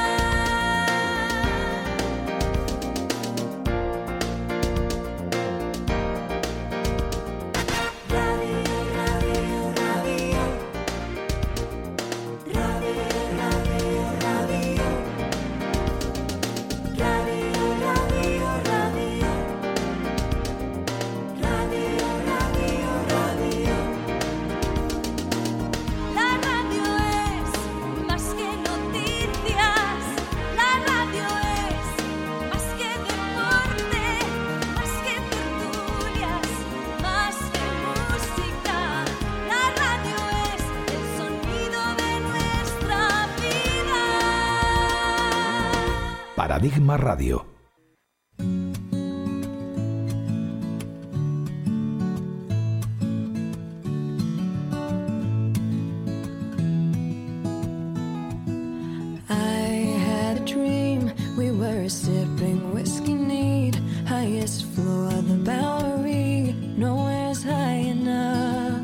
La radio es más que noticias, la radio es más que deporte, más que tertulias, más que música. La radio es el sonido de nuestra vida. Paradigma Radio. I had a dream, we were sipping whiskey neat, highest floor of the Bowery, nowhere's high enough.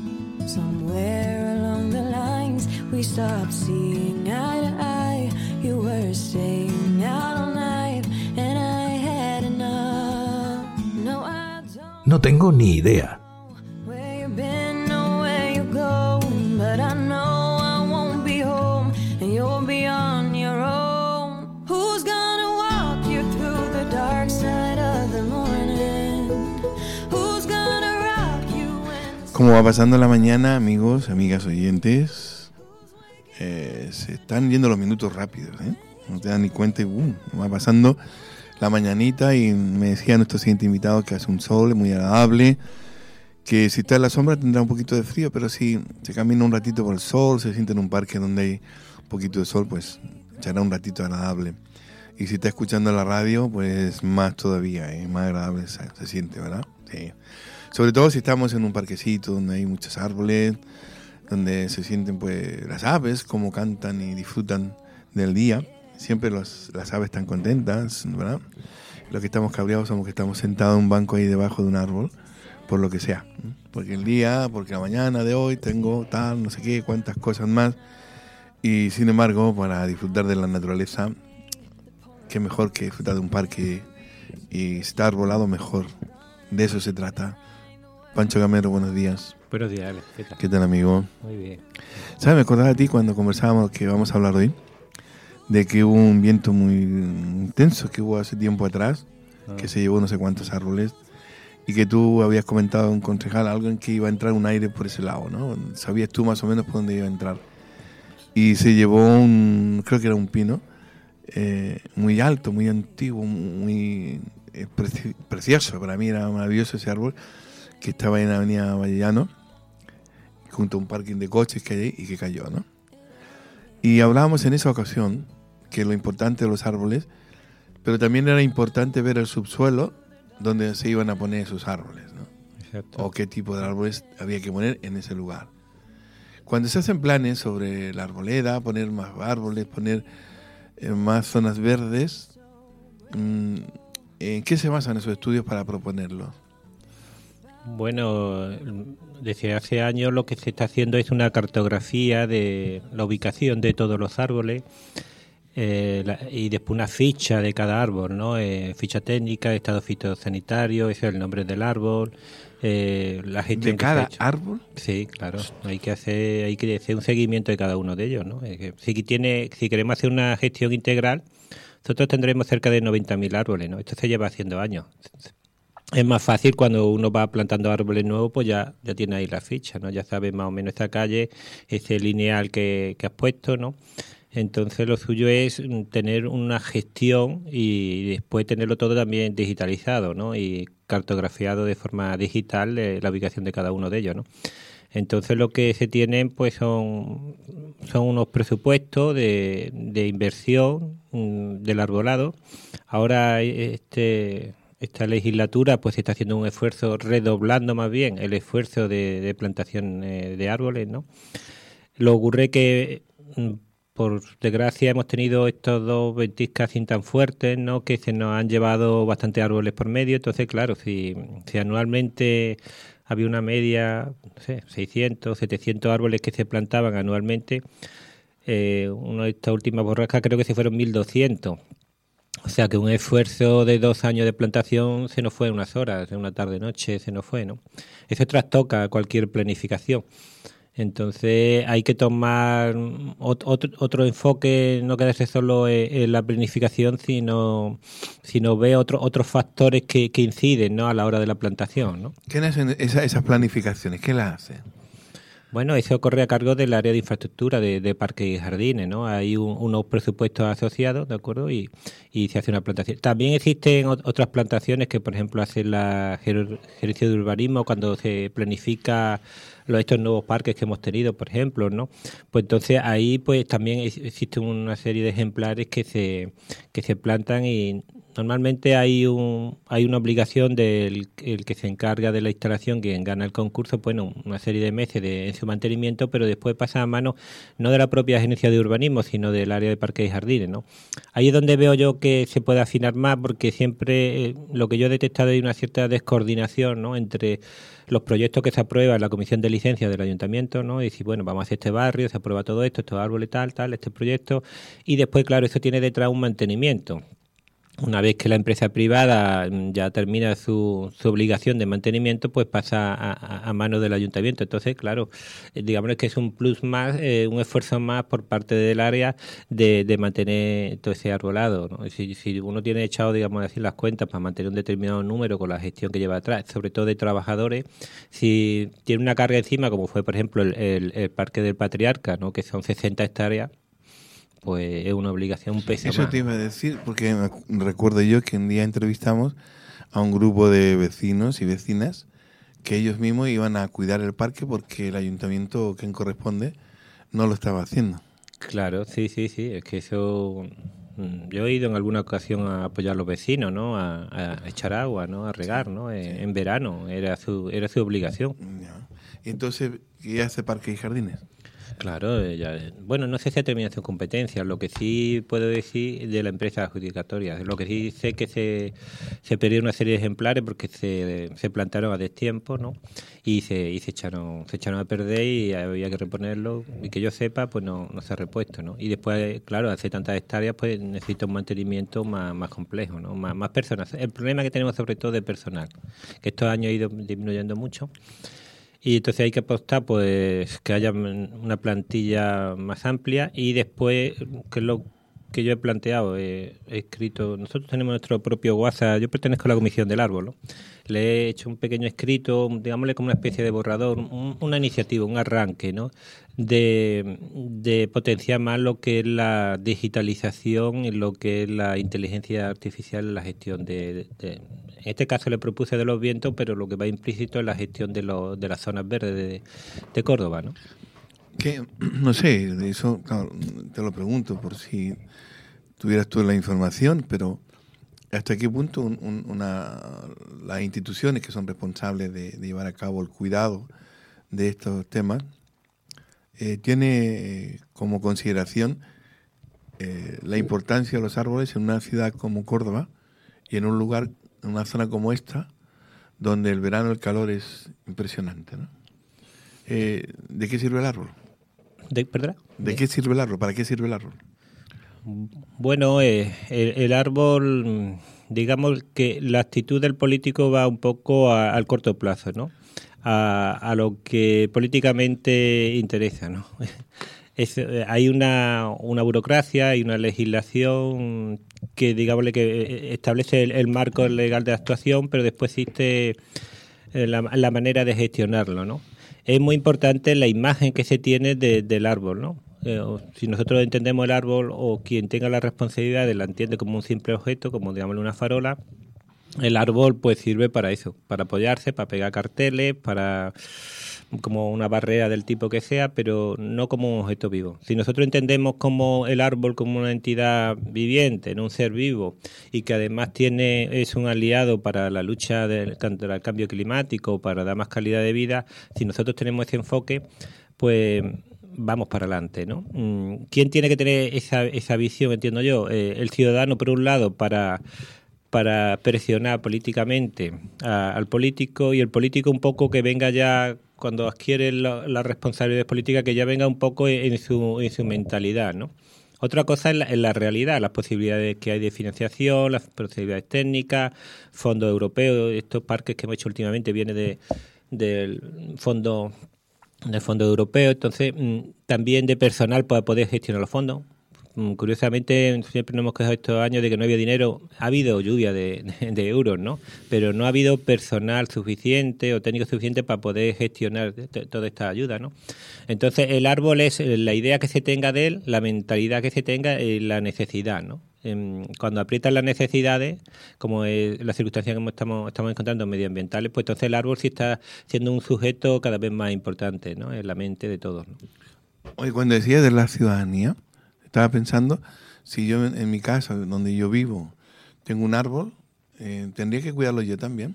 Somewhere along the lines, we stopped seeing eye to eye. You were staying out all night, and I had enough. No, I don't No tengo ni idea. where you've been or where you're going, but I know I won't be home, and you'll be on your own. Who's gonna walk you through the dark side of the morning? Who's gonna rock you when Como va pasando la mañana, amigos, amigas oyentes, eh, se están yendo los minutos rápidos, ¿eh? No te dan ni cuenta y boom, va pasando la mañanita y me decía nuestro siguiente invitado que hace un sol muy agradable, que si está en la sombra tendrá un poquito de frío, pero si se camina un ratito por el sol, se siente en un parque donde hay un poquito de sol, pues echará un ratito agradable. Y si está escuchando la radio, pues más todavía, ¿eh? Más agradable se, se siente, ¿verdad? Sí. Sobre todo si estamos en un parquecito donde hay muchos árboles, donde se sienten pues las aves, como cantan y disfrutan del día. Siempre los, las aves están contentas, ¿verdad? Los que estamos cabreados somos que estamos sentados en un banco ahí debajo de un árbol, por lo que sea. ¿eh? Porque el día, porque la mañana de hoy tengo tal, no sé qué, cuántas cosas más. Y sin embargo, para disfrutar de la naturaleza, qué mejor que disfrutar de un parque y estar arbolado mejor. De eso se trata. Pancho Gamero, buenos días. Buenos días, Alex. ¿Qué tal? ¿Qué tal, amigo? Muy bien. ¿Sabes? Me acordaba de ti cuando conversábamos que vamos a hablar hoy, de que hubo un viento muy intenso que hubo hace tiempo atrás, Ah. que se llevó no sé cuántos árboles, y que tú habías comentado a un concejal algo en que iba a entrar un aire por ese lado, ¿no? Sabías tú más o menos por dónde iba a entrar. Y se llevó un, creo que era un pino, eh, muy alto, muy antiguo, muy eh, preci- precioso. Para mí era maravilloso ese árbol, que estaba en la avenida Vallellano, junto a un parking de coches que hay ahí, y que cayó, ¿no? Y hablábamos en esa ocasión que lo importante de los árboles, pero también era importante ver el subsuelo donde se iban a poner esos árboles, ¿no? Exacto. O qué tipo de árboles había que poner en ese lugar. Cuando se hacen planes sobre la arboleda, poner más árboles, poner eh, más zonas verdes, mmm, ¿en qué se basan esos estudios para proponerlo? Bueno, desde hace años lo que se está haciendo es una cartografía de la ubicación de todos los árboles eh, la, y después una ficha de cada árbol, ¿no? Eh, ficha técnica, estado fitosanitario, ese es el nombre del árbol, eh, la gestión ¿De que cada se ha hecho. árbol? Sí, claro. Hay que hacer, hay que hacer un seguimiento de cada uno de ellos, ¿no? Es que si tiene, si queremos hacer una gestión integral, nosotros tendremos cerca de noventa mil árboles, ¿no? Esto se lleva haciendo años. Es más fácil cuando uno va plantando árboles nuevos, pues ya, ya tiene ahí la ficha, ¿no? Ya sabes más o menos esta calle, ese lineal que, que has puesto, ¿no? Entonces lo suyo es tener una gestión y después tenerlo todo también digitalizado, ¿no? Y cartografiado de forma digital eh, la ubicación de cada uno de ellos, ¿no? Entonces lo que se tienen pues son, son unos presupuestos de, de inversión mm, del arbolado. Ahora este esta legislatura pues se está haciendo un esfuerzo, redoblando más bien el esfuerzo de, de plantación eh, de árboles, ¿no? Lo ocurre que mm, por desgracia hemos tenido estos dos ventiscas sin tan fuertes, ¿no? Que se nos han llevado bastantes árboles por medio. Entonces, claro, si, si anualmente había una media, no sé, seiscientos, setecientos árboles que se plantaban anualmente, eh, una de estas últimas borrascas creo que se fueron mil doscientos. O sea que un esfuerzo de dos años de plantación se nos fue en unas horas, en una tarde-noche se nos fue, ¿no? Eso trastoca cualquier planificación. Entonces hay que tomar otro, otro enfoque, no quedarse solo en la planificación, sino, sino ver otro, otros factores que, que inciden, ¿no? A la hora de la plantación, ¿no? ¿Quiénes hacen esa- esas planificaciones? ¿Qué las hacen? Bueno, eso corre a cargo del área de infraestructura de, de parques y jardines, ¿no? Hay un- unos presupuestos asociados, ¿de acuerdo? Y, y se hace una plantación. También existen ot- otras plantaciones que, por ejemplo, hace la ger- gerencia de urbanismo cuando se planifica los, estos nuevos parques que hemos tenido, por ejemplo, ¿no? Pues entonces ahí pues también ex- existe una serie de ejemplares que se que se plantan y normalmente hay un hay una obligación del el que se encarga de la instalación, quien gana el concurso, bueno, una serie de meses de, en su mantenimiento, pero después pasa a mano no de la propia gerencia de urbanismo, sino del área de parques y jardines, ¿no? Ahí es donde veo yo que se puede afinar más, porque siempre eh, lo que yo he detectado hay una cierta descoordinación, ¿no? Entre los proyectos que se aprueban en la comisión de licencia del ayuntamiento, ¿no? Y decir, bueno, vamos a hacer este barrio, se aprueba todo esto, estos árboles, tal, tal, este proyecto, y después, claro, eso tiene detrás un mantenimiento. Una vez que la empresa privada mm, ya termina su, su obligación de mantenimiento, pues pasa a, a, a manos del ayuntamiento. Entonces, claro, eh, digamos que es un plus más, eh, un esfuerzo más por parte del área de, de mantener todo ese arbolado, ¿no? Si, si uno tiene echado, digamos así, las cuentas para mantener un determinado número con la gestión que lleva atrás, sobre todo de trabajadores, si tiene una carga encima, como fue, por ejemplo, el, el, el Parque del Patriarca, ¿no? Que son sesenta hectáreas, pues es una obligación, un peso Eso más. te iba a decir, porque me acu- recuerdo yo que un día entrevistamos a un grupo de vecinos y vecinas que ellos mismos iban a cuidar el parque porque el ayuntamiento que corresponde no lo estaba haciendo. Claro, sí, sí, sí, es que eso... mm, Yo he ido en alguna ocasión a apoyar a los vecinos, ¿no? A, a echar agua, ¿no? A regar, ¿no? En, en verano, era su, era su obligación. Y entonces, ¿qué hace Parques y Jardines? Claro, eh, ya, eh, bueno, no sé si ha terminado su competencia. Lo que sí puedo decir de la empresa adjudicatoria, lo que sí sé que se, se perdieron una serie de ejemplares porque se, se plantaron a destiempo, ¿no? Y se, y se echaron se echaron a perder y había que reponerlo. Y que yo sepa, pues no, no se ha repuesto, ¿no? Y después, claro, hace tantas hectáreas, pues necesita un mantenimiento más, más complejo, ¿no? Más, más personas. El problema que tenemos sobre todo de personal, que estos años ha ido disminuyendo mucho. Y entonces hay que apostar pues que haya una plantilla más amplia y después, que es lo que yo he planteado, eh, he escrito, nosotros tenemos nuestro propio WhatsApp, yo pertenezco a la Comisión del Árbol, ¿no? Le he hecho un pequeño escrito, digámosle como una especie de borrador, un- una iniciativa, un arranque, ¿no? De, de potenciar más lo que es la digitalización y lo que es la inteligencia artificial en la gestión de, de- de- en este caso le propuse de los vientos, pero lo que va implícito es la gestión de, los de las zonas verdes de, de Córdoba, ¿no? Que, no sé, de eso claro, te lo pregunto por si tuvieras tú la información, pero ¿hasta qué punto un- un- una, las instituciones que son responsables de, de llevar a cabo el cuidado de estos temas eh, tiene eh, como consideración eh, la importancia de los árboles en una ciudad como Córdoba y en un lugar, en una zona como esta, donde el verano el calor es impresionante, ¿no? Eh, ¿De qué sirve el árbol? ¿De, ¿Perdón? ¿De qué sirve el árbol? ¿Para qué sirve el árbol? Bueno, eh, el, el árbol, digamos que la actitud del político va un poco a- al corto plazo, ¿no? A, a lo que políticamente interesa, ¿no? Es, eh, hay una, una burocracia y una legislación que, digámosle, que eh, establece el, el marco legal de actuación, pero después existe eh, la, la manera de gestionarlo, ¿no? Es muy importante la imagen que se tiene de- del árbol, ¿no? Eh, o si nosotros entendemos el árbol, o quien tenga la responsabilidad la entiende como un simple objeto, como digámosle una farola, el árbol pues sirve para eso, para apoyarse, para pegar carteles, para como una barrera del tipo que sea, pero no como un objeto vivo. Si nosotros entendemos como el árbol como una entidad viviente, no un ser vivo, y que además tiene es un aliado para la lucha del, contra el cambio climático, para dar más calidad de vida, si nosotros tenemos ese enfoque, pues vamos para adelante, ¿no? Mm, ¿Quién tiene que tener esa, esa visión, entiendo yo? Eh, el ciudadano, por un lado, para para presionar políticamente a- al político, y el político un poco que venga ya, cuando adquiere la, la responsabilidad política, que ya venga un poco en, en su, en su mentalidad, ¿no? Otra cosa es la, es la realidad, las posibilidades que hay de financiación, las posibilidades técnicas, fondos europeos. Estos parques que hemos hecho últimamente vienen de, del fondo del fondo europeo, entonces mm, también de personal para poder gestionar los fondos. Mm, Curiosamente, siempre nos hemos quejado estos años de que no había dinero. Ha habido lluvia de, de, de euros, ¿no? Pero no ha habido personal suficiente o técnico suficiente para poder gestionar t- t- toda esta ayuda, ¿no? Entonces, el árbol es eh, la idea que se tenga de él, la mentalidad que se tenga y la necesidad, ¿no? Em, Cuando aprietan las necesidades, como es la circunstancia que estamos, estamos encontrando medioambientales, pues entonces el árbol sí está siendo un sujeto cada vez más importante, ¿no? En la mente de todos, ¿no? Oye, cuando decías de la ciudadanía, estaba pensando, si yo en, en mi casa, donde yo vivo, tengo un árbol, eh, ¿tendría que cuidarlo yo también?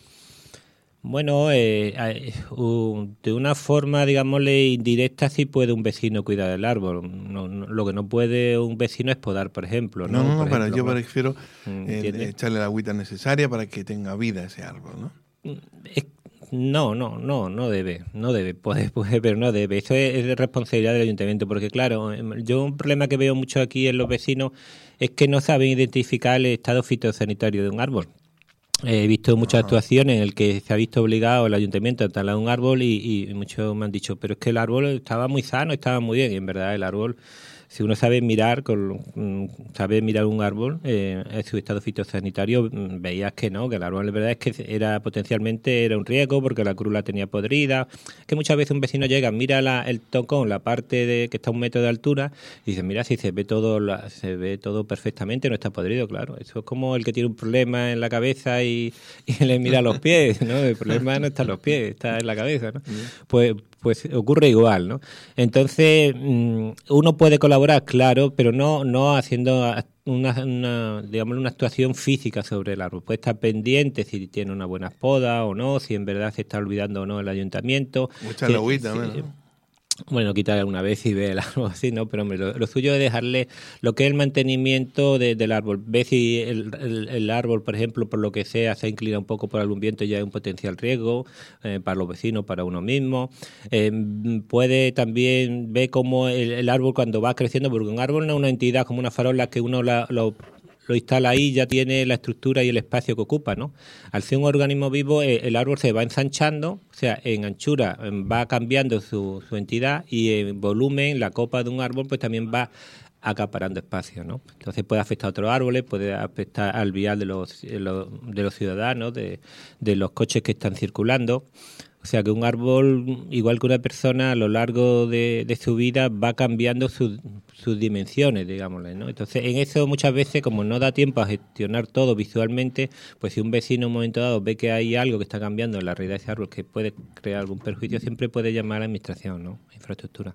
Bueno, eh, eh, un- de una forma, digámosle, indirecta, sí puede un vecino cuidar del árbol. No, no- lo que no puede un vecino es podar, por ejemplo, ¿no? No, no, no, Por pero ejemplo, yo bueno, prefiero mm, eh, ¿entiendes? echarle la agüita necesaria para que tenga vida ese árbol, ¿no? Es- no, no, no, no debe, no debe, puede, puede, pero no debe. Eso es, es responsabilidad del ayuntamiento, porque claro, em, yo un problema que veo mucho aquí en los vecinos es que no saben identificar el estado fitosanitario de un árbol. Eh, He visto muchas actuaciones en las que se ha visto obligado el ayuntamiento a talar un árbol y, y muchos me han dicho, pero es que el árbol estaba muy sano, estaba muy bien. Y en verdad el árbol, si uno sabe mirar, con, mm, sabe mirar un árbol eh, en su estado fitosanitario, mm, veías que no, que el árbol, la verdad es que era potencialmente era un riesgo porque la cruz la tenía podrida. Que muchas veces un vecino llega, mira la, el tocón, la parte de que está a un metro de altura, y dice, mira, si se ve todo la- se ve todo perfectamente, no está podrido, claro. Eso es como el que tiene un problema en la cabeza y, y le mira los pies, ¿no? El problema no está en los pies, está en la cabeza, ¿no? Pues pues ocurre igual, ¿no? Entonces, mm, uno puede colaborar, claro, pero no no haciendo a- una, una digamos una actuación física sobre el árbol. Puede estar pendiente si tiene una buena poda o no, si en verdad se está olvidando o no el ayuntamiento. O echarle Si- agüita, si- bueno. Bueno, quitar alguna vez y ver el árbol así, ¿no? Pero hombre, lo, lo suyo es dejarle lo que es el mantenimiento de- del árbol. Ve si el, el- el árbol, por ejemplo, por lo que sea, se inclina un poco por algún viento y ya hay un potencial riesgo eh, para los vecinos, para uno mismo. Eh, puede también ver cómo el, el árbol cuando va creciendo, porque un árbol no es una entidad como una farola que uno la, lo lo instala ahí, ya tiene la estructura y el espacio que ocupa, ¿no? Al ser un organismo vivo, eh, el árbol se va ensanchando, o sea, en anchura eh, va cambiando su, su entidad, y en volumen, la copa de un árbol pues también va acaparando espacio, ¿no? Entonces puede afectar a otros árboles, puede afectar al vial de los, de los, de los ciudadanos, de, de los coches que están circulando. O sea que un árbol, igual que una persona, a lo largo de, de su vida va cambiando sus, sus dimensiones, digámosle, ¿no? Entonces, en eso muchas veces, como no da tiempo a gestionar todo visualmente, pues si un vecino en un momento dado ve que hay algo que está cambiando en la realidad de ese árbol que puede crear algún perjuicio, siempre puede llamar a la administración, ¿no? Infraestructura.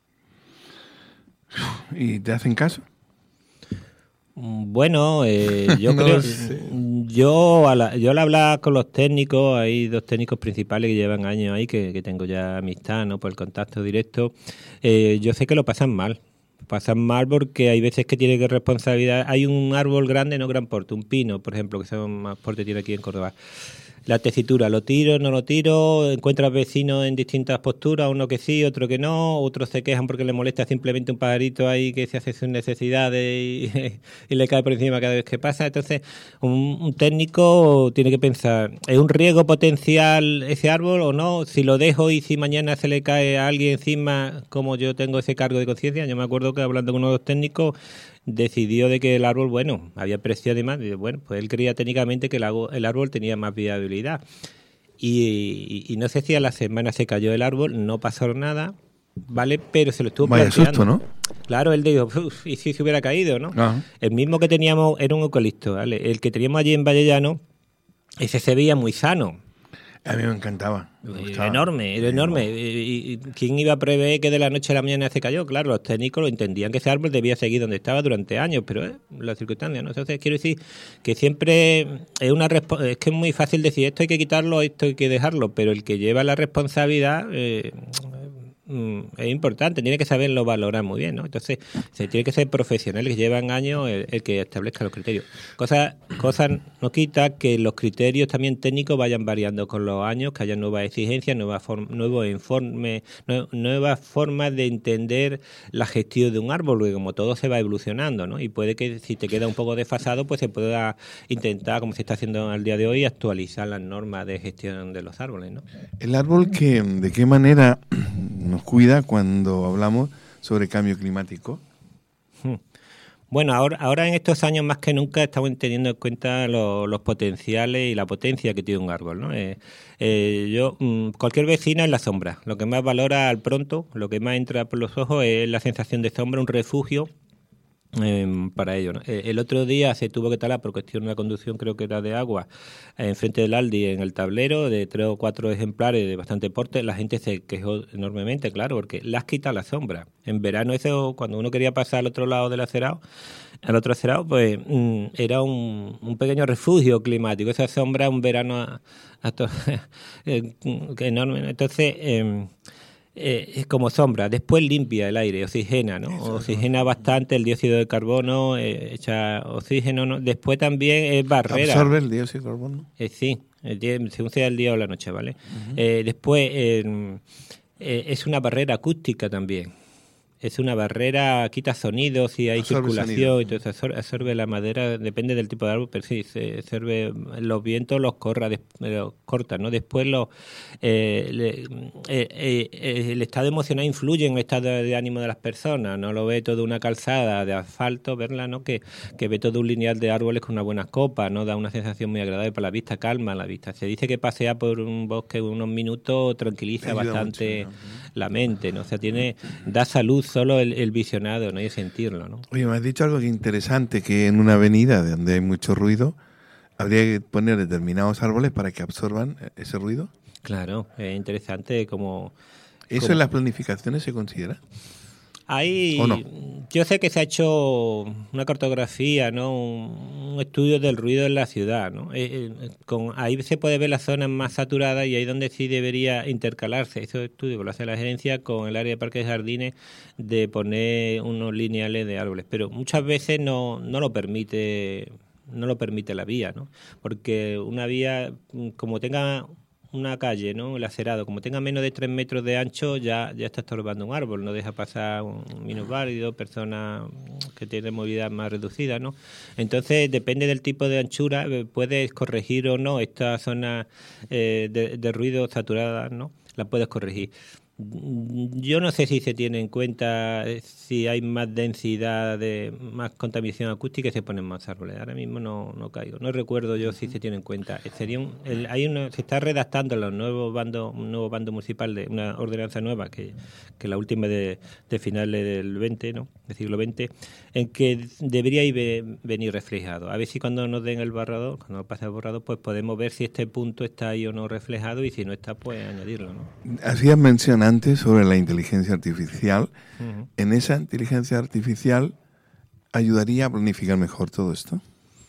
¿Y te hacen caso? Bueno, eh, yo No creo, lo sé. yo a la, yo al hablar con los técnicos, hay dos técnicos principales que llevan años ahí, que, que tengo ya amistad, ¿no? Por el contacto directo, eh, yo sé que lo pasan mal, pasan mal porque hay veces que tiene que responsabilidad, hay un árbol grande, no gran porte, un pino, por ejemplo, que se más porte tiene aquí en Córdoba. la tesitura, lo tiro, no lo tiro, encuentras vecinos en distintas posturas, uno que sí, otro que no, otros se quejan porque le molesta simplemente un pajarito ahí que se hace sus necesidades y, y le cae por encima cada vez que pasa. Entonces, un, un técnico tiene que pensar, ¿es un riesgo potencial ese árbol o no? Si lo dejo y si mañana se le cae a alguien encima, como yo tengo ese cargo de conciencia. Yo me acuerdo que hablando con uno de los técnicos, decidió de que el árbol, bueno, había presión y más, y bueno, pues él creía técnicamente que el árbol, el árbol tenía más viabilidad. Y, y, y no sé si a la semana se cayó el árbol, no pasó nada, ¿vale? Pero se lo estuvo Vaya planteando. susto, ¿no? Claro, él dijo, "Uf, ¿y si se hubiera caído, no?". Ajá. El mismo que teníamos era un eucalipto, ¿vale? El que teníamos allí en Vallellano, ese se veía muy sano. A mí me encantaba. Me Era gustaba. enorme, era enorme. Y, y ¿quién iba a prever que de la noche a la mañana se cayó? Claro, los técnicos lo entendían que ese árbol debía seguir donde estaba durante años, pero eh, las circunstancias, ¿no? Entonces, quiero decir que siempre es una respo- es que es muy fácil decir esto hay que quitarlo, esto hay que dejarlo, pero el que lleva la responsabilidad eh, mm, es importante, tiene que saberlo valorar muy bien, ¿no? Entonces, se tiene que ser profesional, que llevan años el, el que establezca los criterios. Cosa, cosa no quita que los criterios también técnicos vayan variando con los años, que haya nuevas exigencias, nuevas form- nuevos informes, nue- nuevas formas de entender la gestión de un árbol, porque como todo se va evolucionando, ¿no? Y puede que si te queda un poco desfasado, pues se pueda intentar, como se está haciendo al día de hoy, actualizar las normas de gestión de los árboles, ¿no? El árbol, que, ¿de qué manera nos cuida cuando hablamos sobre cambio climático? Hmm. Bueno, ahora, ahora en estos años más que nunca estamos teniendo en cuenta lo- los potenciales y la potencia que tiene un árbol, ¿no? Eh, eh, yo, mm, cualquier vecino es la sombra. Lo que más valora al pronto, lo que más entra por los ojos es la sensación de sombra, un refugio eh, para ello, ¿no? Eh, el otro día se tuvo que talar por cuestión de la conducción, creo que era de agua, eh, enfrente del Aldi, en el tablero, de tres o cuatro ejemplares de bastante porte. La gente se quejó enormemente, claro, porque las quita la sombra. En verano, eso, cuando uno quería pasar al otro lado del acerado, al otro acerado, pues mm, era un, un pequeño refugio climático. Esa sombra, un verano a, a to- eh, enorme. Entonces, eh, eh, es como sombra. Después limpia el aire, oxigena, ¿no? Eso, Oxigena eso. bastante el dióxido de carbono, eh, echa oxígeno, ¿no? Después también es barrera. ¿Absorbe el dióxido de carbono? Eh, sí, el día- según sea el día o la noche, ¿vale? Eh, después eh, eh, es una barrera acústica también. Es una barrera, quita sonidos, si hay Absorbe circulación, sonido. y todo eso, absorbe, absorbe la madera, depende del tipo de árbol, pero sí, se absorbe los vientos, los, corra, des- los corta, ¿no? Después los, eh, le- eh, eh, eh, el estado emocional influye en el estado de ánimo de las personas, no lo ve todo una calzada de asfalto, verla, ¿no? Que, que ve todo un lineal de árboles con una buena copa, ¿no? Da una sensación muy agradable para la vista, calma la vista. Se dice que pasear por un bosque unos minutos tranquiliza Ayuda bastante mucho, la mente, ¿no? O sea, tiene, da salud solo el, el visionado, ¿no? Y sentirlo, ¿no? Oye, me has dicho algo que interesante, que en una avenida donde hay mucho ruido, habría que poner determinados árboles para que absorban ese ruido. Claro, es interesante como... ¿Eso como- en las planificaciones se considera? Hay, ¿O no? yo sé que se ha hecho una cartografía, ¿no? Un, un estudio del ruido en la ciudad, ¿no? Eh, eh, con, ahí se puede ver las zonas más saturadas y ahí donde sí debería intercalarse esos estudios, lo hace la gerencia con el área de parques y jardines, de poner unos lineales de árboles, pero muchas veces no, no lo permite, no lo permite la vía, ¿no? Porque una vía, mm, como tenga una calle, ¿no? El acerado, como tenga menos de tres metros de ancho, ya, ya está estorbando un árbol, no deja pasar un minusválido, persona que tiene movilidad más reducida, ¿no? Entonces, depende del tipo de anchura, eh, puedes corregir o no esta zona eh, de, de ruido saturada, ¿no? La puedes corregir. Yo no sé si se tiene en cuenta eh, si hay más densidad, de más contaminación acústica y se ponen más árboles. Ahora mismo no, no caigo. No recuerdo yo si se tiene en cuenta. Eh, Sería un, el- hay una, se está redactando los nuevos bandos, un nuevo bando municipal de una ordenanza nueva que, que la última de, de finales del veinte, ¿no? Del siglo veinte, en que debería ir ve- venir reflejado. A ver si cuando nos den el borrador, cuando nos pase el borrador, pues podemos ver si este punto está ahí o no reflejado y si no está, pues añadirlo, ¿no? Hacías mención antes sobre la inteligencia artificial. Ujú. ¿En esa inteligencia artificial ayudaría a planificar mejor todo esto?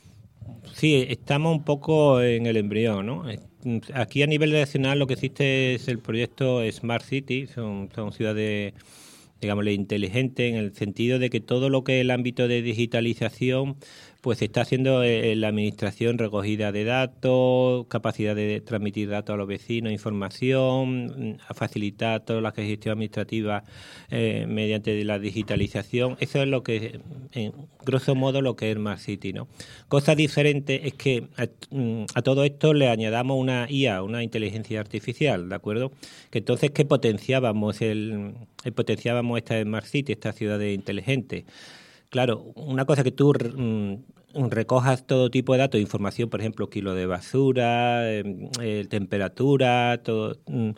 Sí, estamos un poco en el embrión, ¿no? Aquí a nivel nacional lo que existe es el proyecto Smart City, son, son ciudades, digámosle, inteligentes en el sentido de que todo lo que es el ámbito de digitalización, pues se está haciendo eh, la administración, recogida de datos, capacidad de transmitir datos a los vecinos, información, a facilitar toda la gestión administrativa eh, mediante la digitalización. Eso es lo que, en grosso modo, lo que es Smart City, ¿no? Cosa diferente es que a, a todo esto le añadamos una I A, una inteligencia artificial, ¿de acuerdo? Que entonces, ¿qué potenciábamos? El, el potenciábamos esta Smart City, esta ciudades inteligentes. Claro, una cosa que tú mm, recojas todo tipo de datos, información, por ejemplo, kilo de basura, eh, eh, temperatura, todo, mm,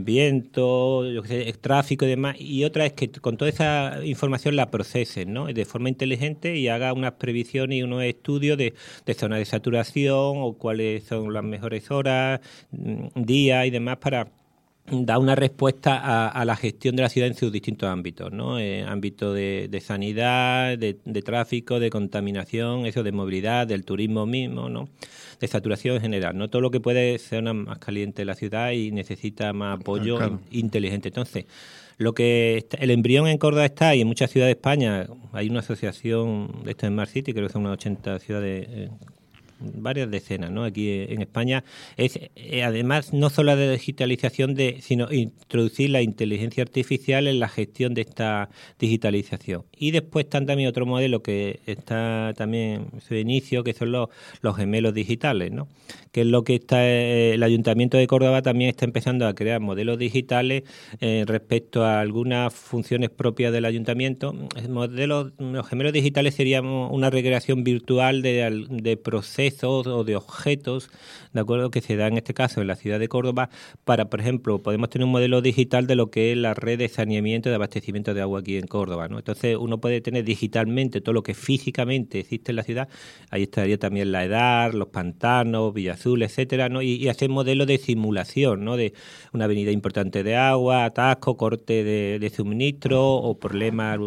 viento, yo qué sé, tráfico y demás, y otra es que con toda esa información la proceses, ¿no? De forma inteligente y haga unas previsiones y unos estudios de, de zonas de saturación o cuáles son las mejores horas, mm, días y demás para da una respuesta a, a la gestión de la ciudad en sus distintos ámbitos, ¿no? Eh, ámbito de, de sanidad, de, de tráfico, de contaminación, eso de movilidad, del turismo mismo, ¿no? De saturación en general, ¿no? Todo lo que puede ser una más caliente la ciudad y necesita más apoyo Claro. in- inteligente. Entonces, lo que está- el embrión en Córdoba está y en muchas ciudades de España hay una asociación de esta Smart City, creo que son unas ochenta ciudades, eh, varias decenas, ¿no? Aquí en España es eh, además no solo la digitalización de, sino introducir la inteligencia artificial en la gestión de esta digitalización. Y después están también otro modelo que está también en su inicio, que son los, los gemelos digitales, ¿no? Que es lo que está eh, el Ayuntamiento de Córdoba también está empezando a crear modelos digitales eh, respecto a algunas funciones propias del Ayuntamiento. Modelos, los gemelos digitales serían una recreación virtual de, al- de procesos o de objetos, de acuerdo, que se da en este caso en la ciudad de Córdoba para, por ejemplo, podemos tener un modelo digital de lo que es la red de saneamiento y de abastecimiento de agua aquí en Córdoba, ¿no? Entonces uno puede tener digitalmente todo lo que físicamente existe en la ciudad, ahí estaría también la EDAR, los pantanos, Villa Azul, etcétera, ¿no? Y, y hacer modelos de simulación, ¿no? De una avenida importante de agua, atasco, corte de, de suministro o problemas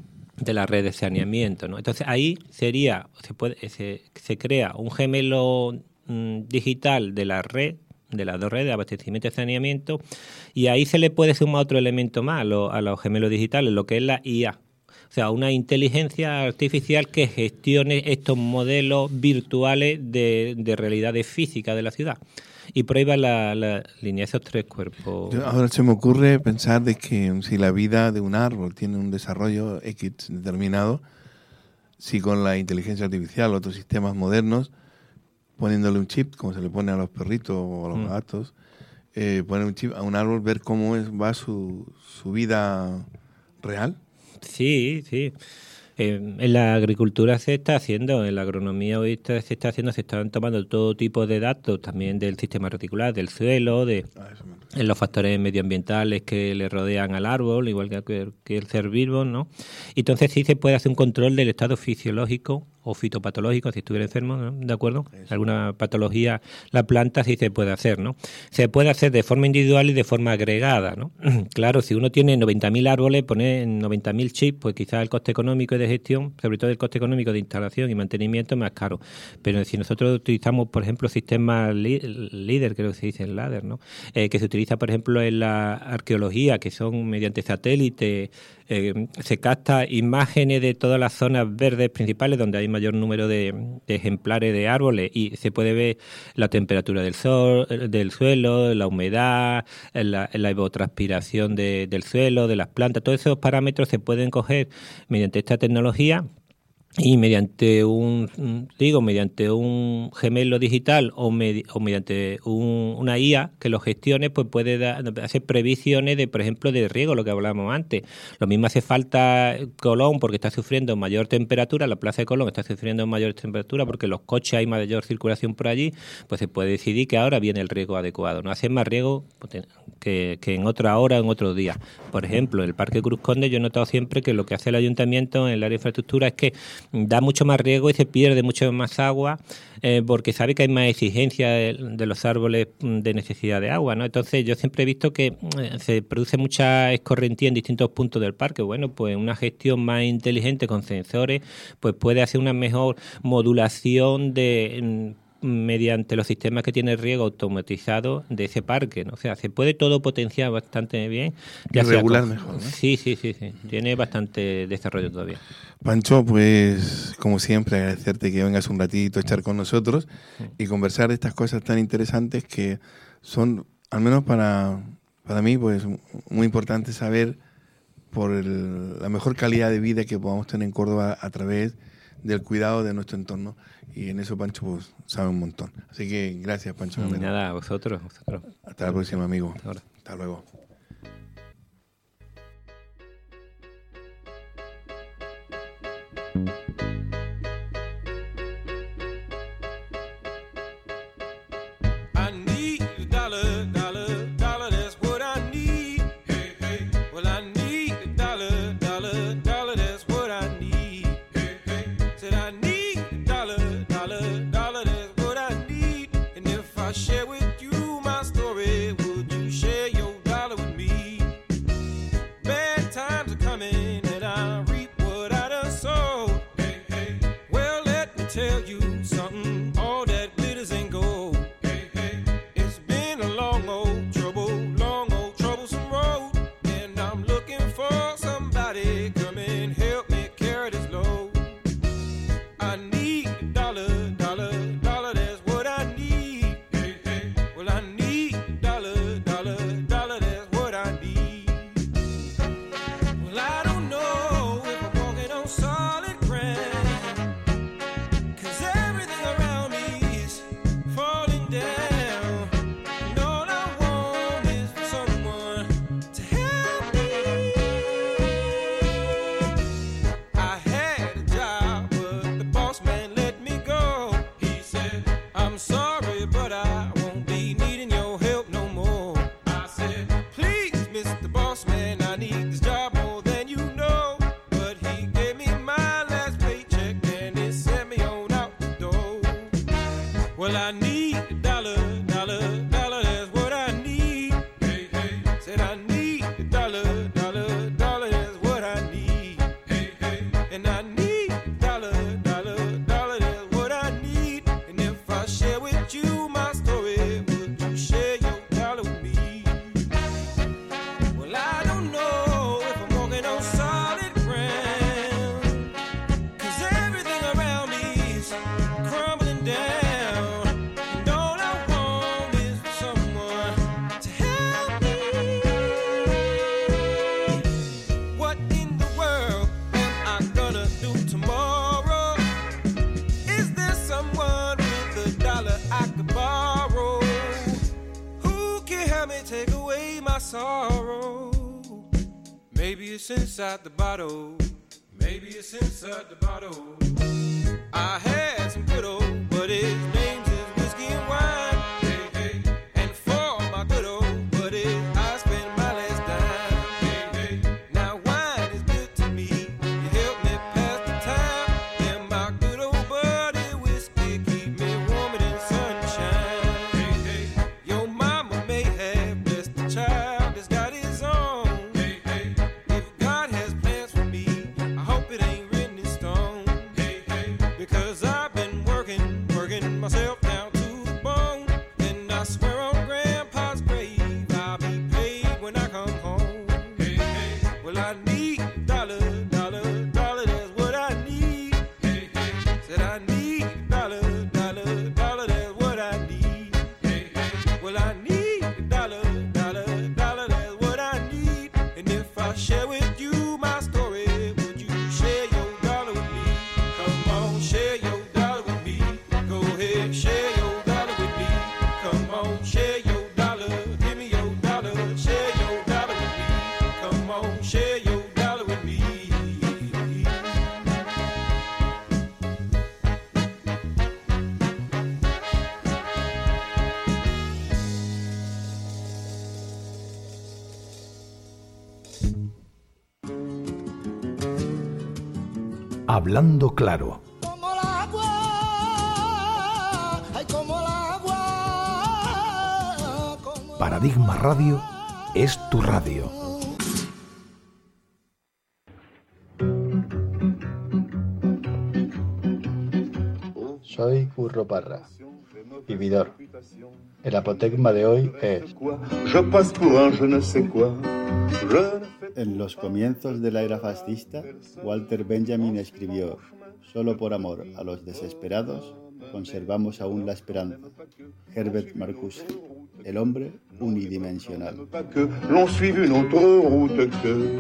de la red de saneamiento, ¿no? Entonces ahí sería, se puede, se, se crea un gemelo mm, digital de la red, de las dos redes de abastecimiento y saneamiento, y ahí se le puede sumar otro elemento más a, lo- a los gemelos digitales, lo que es la I A. O sea, una inteligencia artificial que gestione estos modelos virtuales de, de realidades físicas de la ciudad. Y por ahí va la, la línea, esos tres cuerpos. Yo- Ahora se me ocurre pensar de que si la vida de un árbol tiene un desarrollo X determinado, si con la inteligencia artificial, otros sistemas modernos, poniéndole un chip, como se le pone a los perritos o a los Mm. gatos, eh, poner un chip a un árbol, ver cómo es, va su, su vida real. Sí, sí. Eh, en la agricultura se está haciendo, en la agronomía hoy está- se está haciendo, se están tomando todo tipo de datos, también del sistema reticular, del suelo, de en los factores medioambientales que le rodean al árbol, igual que, que el ser vivo, ¿no? Y entonces sí se puede hacer un control del estado fisiológico o fitopatológico, si estuviera enfermo, ¿no? ¿De acuerdo? Alguna patología, la planta sí se puede hacer, ¿no? Se puede hacer de forma individual y de forma agregada, ¿no? Claro, si uno tiene noventa mil árboles, poner noventa mil chips, pues quizás el coste económico y de gestión, sobre todo el coste económico de instalación y mantenimiento es más caro. Pero si nosotros utilizamos, por ejemplo, sistemas li- líder, creo que se dice el LADER, ¿no? Eh, que se utiliza, por ejemplo, en la arqueología, que son mediante satélite, eh, se capta imágenes de todas las zonas verdes principales donde hay mayor número de, de ejemplares de árboles y se puede ver la temperatura del sol, del suelo, la humedad, la, la evapotranspiración de, del suelo, de las plantas. Todos esos parámetros se pueden coger mediante esta tecnología y mediante un digo mediante un gemelo digital o, medi- o mediante un, una I A que lo gestione, pues puede dar, hacer previsiones de, por ejemplo, de riego, lo que hablábamos antes. Lo mismo hace falta Colón porque está sufriendo mayor temperatura, la plaza de Colón está sufriendo mayor temperatura porque los coches hay mayor circulación por allí, pues se puede decidir que ahora viene el riego adecuado, no hacer más riego que, que en otra hora, en otro día. Por ejemplo, en el Parque Cruz Conde yo he notado siempre que lo que hace el ayuntamiento en el área de infraestructura es que da mucho más riego y se pierde mucho más agua eh, porque sabe que hay más exigencia de, de los árboles de necesidad de agua, ¿no? Entonces yo siempre he visto que eh, se produce mucha escorrentía en distintos puntos del parque. Bueno, pues una gestión más inteligente con sensores pues puede hacer una mejor modulación de mediante los sistemas que tiene riego automatizado de ese parque, ¿no? O sea, se puede todo potenciar bastante bien. Y sea regular con- mejor, ¿no? Sí, sí, sí, sí. Tiene bastante desarrollo todavía. Pancho, pues como siempre agradecerte que vengas un ratito a echar con nosotros y conversar de estas cosas tan interesantes que son, al menos para, para mí, pues muy importante saber por el- la mejor calidad de vida que podamos tener en Córdoba a través del cuidado de nuestro entorno. Y en eso Pancho pues sabe un montón. Así que gracias, Pancho. Y Gamero. nada, a vosotros, vosotros. Hasta la próxima, amigo. Hasta ahora. Hasta luego. I need a dollar, dollar, dollar, that's what I need. Hey, hey. Well, I need a dollar, dollar, dollar, that's what I need. Hey, hey. Said I need a dollar, dollar, dollar, that's what I need. And if I share with you my story, would you share your dollar with me? Bad times are coming and I reap what I done sowed. Hey, hey. Well, let me tell you something, all that glitters ain't gold. It's been a long old trouble, long old troublesome road, and I'm looking for somebody come and help me carry this load. I need a dollar, dollar, dollar, that's what I need. Hey, hey. Well, I need a dollar, dollar, dollar, that's what I need. Well, I don't know if I'm walking on solid ground, 'cause everything around me is falling down. And all I want is for someone to help me. I had a job, but the boss man let me go. He said, I'm sorry, but I won't be needing your help no more. I said, please, Mister Boss Man, I need this job more than you know. But he gave me my last paycheck and he sent me on out the door. Well, I need a dollar, dollar, dollar, that's what I need. Hey, hey. Said I need a dollar, dollar, dollar, that's what I need. Hey, hey. And I need a dollar, dollar, dollar, that's what I need. And if I share with you my story, would you share your dollar with me? Well, I don't know if I'm walking on solid ground, 'cause everything around me is crumbling down. And all I want is for someone to help me. What in the world am I gonna do tomorrow? Is there someone with a dollar I could borrow? Who can help me take away my sorrow? Maybe it's inside the bottle. Maybe it's inside the bottle. I had some good old buddies, names is whiskey and wine. Hey, hey. And for my good old buddies, I spent my last dime. Hey, hey. Now wine is good to me. You help me pass the time. And my good old buddy whiskey keep me warmer than sunshine. Hey, hey. Your mama may have blessed the child that's got his own. Hey, hey. If God has plans for me, I hope it ain't written in stone. Hey, hey. Because I've been working, working myself down to the bone. And I swear on Grandpa's grave, I'll be paid when I come home. Hey, hey. Well, I need a dollar, dollar, dollar, that's what I need. Hey, hey. Said I need a dollar, dollar, dollar, that's what I need. Hey, hey. Well, I need a dollar, dollar, dollar, that's what I need. And if I share with you my story, would you share your dollar with me? Come on, share your dollar with me. Go ahead, share your dollar with me. Come on, share your dollar. Give me your dollar. Share your dollar with me. Come on, share your dollar with me. Hablando claro. Como el agua, ay, como el agua, como Paradigma Radio es tu radio. Soy Curro Parra Vividor. El apotegma de hoy es: Je passe pour un je ne sais quoi. En los comienzos de la era fascista, Walter Benjamin escribió: solo por amor a los desesperados conservamos aún la esperanza. Herbert Marcuse. El hombre unidimensional. Que l'on suive une autre route que...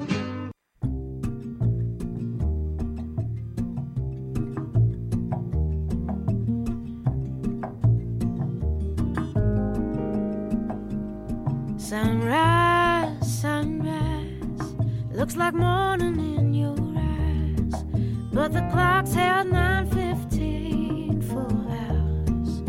Sunrise, sunrise, looks like morning in your eyes, but the clock's held nine fifteen full hours.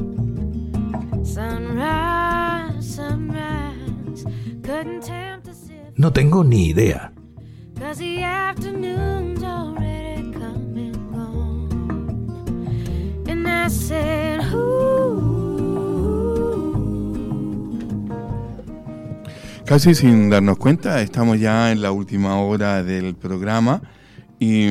Sunrise, sunrise, couldn't tempt us if, No tengo ni idea. 'cause the afternoon's already come and gone. And I said, ooh. Casi sin darnos cuenta, estamos ya en la última hora del programa y,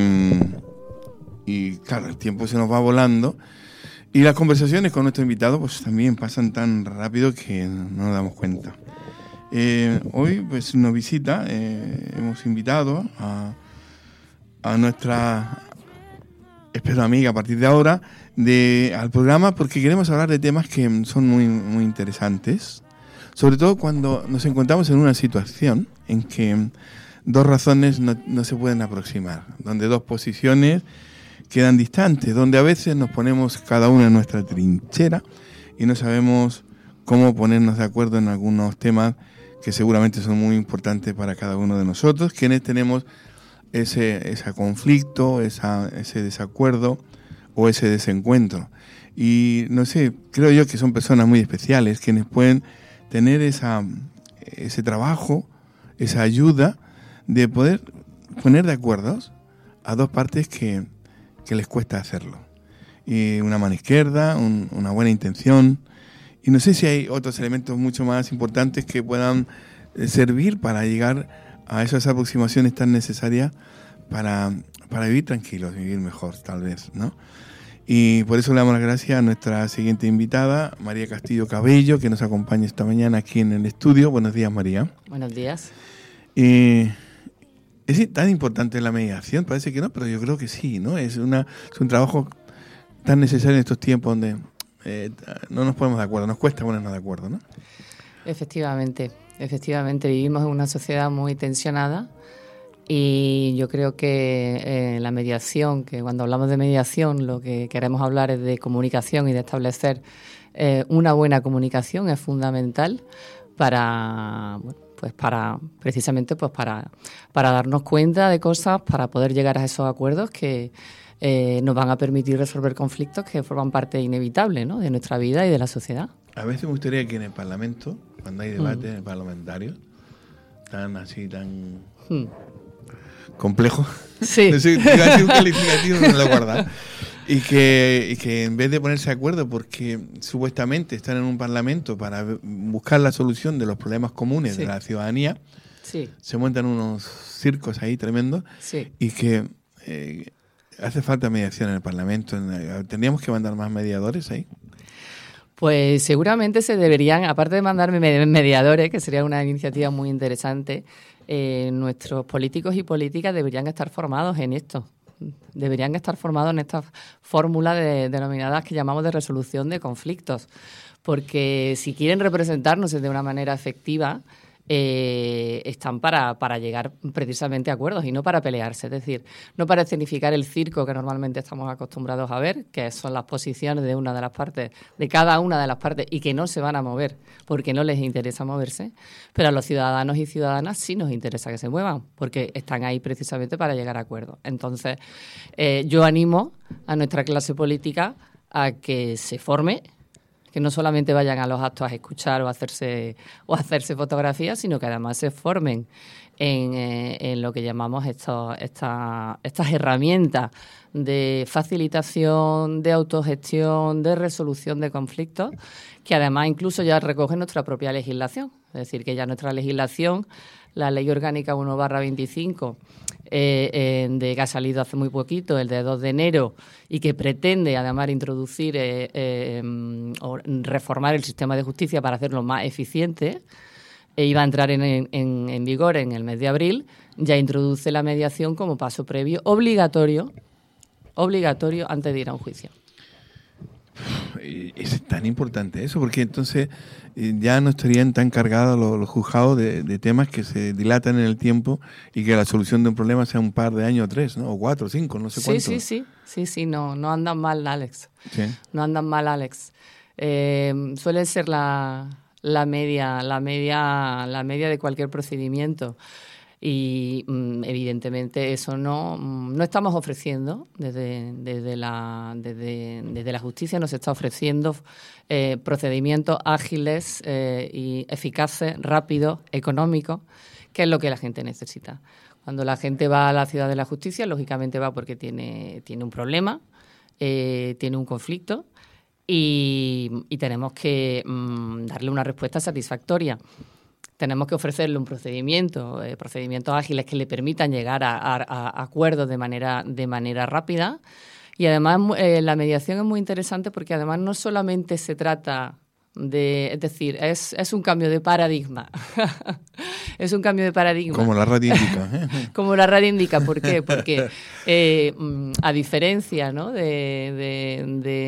y claro, el tiempo se nos va volando y las conversaciones con nuestro invitado pues también pasan tan rápido que no nos damos cuenta. Eh, hoy pues nos visita, eh, hemos invitado a, a nuestra, espero amiga a partir de ahora, de, al programa porque queremos hablar de temas que son muy, muy interesantes. Sobre todo cuando nos encontramos en una situación en que dos razones no, no se pueden aproximar, donde dos posiciones quedan distantes, donde a veces nos ponemos cada uno en nuestra trinchera y no sabemos cómo ponernos de acuerdo en algunos temas que seguramente son muy importantes para cada uno de nosotros, quienes tenemos ese, ese conflicto, esa, ese desacuerdo o ese desencuentro. Y no sé, creo yo que son personas muy especiales quienes pueden tener esa, ese trabajo, esa ayuda de poder poner de acuerdo a dos partes que, que les cuesta hacerlo. Y una mano izquierda, un, una buena intención. Y no sé si hay otros elementos mucho más importantes que puedan servir para llegar a esas aproximaciones tan necesarias para, para vivir tranquilos, vivir mejor, tal vez, ¿no? Y por eso le damos las gracias a nuestra siguiente invitada, María Castillo Cabello, que nos acompaña esta mañana aquí en el estudio. Buenos días, María. Buenos días. Eh, ¿Es tan importante la mediación? Parece que no, pero yo creo que sí, ¿no? Es, una, es un trabajo tan necesario en estos tiempos donde eh, no nos ponemos de acuerdo, nos cuesta ponernos de acuerdo, ¿no? Efectivamente, efectivamente vivimos en una sociedad muy tensionada. Y yo creo que eh, la mediación, que cuando hablamos de mediación lo que queremos hablar es de comunicación y de establecer eh, una buena comunicación es fundamental para, bueno, pues para precisamente pues para, para darnos cuenta de cosas, para poder llegar a esos acuerdos que eh, nos van a permitir resolver conflictos que forman parte inevitable, ¿no?, de nuestra vida y de la sociedad. A veces me gustaría que en el Parlamento, cuando hay debates Mm. parlamentarios, tan así, tan... Mm. complejo. Sí. No sé, iba a decir un calificativo, no me lo he guardado. Y que, y que en vez de ponerse de acuerdo, porque supuestamente están en un parlamento para buscar la solución de los problemas comunes Sí. de la ciudadanía, Sí. se montan unos circos ahí tremendos Sí. y que eh, hace falta mediación en el parlamento. ¿Tendríamos que mandar más mediadores ahí? Pues seguramente se deberían, aparte de mandarme med- mediadores, que sería una iniciativa muy interesante, eh, nuestros políticos y políticas deberían estar formados en esto. Deberían estar formados en estas fórmulas de, denominadas que llamamos de resolución de conflictos. Porque si quieren representarnos de una manera efectiva, eh, están para, para llegar precisamente a acuerdos y no para pelearse. Es decir, no para escenificar el circo que normalmente estamos acostumbrados a ver, que son las posiciones de una de las partes, de cada una de las partes, y que no se van a mover porque no les interesa moverse, pero a los ciudadanos y ciudadanas sí nos interesa que se muevan, porque están ahí precisamente para llegar a acuerdos. Entonces, eh, yo animo a nuestra clase política a que se forme, que no solamente vayan a los actos a escuchar o a hacerse o a hacerse fotografías, sino que además se formen en, eh, en lo que llamamos estos, esta, estas herramientas de facilitación, de autogestión, de resolución de conflictos, que además incluso ya recogen nuestra propia legislación. Es decir, que ya nuestra legislación, la Ley Orgánica uno barra veinticinco, eh, eh, de que ha salido hace muy poquito, el de dos de enero, y que pretende además introducir eh, eh, o reformar el sistema de justicia para hacerlo más eficiente, e iba a entrar en, en, en vigor en el mes de abril, ya introduce la mediación como paso previo obligatorio, obligatorio antes de ir a un juicio. Es tan importante eso, porque entonces eh, ya no estarían tan cargados los, los juzgados de, de temas que se dilatan en el tiempo y que la solución de un problema sea un par de años o tres, ¿no? O cuatro, cinco, no sé Sí, cuánto. sí, sí, sí, sí, no, no andan mal, Alex. Sí. No andan mal, Alex. Eh, suele ser la, la media, la media, la media de cualquier procedimiento. Y mm, evidentemente eso no, mm, no estamos ofreciendo desde, desde, la, desde, desde la justicia, nos está ofreciendo eh, procedimientos ágiles eh, y eficaces, rápidos, económicos, que es lo que la gente necesita. Cuando la gente va a la ciudad de la justicia, lógicamente va porque tiene, tiene un problema, eh, tiene un conflicto y, y tenemos que mm, darle una respuesta satisfactoria. Tenemos que ofrecerle un procedimiento, eh, procedimientos ágiles que le permitan llegar a, a, a acuerdos de manera, de manera rápida. Y además eh, la mediación es muy interesante porque además no solamente se trata de... Es decir, es, es un cambio de paradigma. Es un cambio de paradigma. Como la radio indica. ¿eh? Como la radio indica. ¿Por qué? Porque eh, a diferencia, ¿no?, de, de,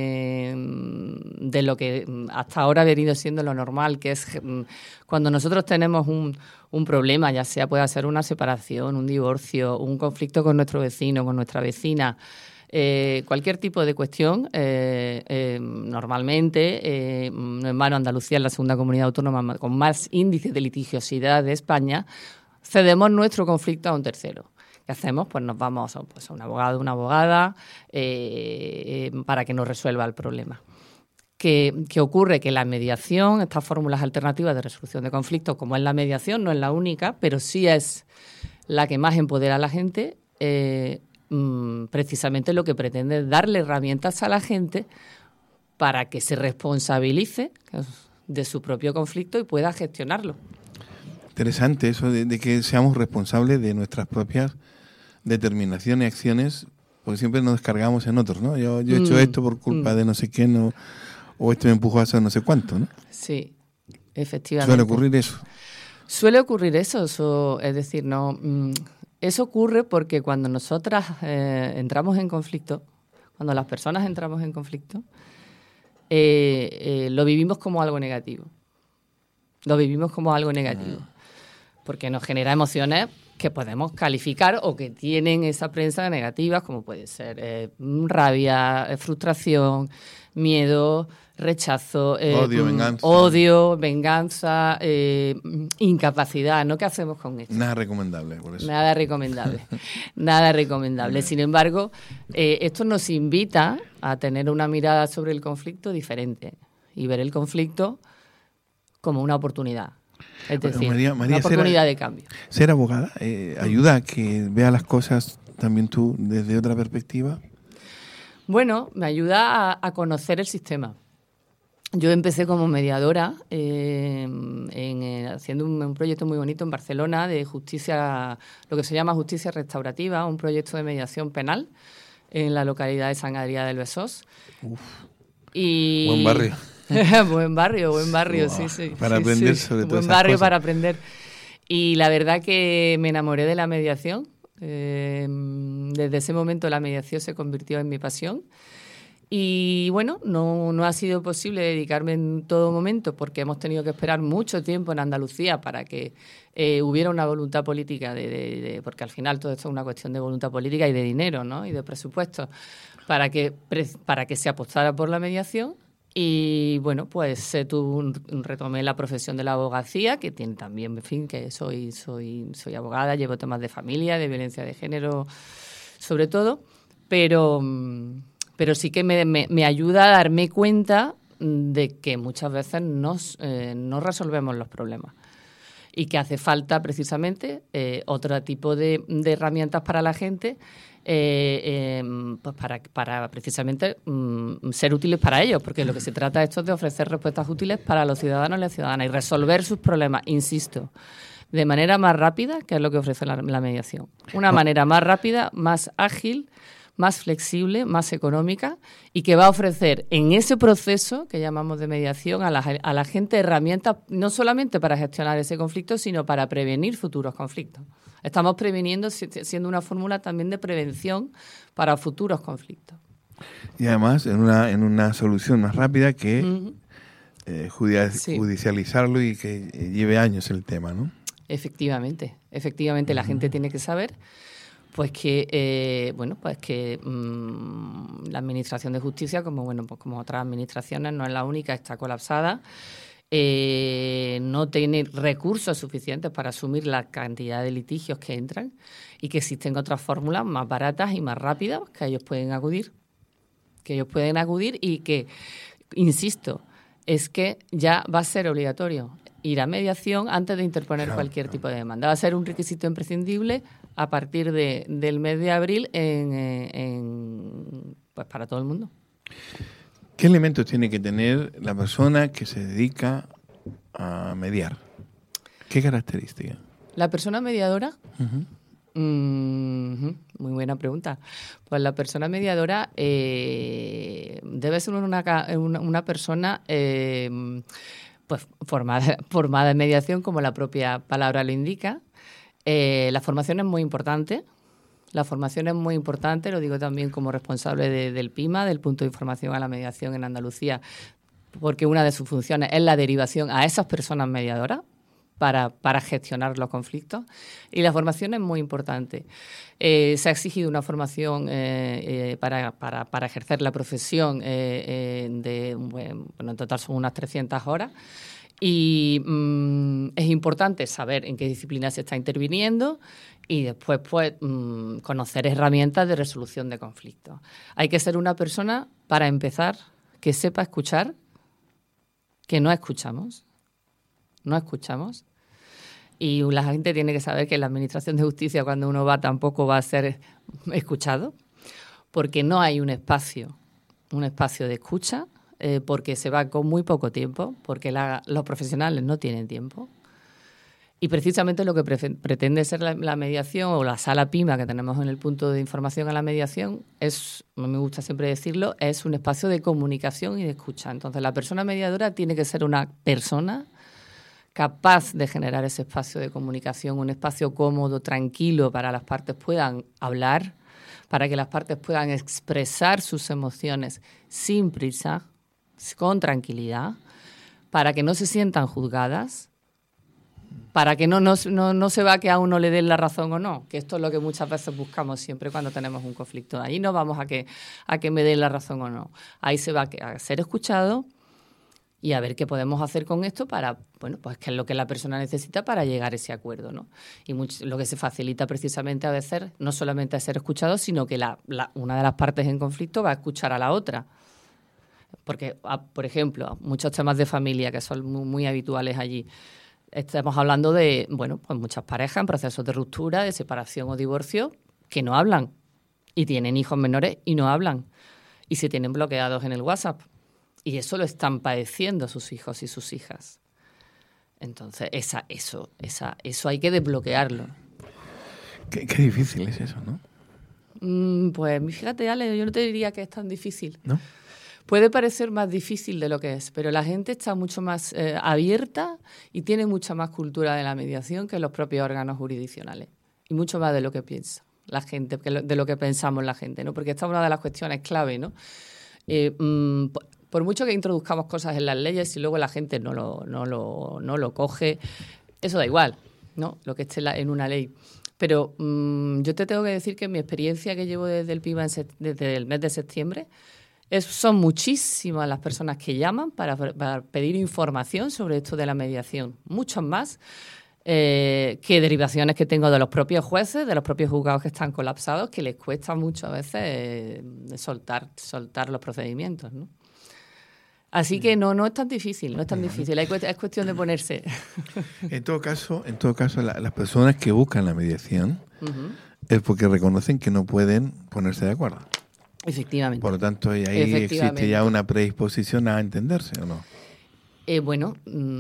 de, de lo que hasta ahora ha venido siendo lo normal, que es cuando nosotros tenemos un, un problema, ya sea pueda ser una separación, un divorcio, un conflicto con nuestro vecino, con nuestra vecina, Eh, cualquier tipo de cuestión, eh, eh, normalmente, eh, no en vano Andalucía es la segunda comunidad autónoma con más índice de litigiosidad de España, cedemos nuestro conflicto a un tercero. ¿Qué hacemos? Pues nos vamos a, pues, a un abogado o una abogada eh, eh, para que nos resuelva el problema. ¿Qué, ¿Qué ocurre? Que la mediación, estas fórmulas alternativas de resolución de conflictos, como es la mediación, no es la única, pero sí es la que más empodera a la gente, eh, precisamente lo que pretende es darle herramientas a la gente para que se responsabilice de su propio conflicto y pueda gestionarlo. Interesante eso de, de que seamos responsables de nuestras propias determinaciones y acciones, porque siempre nos descargamos en otros, ¿no? Yo, yo he hecho Mm, esto por culpa mm. de no sé quién, o, o esto me empujó a hacer no sé cuánto, ¿no? Sí, efectivamente. Suele ocurrir eso. Suele ocurrir eso, eso es decir, no... Mm, Eso ocurre porque cuando nosotras eh, entramos en conflicto, cuando las personas entramos en conflicto, eh, eh, lo vivimos como algo negativo. Lo vivimos como algo negativo. Porque nos genera emociones que podemos calificar o que tienen esa prensa negativa, como puede ser eh, rabia, eh, frustración, miedo, rechazo, eh, Odio, mm, venganza. odio, venganza, eh, incapacidad, ¿no? ¿Qué hacemos con esto? Nada recomendable, por eso. Nada recomendable, nada recomendable. Sin embargo, eh, esto nos invita a tener una mirada sobre el conflicto diferente y ver el conflicto como una oportunidad. Es Bueno, decir, María- María, una oportunidad ser- de cambio. Ser abogada eh, ayuda a que vea las cosas también tú desde otra perspectiva. Bueno, me ayuda a, a conocer el sistema. Yo empecé como mediadora eh, en, eh, haciendo un, un proyecto muy bonito en Barcelona de justicia, lo que se llama justicia restaurativa, un proyecto de mediación penal en la localidad de San Adrià del Besós. Uf. Y... Buen barrio. buen barrio, buen barrio, Wow. sí, sí. Para sí, aprender sí. sobre todas Buen esas barrio cosas. para aprender. Y la verdad que me enamoré de la mediación. Eh, desde ese momento la mediación se convirtió en mi pasión. Y bueno, no, no ha sido posible dedicarme en todo momento porque hemos tenido que esperar mucho tiempo en Andalucía para que eh, hubiera una voluntad política, de, de- de- porque al final todo esto es una cuestión de voluntad política y de dinero, ¿no? Y de presupuesto, para que, pre- para que se apostara por la mediación. Y bueno, pues eh, tuve un- un- retomé la profesión de la abogacía, que tiene también, en fin, que soy, soy, soy abogada, llevo temas de familia, de violencia de género, sobre todo, pero, mm, pero sí que me, me, me ayuda a darme cuenta de que muchas veces nos, eh, no resolvemos los problemas. y que hace falta precisamente eh, otro tipo de, de herramientas para la gente eh, eh, pues para, para precisamente mm, ser útiles para ellos, porque lo que se trata esto es de ofrecer respuestas útiles para los ciudadanos y las ciudadanas y resolver sus problemas, insisto, de manera más rápida, que es lo que ofrece la, la mediación. Una manera más rápida, más ágil, más flexible, más económica y que va a ofrecer en ese proceso que llamamos de mediación a la, a la gente herramientas no solamente para gestionar ese conflicto, sino para prevenir futuros conflictos. Estamos previniendo, siendo una fórmula también de prevención para futuros conflictos. Y además en una, en una solución más rápida que uh-huh. eh, judia- sí. judicializarlo y que eh, lleve años el tema, ¿no? Efectivamente, efectivamente uh-huh. la gente tiene que saber pues que eh, bueno pues que mmm, la administración de justicia, como bueno pues como otras administraciones, no es la única, está colapsada, eh, no tiene recursos suficientes para asumir la cantidad de litigios que entran y que existen otras fórmulas más baratas y más rápidas que ellos pueden acudir, que ellos pueden acudir y que, insisto, es que ya va a ser obligatorio ir a mediación antes de interponer claro, cualquier claro. tipo de demanda. Va a ser un requisito imprescindible a partir de, del mes de abril en, en, pues para todo el mundo. ¿Qué elementos tiene que tener la persona que se dedica a mediar? ¿Qué características? La persona mediadora... Uh-huh. Mm-hmm. Muy buena pregunta. Pues la persona mediadora eh, debe ser una, una, una persona... Eh, pues formada, formada en mediación, como la propia palabra lo indica. Eh, la formación es muy importante. La formación es muy importante, lo digo también como responsable de, del P I M A, del Punto de Información a la Mediación en Andalucía, porque una de sus funciones es la derivación a esas personas mediadoras para, para gestionar los conflictos. Y la formación es muy importante. Eh, se ha exigido una formación eh, eh, para, para, para ejercer la profesión eh, eh, de, bueno, en total son unas trescientas horas. Y mmm, es importante saber en qué disciplina se está interviniendo y después pues mmm, conocer herramientas de resolución de conflictos. Hay que ser una persona, para empezar, que sepa escuchar, que no escuchamos, no escuchamos. Y la gente tiene que saber que en la Administración de Justicia, cuando uno va, tampoco va a ser escuchado, porque no hay un espacio, un espacio de escucha, eh, porque se va con muy poco tiempo, porque la, los profesionales no tienen tiempo. Y precisamente lo que pre- pretende ser la, la mediación o la sala P I M A que tenemos en el Punto de Información a la Mediación es, no me gusta siempre decirlo, es un espacio de comunicación y de escucha. Entonces, la persona mediadora tiene que ser una persona capaz de generar ese espacio de comunicación, un espacio cómodo, tranquilo, para que las partes puedan hablar, para que las partes puedan expresar sus emociones sin prisa, con tranquilidad, para que no se sientan juzgadas, para que no, no, no, no se vea que a uno le den la razón o no, que esto es lo que muchas veces buscamos siempre cuando tenemos un conflicto. Ahí no vamos a que, a que me den la razón o no. Ahí se va a ser escuchado y a ver qué podemos hacer con esto para, bueno, pues qué es lo que la persona necesita para llegar a ese acuerdo, ¿no? Y mucho, lo que se facilita precisamente a veces no solamente a ser escuchado, sino que la, la, una de las partes en conflicto va a escuchar a la otra. Porque, a, por ejemplo, muchos temas de familia que son muy, muy habituales allí. Estamos hablando de, bueno, pues muchas parejas en procesos de ruptura, de separación o divorcio, que no hablan y tienen hijos menores y no hablan y se tienen bloqueados en el WhatsApp. Y eso lo están padeciendo sus hijos y sus hijas. Entonces, esa, eso, esa, eso hay que desbloquearlo. Qué, qué difícil es eso, ¿no? Mm, pues fíjate, Ale, yo no te diría que es tan difícil. ¿No? Puede parecer más difícil de lo que es, pero la gente está mucho más eh, abierta y tiene mucha más cultura de la mediación que los propios órganos jurisdiccionales. Y mucho más de lo que piensa la gente, que lo, de lo que pensamos la gente, ¿no? Porque esta es una de las cuestiones clave, ¿no? Eh, mm, por, por mucho que introduzcamos cosas en las leyes y luego la gente no lo, no lo, no lo coge, eso da igual, ¿no? Lo que esté en, la, en una ley. Pero mmm, yo te tengo que decir que mi experiencia que llevo desde el P I M A en set, desde el mes de septiembre es, son muchísimas las personas que llaman para, para pedir información sobre esto de la mediación. Muchos más eh, que derivaciones que tengo de los propios jueces, de los propios juzgados que están colapsados, que les cuesta mucho a veces eh, soltar, soltar los procedimientos, ¿no? Así que no, no es tan difícil, no es tan difícil, hay cuest- es cuestión de ponerse. En todo caso, en todo caso la- las personas que buscan la mediación Ujú. es porque reconocen que no pueden ponerse de acuerdo. Efectivamente. Por lo tanto, ahí existe Efectivamente. ya una predisposición a entenderse, ¿o no? Eh, bueno,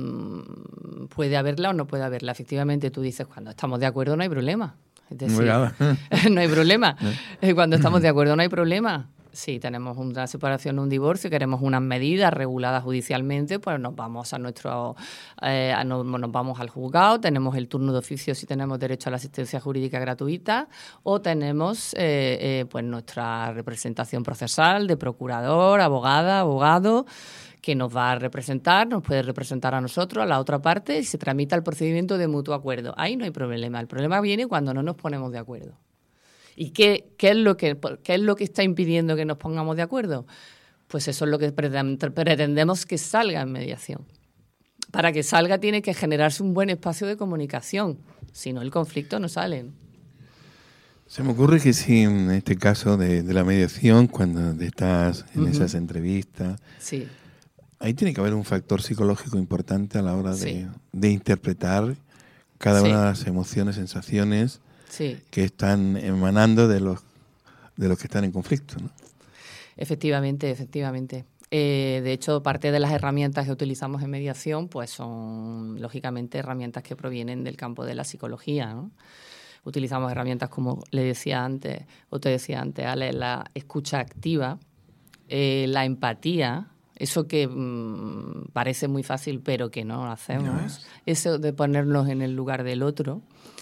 mm, puede haberla o no puede haberla. Efectivamente, tú dices, cuando estamos de acuerdo no hay problema. Es decir, Nada. no hay problema. No. Eh, Cuando estamos de acuerdo no hay problema. Si tenemos una separación o un divorcio, queremos unas medidas reguladas judicialmente, pues nos vamos a nuestro, eh, a no- nos vamos al juzgado, tenemos el turno de oficio si tenemos derecho a la asistencia jurídica gratuita, o tenemos eh, eh, pues nuestra representación procesal de procurador, abogada, abogado, que nos va a representar, nos puede representar a nosotros, a la otra parte, y se tramita el procedimiento de mutuo acuerdo. Ahí no hay problema. El problema viene cuando no nos ponemos de acuerdo. ¿Y qué, qué, es lo que, qué es lo que está impidiendo que nos pongamos de acuerdo? Pues eso es lo que preten- pretendemos que salga en mediación. Para que salga tiene que generarse un buen espacio de comunicación. Si no, el conflicto no sale. Se me ocurre que si en este caso de, de la mediación, cuando estás en Ujú. esas entrevistas, Sí. ahí tiene que haber un factor psicológico importante a la hora de, Sí. de interpretar cada Sí. una de las emociones, sensaciones Sí. que están emanando de los de los que están en conflicto, ¿no? Efectivamente, efectivamente. Eh, de hecho, parte de las herramientas que utilizamos en mediación, pues son lógicamente herramientas que provienen del campo de la psicología, ¿no? Utilizamos herramientas como le decía antes, o te decía antes, Ale, la escucha activa, eh, la empatía, eso que mm, parece muy fácil, pero que no hacemos, No es. eso de ponernos en el lugar del otro.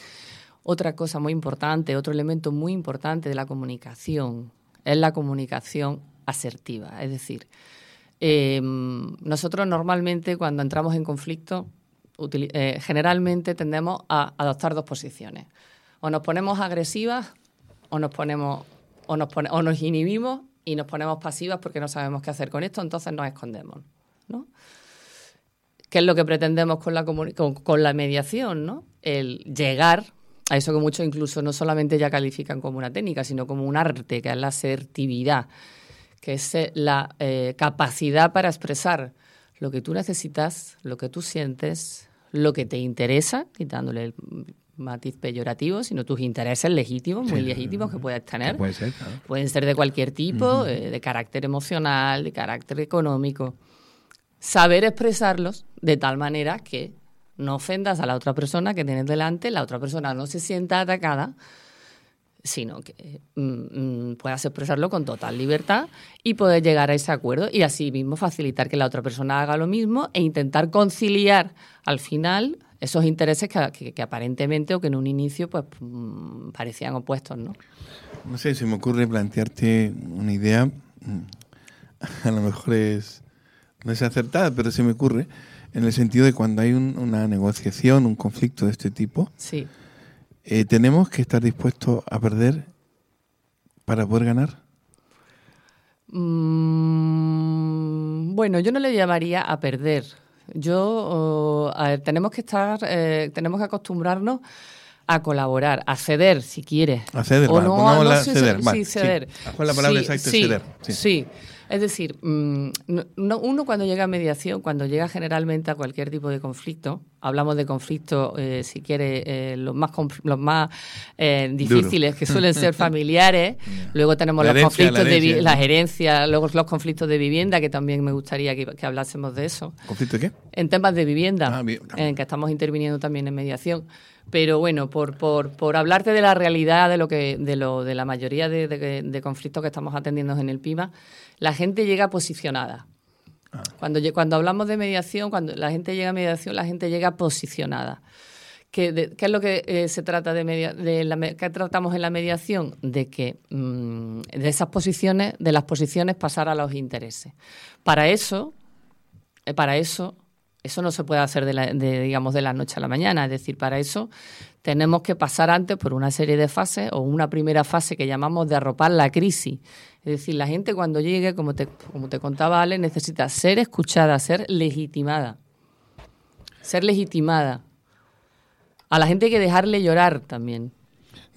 Otra cosa muy importante, otro elemento muy importante de la comunicación es la comunicación asertiva. Es decir, eh, nosotros normalmente cuando entramos en conflicto, utili- eh, generalmente tendemos a adoptar dos posiciones. O nos ponemos agresivas o nos ponemos o nos, pone- o nos inhibimos y nos ponemos pasivas porque no sabemos qué hacer con esto, entonces nos escondemos, ¿no? ¿Qué es lo que pretendemos con la, comuni- con, con la mediación, ¿no? El llegar a eso que muchos incluso no solamente ya califican como una técnica, sino como un arte, que es la asertividad, que es eh, la eh, capacidad para expresar lo que tú necesitas, lo que tú sientes, lo que te interesa, quitándole el matiz peyorativo, sino tus intereses legítimos, muy Sí. legítimos que puedes tener. Que puede ser, claro. Pueden ser de cualquier tipo, Ujú. eh, de carácter emocional, de carácter económico. Saber expresarlos de tal manera que no ofendas a la otra persona que tienes delante, la otra persona no se sienta atacada, sino que mm, mm, puedas expresarlo con total libertad y poder llegar a ese acuerdo y así mismo facilitar que la otra persona haga lo mismo e intentar conciliar al final esos intereses que, que- que aparentemente o que en un inicio pues mm, parecían opuestos, ¿no? No sé, se me ocurre plantearte una idea, mm, a lo mejor es no es acertada, pero se me ocurre en el sentido de cuando hay un- una negociación, un conflicto de este tipo, Sí. eh, tenemos que estar dispuestos a perder para poder ganar. Mm, bueno, yo no le llamaría a perder. Yo, oh, a ver, tenemos que estar, eh, tenemos que acostumbrarnos a colaborar, a ceder si quieres. A ceder, o vale, no, pongámosla no, sí, ceder, sí, vale, ceder. sí. ¿Cuál es la palabra Sí, exacta? sí, Ceder, sí. sí. Es decir, mm, no- no- uno cuando llega a mediación, cuando llega generalmente a cualquier tipo de conflicto, hablamos de conflictos, eh, si quiere, eh, los más, conf- los más eh, difíciles, que suelen ser familiares. Luego tenemos La los herencia, conflictos la de vi- herencia. las herencias, luego los conflictos de vivienda, que también me gustaría que, que hablásemos de eso. ¿Conflicto de qué? En temas de vivienda, Ah, bien, en que estamos interviniendo también en mediación. Pero bueno, por, por, por hablarte de la realidad de lo que de lo de la mayoría de, de- de conflictos que estamos atendiendo en el PIMA, la gente llega posicionada. Cuando, lle- cuando hablamos de mediación, cuando la gente llega a mediación, la gente llega posicionada. ¿Qué, de- qué es lo que eh, se trata de, media, de la, me- qué tratamos en la mediación? De que mm, de esas posiciones, de las posiciones pasar a los intereses. Para eso, eh, para eso, eso no se puede hacer de, la, de, digamos, de la noche a la mañana. Es decir, para eso tenemos que pasar antes por una serie de fases o una primera fase que llamamos de arropar la crisis. Es decir, la gente cuando llegue, como te, como te contaba Ale, necesita ser escuchada, ser legitimada. Ser legitimada. A la gente hay que dejarle llorar también.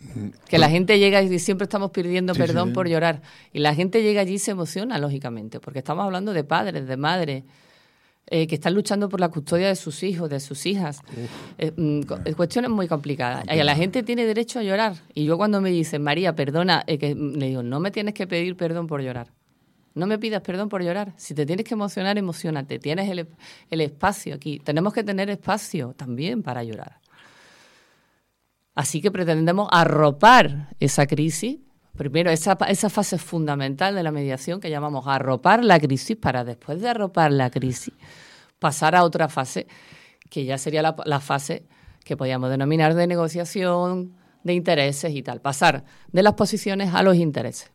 Que la gente llega y siempre estamos pidiendo Sí, perdón sí. por llorar. Y la gente llega allí y se emociona, lógicamente, porque estamos hablando de padres, de madres, eh, que están luchando por la custodia de sus hijos, de sus hijas. Eh, mm, co- eh, cuestiones muy complicadas. Y la gente tiene derecho a llorar. Y yo cuando me dicen, María, perdona, eh, que, mm, le digo, no me tienes que pedir perdón por llorar. No me pidas perdón por llorar. Si te tienes que emocionar, emocionate. Tienes el, el espacio aquí. Tenemos que tener espacio también para llorar. Así que pretendemos arropar esa crisis. Primero, esa, esa fase fundamental de la mediación que llamamos arropar la crisis, para después de arropar la crisis pasar a otra fase, que ya sería la, la fase que podríamos denominar de negociación, de intereses y tal. Pasar de las posiciones a los intereses.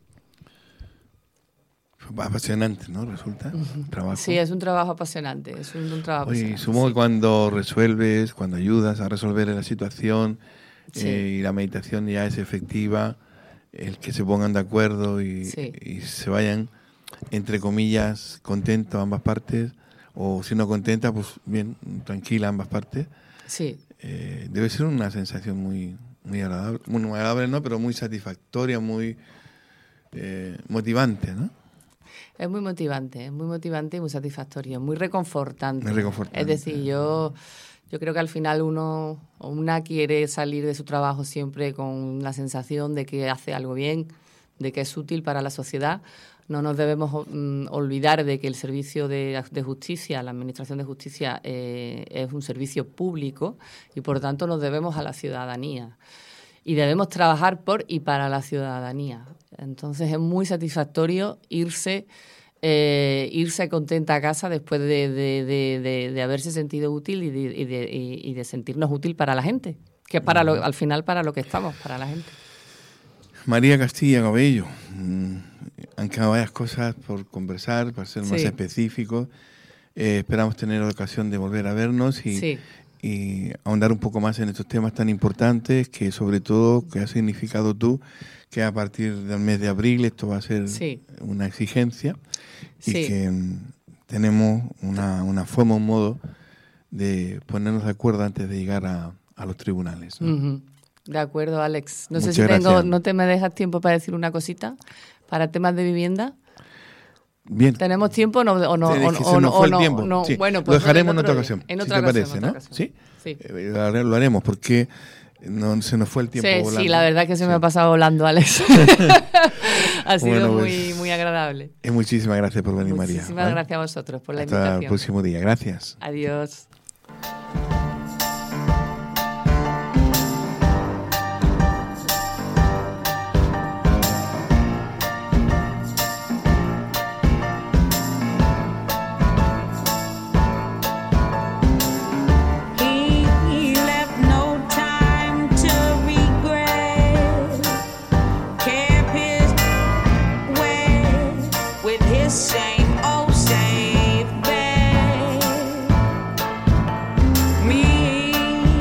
Apasionante, ¿no? Resulta. Ujú. Trabajo. Sí, es un trabajo apasionante. Es un, un trabajo Oye, apasionante. supongo que cuando resuelves, cuando ayudas a resolver la situación Sí. eh, y la meditación ya es efectiva, el que se pongan de acuerdo y, Sí. y se vayan, entre comillas, contentos ambas partes, o si no contentas, pues bien, tranquila ambas partes. Sí. Eh, debe ser una sensación muy, muy agradable, muy agradable no, pero muy satisfactoria, muy eh, motivante, ¿no? Es muy motivante, es muy motivante y muy satisfactorio, muy reconfortante. Muy reconfortante. Es decir, yo, yo creo que al final uno o una quiere salir de su trabajo siempre con la sensación de que hace algo bien, de que es útil para la sociedad. No nos debemos mm, olvidar de que el servicio de, de justicia, la administración de justicia, eh, es un servicio público y por tanto nos debemos a la ciudadanía. Y debemos trabajar por y para la ciudadanía. Entonces es muy satisfactorio irse, eh, irse contenta a casa después de, de, de, de, de haberse sentido útil y de, y, de, y, y de sentirnos útil para la gente, que es para lo, al final para lo que estamos, para la gente. María Castilla Cabello, mm, han quedado varias cosas por conversar, para ser más Sí. específicos. Eh, esperamos tener ocasión de volver a vernos y, Sí. y ahondar un poco más en estos temas tan importantes que, sobre todo, que has significado tú, que a partir del mes de abril esto va a ser Sí. una exigencia y Sí. que mm, tenemos una, una forma, un modo de ponernos de acuerdo antes de llegar a, a los tribunales, ¿no? Ujú. De acuerdo, Alex. No sé Muchas si tengo, gracias. no te me dejas tiempo para decir una cosita para temas de vivienda. Bien. ¿Tenemos tiempo no, o no? Sí, o, es que o se nos no, fue o el no, tiempo. no. Sí. Bueno, Lo pues dejaremos en otro otra día. ocasión, En si otra te ocasión, parece, en otra ¿no? ocasión. Sí. Sí. Eh, lo hare- lo haremos porque no, se nos fue el tiempo Sí, volando. sí, la verdad que se me ha pasado volando, Alex. ha sido Bueno, muy, pues, muy agradable. eh, muchísimas gracias por venir, María. Muchísimas ¿vale? gracias a vosotros por la Hasta el invitación. próximo día. Gracias. Adiós. He left no time to regret. Kept his way with his same old safe bet. Me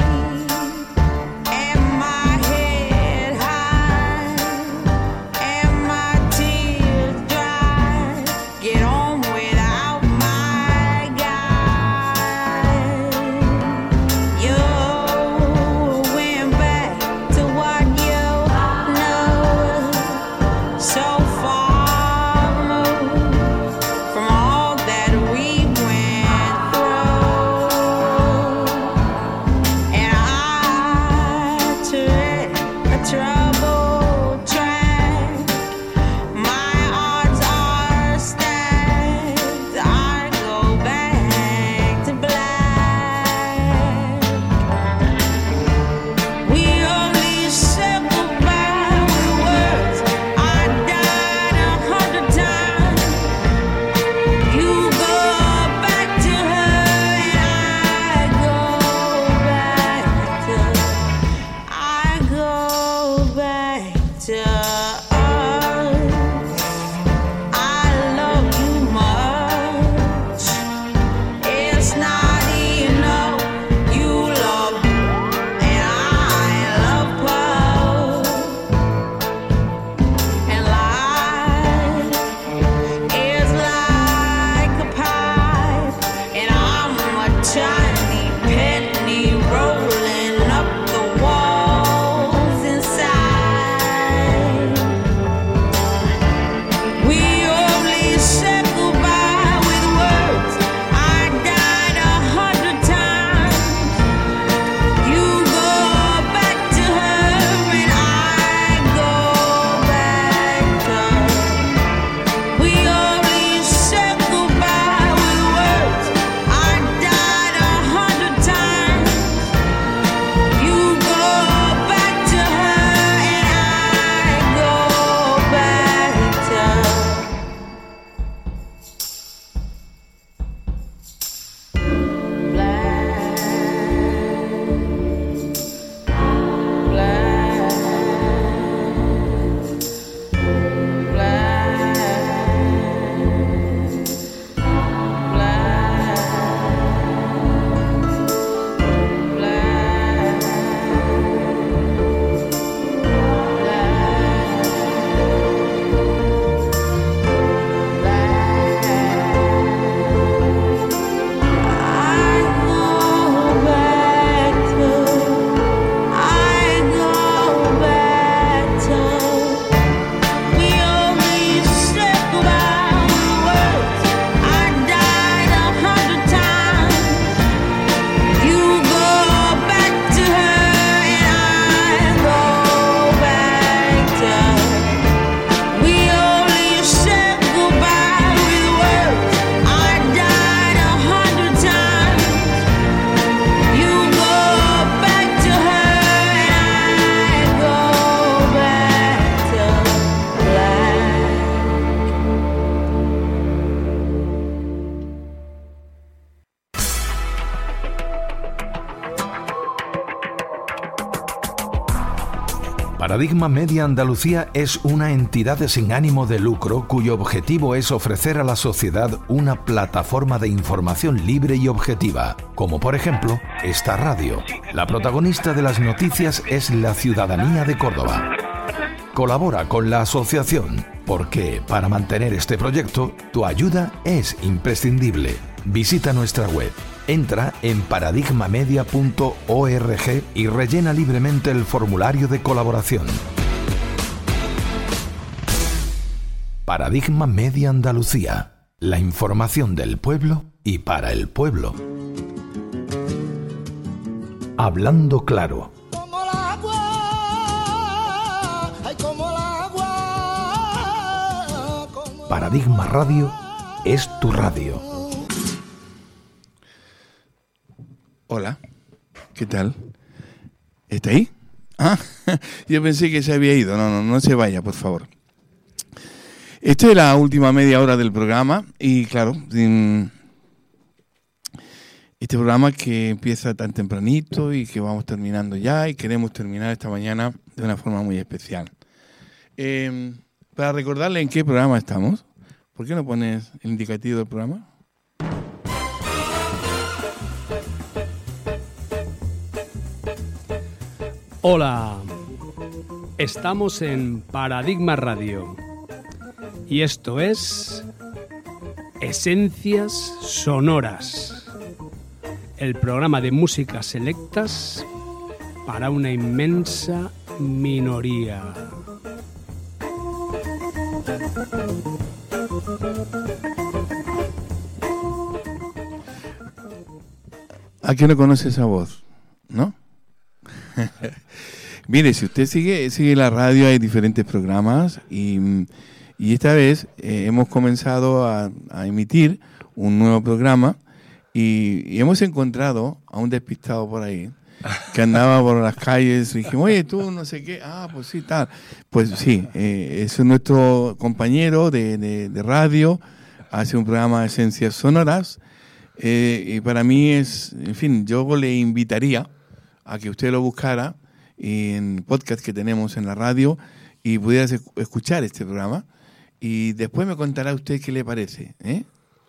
and my head high and my tears dry. Get on without my guide. You went back to what you know so far removed. Paradigma Media Andalucía es una entidad sin ánimo de lucro cuyo objetivo es ofrecer a la sociedad una plataforma de información libre y objetiva, como por ejemplo esta radio. La protagonista de las noticias es la ciudadanía de Córdoba. Colabora con la asociación, porque para mantener este proyecto, tu ayuda es imprescindible. Visita nuestra web, entra en paradigma media punto org y rellena libremente el formulario de colaboración. Paradigma Media Andalucía, la información del pueblo y para el pueblo. Hablando claro. Paradigma Radio es tu radio. Hola, ¿qué tal? ¿Está ahí? Ah, yo pensé que se había ido. No, no, no se vaya, por favor. Esta es la última media hora del programa y claro, este programa que empieza tan tempranito y que vamos terminando ya y queremos terminar esta mañana de una forma muy especial. Eh, para recordarle en qué programa estamos, ¿por qué no pones el indicativo del programa? Hola, estamos en Paradigma Radio y esto es Esencias Sonoras, el programa de músicas selectas para una inmensa minoría. ¿A quién no conoce esa voz? ¿No? Mire, si usted sigue sigue la radio, hay diferentes programas y, y esta vez eh, hemos comenzado a, a emitir un nuevo programa y, y hemos encontrado a un despistado por ahí que andaba por las calles y dijimos, oye, tú no sé qué, ah, pues sí, tal. Pues sí, eh, es nuestro compañero de, de, de radio, hace un programa de Esencias Sonoras eh, y para mí es, en fin, yo le invitaría a que usted lo buscara en podcast que tenemos en la radio y pudiera escuchar este programa y después me contará usted qué le parece, ¿eh?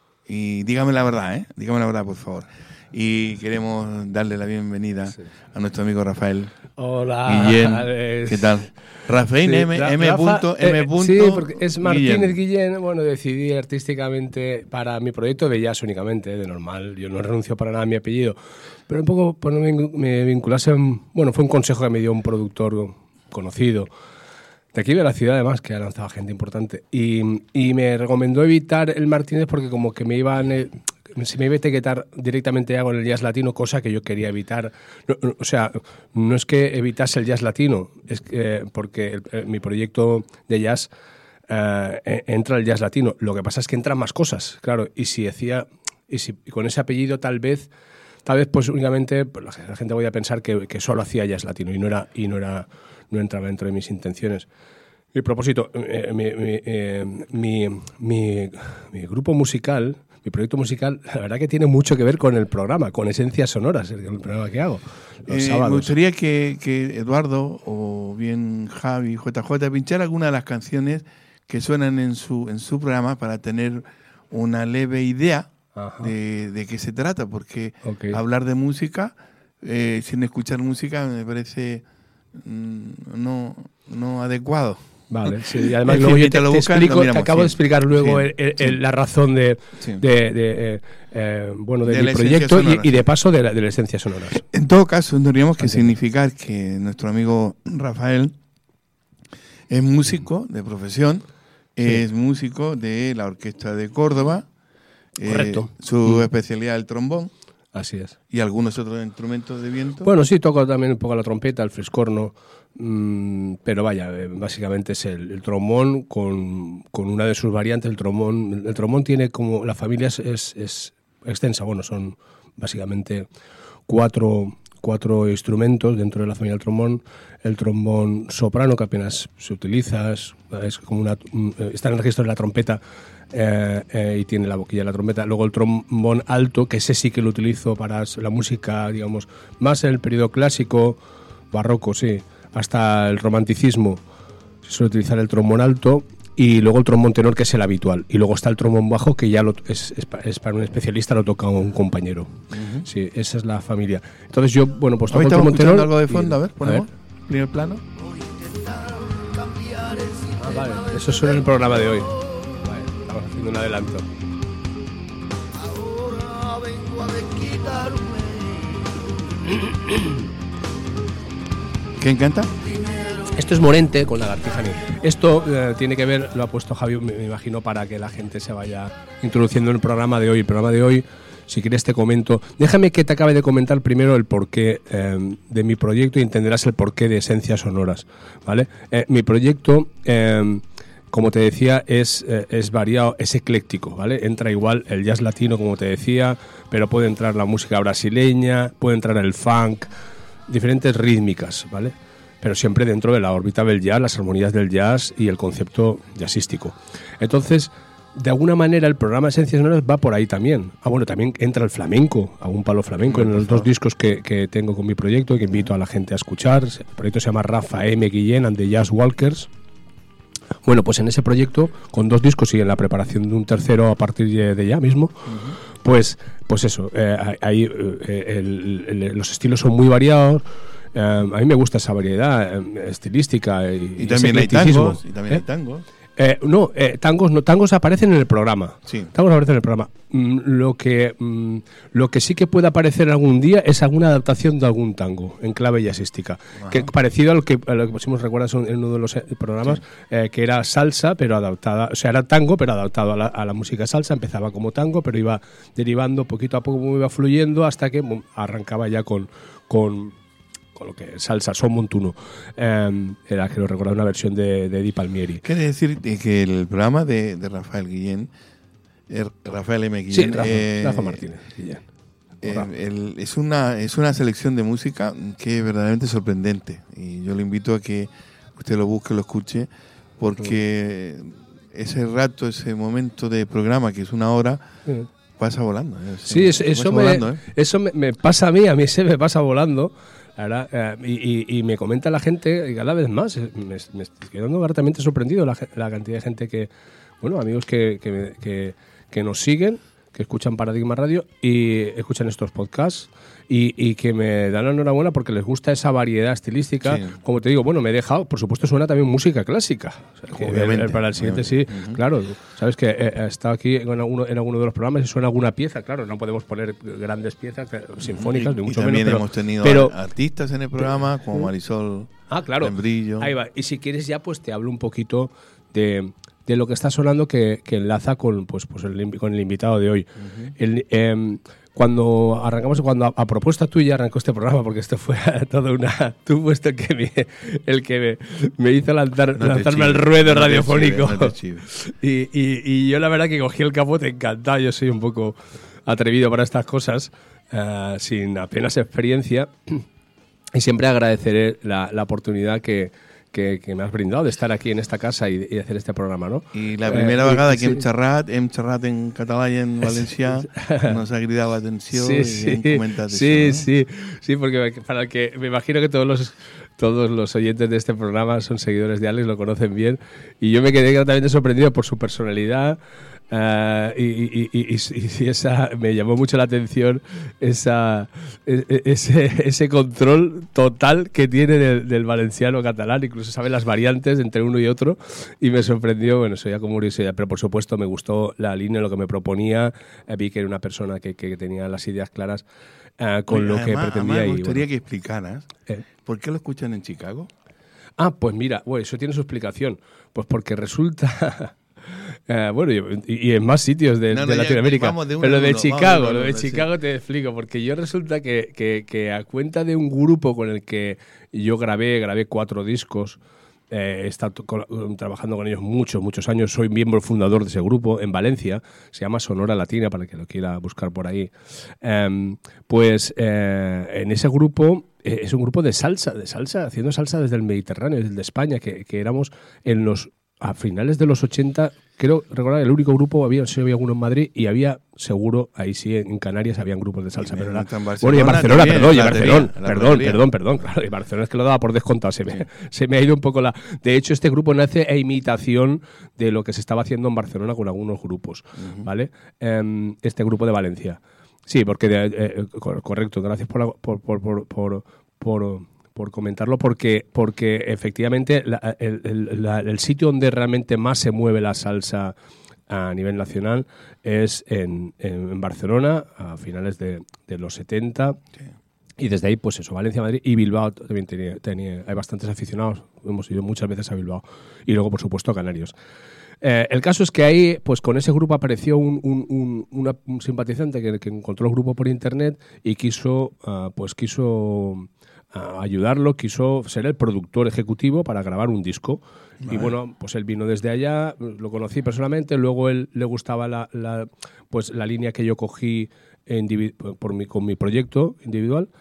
Y dígame la verdad, ¿eh? Dígame la verdad, por favor. Y queremos darle la bienvenida sí. a nuestro amigo Rafael. Hola. Guillén. ¿Qué tal? Rafael, sí, M, Ra M. Rafa, M. Eh, sí, porque es Martínez Guillén. Guillén. Bueno, decidí artísticamente para mi proyecto de jazz únicamente, de normal. Yo no renuncio para nada a mi apellido. Pero un poco por no me vinculase. Bueno, fue un consejo que me dio un productor conocido de aquí de la ciudad, además, que ha lanzado gente importante. Y, y me recomendó evitar el Martínez porque, como que me iban. Eh, se me iba a etiquetar directamente ya con el jazz latino, cosa que yo quería evitar. No, no, o sea, no es que evitase el jazz latino, es que, eh, porque el, eh, mi proyecto de jazz eh, entra el jazz latino. Lo que pasa es que entran más cosas, claro. Y si decía, y si y con ese apellido tal vez, tal vez pues únicamente pues, la, la gente voy a pensar que, que solo hacía jazz latino y no era y no era no entraba dentro de mis intenciones. Mi propósito, eh, mi, mi, eh, mi, mi, mi grupo musical. Mi proyecto musical, la verdad que tiene mucho que ver con el programa, con Esencias Sonoras, el, el programa que hago los eh, sábados. Me gustaría que, que Eduardo o bien Javi, J J, pinchara alguna de las canciones que suenan en su en su programa para tener una leve idea de, de qué se trata, porque okay. hablar de música eh, sin escuchar música me parece mm, no, no adecuado. Vale, sí, y además luego yo te, te, buscan, explico, te acabo sí. de explicar luego sí, el, el, sí. la razón de, sí. de, de eh, eh, bueno, de, de mi proyecto y, y de paso de la, de la esencia sonora. En todo caso, tendríamos que significar que nuestro amigo Rafael es músico de profesión, sí. es músico de la Orquesta de Córdoba, correcto. Eh, su mm. especialidad el trombón. Así es. ¿Y algunos otros instrumentos de viento? Bueno, sí, toco también un poco la trompeta, el fliscorno, mmm, pero vaya, básicamente es el, el trombón con, con una de sus variantes. El trombón, el trombón tiene como, la familia es, es, es extensa, bueno, son básicamente cuatro, cuatro instrumentos dentro de la familia del trombón. El trombón soprano, que apenas se utiliza, es, es como una, está en el registro de la trompeta. Eh, eh, y tiene la boquilla de la trompeta. Luego el trombón alto, que ese sí que lo utilizo para la música, digamos, más en el periodo clásico, barroco, sí, hasta el romanticismo se suele utilizar el trombón alto y luego el trombón tenor, que es el habitual, y luego está el trombón bajo, que ya lo, es, es, pa- es para un especialista, lo toca un compañero. Ujú. Sí, esa es la familia. Entonces yo, bueno, pues toco Hoy el estamos trombón tenor. escuchando algo de y- fondo, a ver, a ponemos. ver. Primer plano. Ah, vale, eso suena en el programa de hoy. Vale, estamos haciendo un adelanto. ¿Quién canta? Esto es Morente con Lagartija Negra. Esto eh, tiene que ver, lo ha puesto Javi, me, me imagino, para que la gente se vaya introduciendo en el programa de hoy. El programa de hoy, si quieres te comento. Déjame que te acabe de comentar primero el porqué eh, de mi proyecto y entenderás el porqué de Esencias Sonoras, ¿vale? Eh, mi proyecto, eh, como te decía, es, eh, es variado, es ecléctico, ¿vale? Entra igual el jazz latino, como te decía, pero puede entrar la música brasileña, puede entrar el funk, diferentes rítmicas, ¿vale? Pero siempre dentro de la órbita del jazz, las armonías del jazz y el concepto jazzístico. Entonces, de alguna manera el programa Esencias Sonoras va por ahí también. Ah, bueno, también entra el flamenco, algún palo flamenco en los dos discos que, que tengo con mi proyecto y que invito a la gente a escuchar. El proyecto se llama Rafa M. Guillén and the Jazz Walkers. Bueno, pues en ese proyecto, con dos discos y en la preparación de un tercero a partir de, de ya mismo, pues, pues eso, eh, ahí eh, el- el- los estilos son muy variados. Eh, a mí me gusta esa variedad eh, estilística y, Y ese también hay eclecticismo. tangos. Y también ¿Eh? hay tangos. Eh, no, eh, tangos no, tangos aparecen en el programa. Sí. Tangos aparecen en el programa. Mm, lo que mm, lo que sí que puede aparecer algún día es alguna adaptación de algún tango en clave jazzística, que parecido a lo que a lo que pusimos, recuerdas, en uno de los eh, programas, eh, que era salsa pero adaptada, o sea, era tango pero adaptado a la, a la música salsa. Empezaba como tango pero iba derivando poquito a poco, iba fluyendo hasta que bum, arrancaba ya con con con lo que salsa, son montuno. Eh, era, que lo recordaba, una versión de, de Di Palmieri. Quiere decir eh, que el programa de, de Rafael Guillén, eh, Rafael M. Sí, Guillén, Rafa, eh, Rafa Martínez Guillén. eh, Rafa. el- es una es una selección de música que es verdaderamente sorprendente, y yo le invito a que usted lo busque, lo escuche, porque ese rato, ese momento de programa, que es una hora, Sí. pasa volando. eh, se- Sí, eso, se eso, pasa me, volando, ¿eh? eso me, me pasa a mí, a mí se me pasa volando. La verdad, eh, y, y- y me comenta la gente, y cada vez más, eh, me, me estoy quedando gratamente sorprendido la, ge- la cantidad de gente que, bueno, amigos que, que, me- que, que nos siguen, que escuchan Paradigma Radio y escuchan estos podcasts y, y que me dan la enhorabuena porque les gusta esa variedad estilística. Sí. Como te digo, bueno, me he dejado, por supuesto suena también música clásica. O sea, que Obviamente, el- para el siguiente sí, obviamente. Ujú. claro. Sabes que he, he estado aquí en alguno, en alguno de los programas y suena alguna pieza, claro, no podemos poner grandes piezas eh, sinfónicas, ni Y mucho también menos. pero- hemos tenido pero, a- artistas en el programa, como Marisol Ah, claro. Membrillo. Ahí va. Y si quieres ya, pues te hablo un poquito de, de lo que está sonando que, que enlaza con, pues, pues el, invi- con el invitado de hoy. El, em, cuando arrancamos, cuando a, a propuesta tuya arrancó este programa, porque esto fue toda una... Tú fuiste el que me, el que me, me hizo lanzar, No te lanzarme al chives, ruedo no te radiofónico. chives, no te chives. y, y, y yo la verdad que cogí el capote encantado. Yo soy un poco atrevido para estas cosas, eh, sin apenas experiencia. Y siempre agradeceré la, la oportunidad que, que, que me has brindado de estar aquí en esta casa y, y hacer este programa, ¿no? I la primera Eh, vegada sí. que hem xerrat, hem xerrat en català i en valencià, nos ha cridat l'atenció Sí, i sí, hem comentat sí, això. sí, sí, porque para el que me imagino que todos los todos los oyentes de este programa son seguidores de Alex, lo conocen bien, y yo me quedé gratamente sorprendido por su personalidad. Uh, y, y, y, y, y esa me llamó mucho la atención esa e- e- ese, ese control total que tiene del, del valenciano catalán, incluso sabe las variantes entre uno y otro, y me sorprendió. Bueno, eso ya como curiosidad, pero por supuesto me gustó la línea, lo que me proponía. Eh, vi que era una persona que, que tenía las ideas claras uh, con Oye, lo que además- pretendía. además y, me gustaría bueno. que explicaras Eh. por qué lo escuchan en Chicago. Ah, pues mira, bueno, eso tiene su explicación. Pues porque resulta... eh, bueno, y, y en más sitios de, No, no, de ya, Latinoamérica. vamos de uno Pero lo en de uno, Chicago, vamos de uno lo en de uno, sí. Chicago te explico. Porque yo resulta que, que, que a cuenta de un grupo con el que yo grabé, grabé cuatro discos, eh, he estado con- trabajando con ellos muchos, muchos años. Soy miembro fundador de ese grupo en Valencia. Se llama Sonora Latina, para el que lo quiera buscar por ahí. Em, pues eh, en ese grupo... eh, es un grupo de salsa, de salsa, haciendo salsa desde el Mediterráneo, desde España, que, que éramos en los a finales de los ochenta, creo recordar, el único grupo, había, sí había uno en Madrid y había, seguro, ahí sí, en Canarias habían grupos de salsa. Y Pero me era, gusta en bueno, y en Barcelona Barcelona, también, perdón, y en la Barcelona, batería, la perdón, batería. perdón, perdón, claro, y Barcelona es que lo daba por descontado, se me, se me ha ido un poco la... De hecho, este grupo nace a imitación de lo que se estaba haciendo en Barcelona con algunos grupos, Ujú. ¿vale? Em, este grupo de Valencia. Sí, porque, de- eh, eh, cor- correcto, gracias por, la- por, por, por, por, por, por comentarlo, porque, porque efectivamente la- el, el- la- el sitio donde realmente más se mueve la salsa a nivel nacional es en, en, en Barcelona, a finales de, de los setenta. Y desde ahí, pues eso, Valencia, Madrid y Bilbao también tenía, tenía- hay bastantes aficionados. Hemos ido muchas veces a Bilbao. Y luego, por supuesto, a Canarios. Eh, el caso es que ahí, pues con ese grupo apareció un, un, un, una- un simpatizante que, que encontró el grupo por internet y quiso, ah, pues quiso ah, ayudarlo, quiso ser el productor ejecutivo para grabar un disco. Vale. Y bueno, pues él vino desde allá, lo conocí personalmente, luego él le gustaba la, la, pues la línea que yo cogí indivi- por mi, con mi proyecto individual,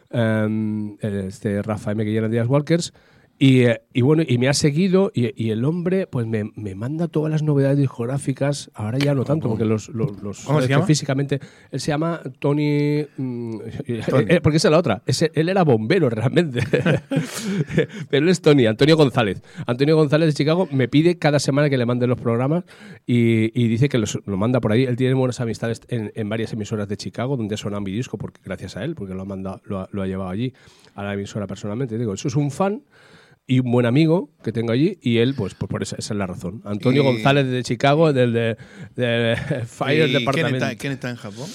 em, este Rafa M. Guillén Díaz Walkers. Y, eh, y bueno, y me ha seguido y, y el hombre pues me, me manda todas las novedades discográficas, ahora ya no tanto, porque los, los, los ¿Cómo se que llama? físicamente, él se llama Tony, mm, Tony. eh, porque esa es la otra, Ese- él era bombero realmente, pero él es Tony, Antonio González. Antonio González de Chicago me pide cada semana que le mande los programas y, y dice que los, lo manda por ahí. Él tiene buenas amistades en, en varias emisoras de Chicago donde suena mi disco, porque gracias a él, porque lo ha, mandado, lo ha, lo ha llevado allí a la emisora personalmente. Digo, eso es un fan y un buen amigo que tengo allí, y él, pues, pues por esa, esa es la razón. Antonio Y- González de Chicago, del de, de Fire ¿Y Department. quién está, quién está en Japón?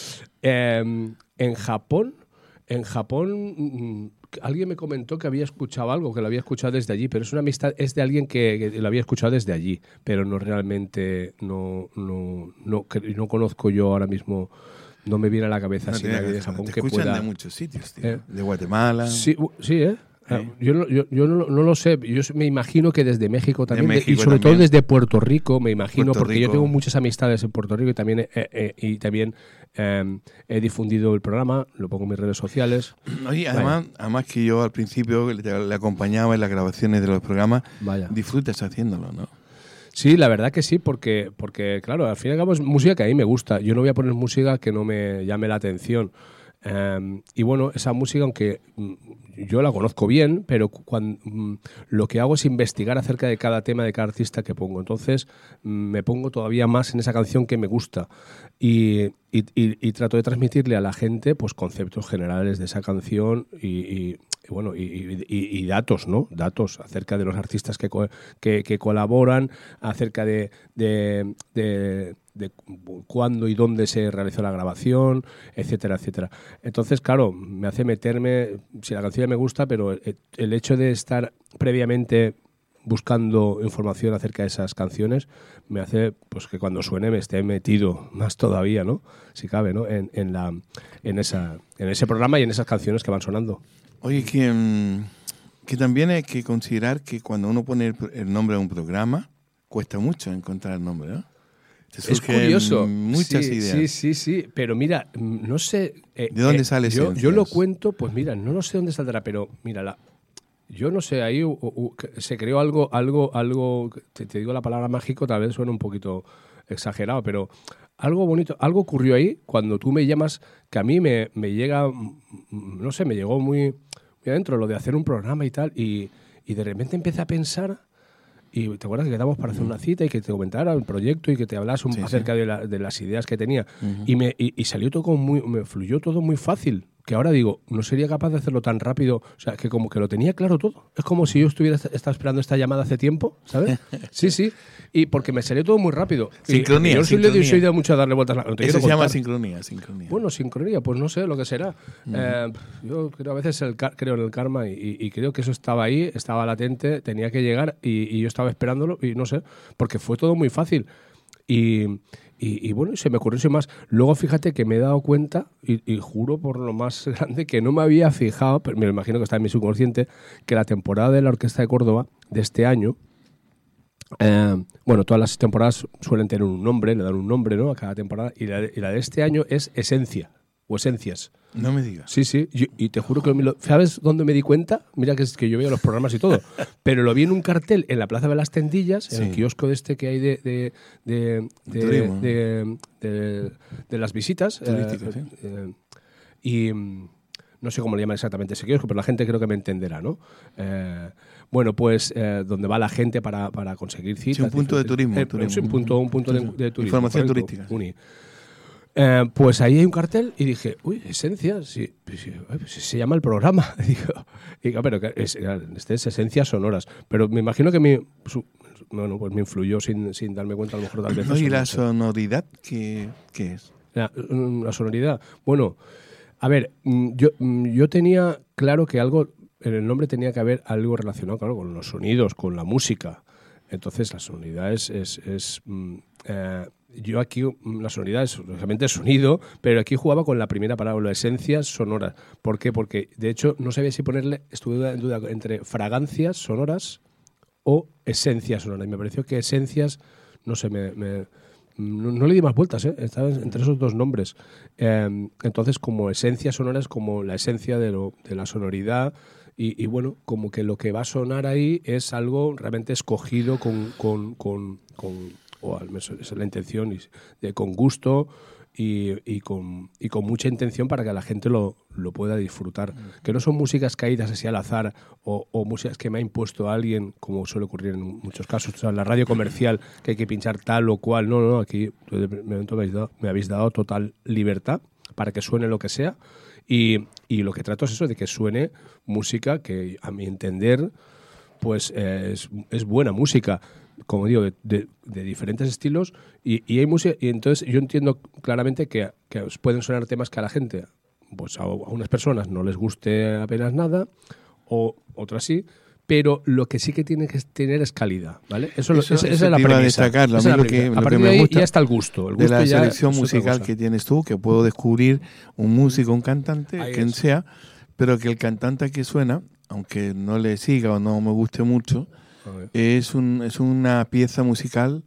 Eh, en Japón, en Japón, mm, alguien me comentó que había escuchado algo, que lo había escuchado desde allí, pero es una amistad, es de alguien que, que lo había escuchado desde allí, pero no realmente, no, no, no, que- no conozco yo ahora mismo. No me viene a la cabeza No así tiene nadie de que- Japón te que escuchan pueda. de muchos sitios, tío. ¿Eh? De Guatemala. Sí, u- sí, ¿eh? Ah, Yo, no- yo, yo no, lo- no lo sé. Yo me imagino que desde México también. de- México y sobre también. todo desde Puerto Rico, me imagino, Puerto porque yo Rico. tengo muchas amistades en Puerto Rico y también, eh, eh, y también eh, he difundido el programa, lo pongo en mis redes sociales. Oye, Vaya. además, además que yo al principio le, le acompañaba en las grabaciones de los programas, Vaya. disfrutas haciéndolo, ¿no? Sí, la verdad que sí, porque, porque claro, al fin y al cabo es música que a mí me gusta. Yo no voy a poner música que no me llame la atención. Eh, y bueno, esa música, aunque mm, yo la conozco bien, pero cuando, lo que hago es investigar acerca de cada tema de cada artista que pongo. Entonces mm, me pongo todavía más en esa canción que me gusta y, y, y- y trato de transmitirle a la gente pues conceptos generales de esa canción y, y- y bueno y, y- y- y datos, ¿no? Datos acerca de los artistas que, co- que, que colaboran, acerca de, de, de- de cuándo y dónde se realizó la grabación, etcétera, etcétera. Entonces, claro, me hace meterme, si la canción ya me gusta, pero el, el hecho de estar previamente buscando información acerca de esas canciones me hace pues que cuando suene me esté metido más todavía, ¿no? Si cabe, ¿no? En, en, la, en, esa, en ese programa y en esas canciones que van sonando. Oye, que, mm, que también hay que considerar que cuando uno pone el, el nombre a un programa, cuesta mucho encontrar el nombre, ¿no? Te Es surgen curioso. muchas sí, ideas. Sí, sí, sí. Pero mira, mm, no sé. eh, ¿De dónde eh, sale yo, Esencias? yo lo cuento, pues mira, no lo sé dónde saldrá, pero mira, la, yo no sé, ahí u- u- que se creó algo, algo, algo, te, te digo la palabra mágico, tal vez suena un poquito exagerado, pero algo bonito, algo ocurrió ahí cuando tú me llamas, que a mí me, me llega, mm, mm, no sé, me llegó muy, muy adentro lo de hacer un programa y tal, y, y de repente empecé a pensar. Y te acuerdas que quedamos para hacer una cita y que te comentara el proyecto y que te hablas un, Sí, sí. acerca de, la- de las ideas que tenía. Ujú. Y me y, y salió todo como muy, me fluyó todo muy fácil. Que ahora digo, no sería capaz de hacerlo tan rápido. O sea, que como que lo tenía claro todo. Es como si yo estuviera estaba esperando esta llamada hace tiempo, ¿sabes? Sí, sí. Y porque me salió todo muy rápido. Y- Sincronía, y yo soy, de- sincronía. soy de mucho darle vueltas. a la- no te Eso quiero se llama contar. sincronía, sincronía. Bueno, sincronía, pues no sé lo que será. Ujú. Eh, yo creo a veces el, car- creo en el karma y, y- y creo que eso estaba ahí, estaba latente, tenía que llegar y, y yo estaba esperándolo y no sé, porque fue todo muy fácil. Y, y- y bueno, se me ocurrió sin más. Luego fíjate que me he dado cuenta, y, y juro por lo más grande, que no me había fijado, pero me lo imagino que está en mi subconsciente, que la temporada de la Orquesta de Córdoba de este año, eh, bueno, todas las temporadas suelen tener un nombre, le dan un nombre, ¿no? A cada temporada. Y la de, y la de este año es Esencia, o Esencias. No me digas. Sí, sí. Yo- y te juro que me lo- ¿sabes dónde me di cuenta? Mira que es que yo veo los programas y todo. Pero lo vi en un cartel en la Plaza de las Tendillas, en el Sí. kiosco este que hay de de, de, de, Turismo. de- de- de las visitas. Turísticas, eh, sí. eh, y mm, no sé cómo le llaman exactamente ese kiosco, pero la gente creo que me entenderá, ¿no? Eh, bueno, pues eh, donde va la gente para, para conseguir citas. Sí, un punto de diferentes- turismo, eh, turismo. sí, un punto, un punto de, Sí, sí. de turismo. Información correcto, turística. Uni. Eh, pues ahí hay un cartel y dije, uy, Esencia, sí, pues sí, ay, pues se llama el programa. Digo, digo, pero que es, este es Esencias Sonoras. Pero me imagino que mi, su- bueno, pues me influyó sin, sin darme cuenta, a lo mejor tal vez. No, ¿y eso, la no sé. sonoridad qué, qué es? La, mm, la sonoridad. Bueno, a ver, mm, yo, mm, yo tenía claro que algo, en el nombre tenía que haber algo relacionado, claro, con los sonidos, con la música. Entonces, la sonoridad es... es, es, mm, eh, yo aquí, mm, la sonoridad es lógicamente sonido, pero aquí jugaba con la primera palabra, esencias sonoras. ¿Por qué? Porque, de hecho, no sabía si ponerle, estuve en duda entre fragancias sonoras o esencias sonoras. Y me pareció que esencias, no sé, me... me no, no le di más vueltas, ¿eh? Estaba entre esos dos nombres. Eh, entonces, como esencia sonora es como la esencia de, lo, de la sonoridad y, y, bueno, como que lo que va a sonar ahí es algo realmente escogido con, con, con, con o al menos esa es la intención, y, de, con gusto y, y, con, y con mucha intención para que la gente lo, lo pueda disfrutar. Que no son músicas caídas así al azar o, o músicas que me ha impuesto alguien, como suele ocurrir en muchos casos. O sea, en la radio comercial que hay que pinchar tal o cual. No, no, aquí de momento me habéis dado, me habéis dado total libertad para que suene lo que sea. Y, y lo que trato es eso, de que suene música que, a mi entender, pues eh, es, es buena música. Como digo, de, de, de diferentes estilos y, y hay música, y entonces yo entiendo claramente que, que os pueden sonar temas que a la gente, pues a, a unas personas no les guste apenas nada, o otras sí, pero lo que sí que tiene que tener es calidad, ¿vale? Eso, Eso, esa, eso esa es la te iba a premisa. destacarlo. A Esa mí es lo la que, premisa. lo A que partir me de ahí gusta ya está el gusto. El de gusto la ya selección es otra musical cosa. que tienes tú, que puedo descubrir un músico, un cantante, Ahí quien es. sea, pero que el cantante que suena, aunque no le siga o no me guste mucho, A ver. es, un, es una pieza musical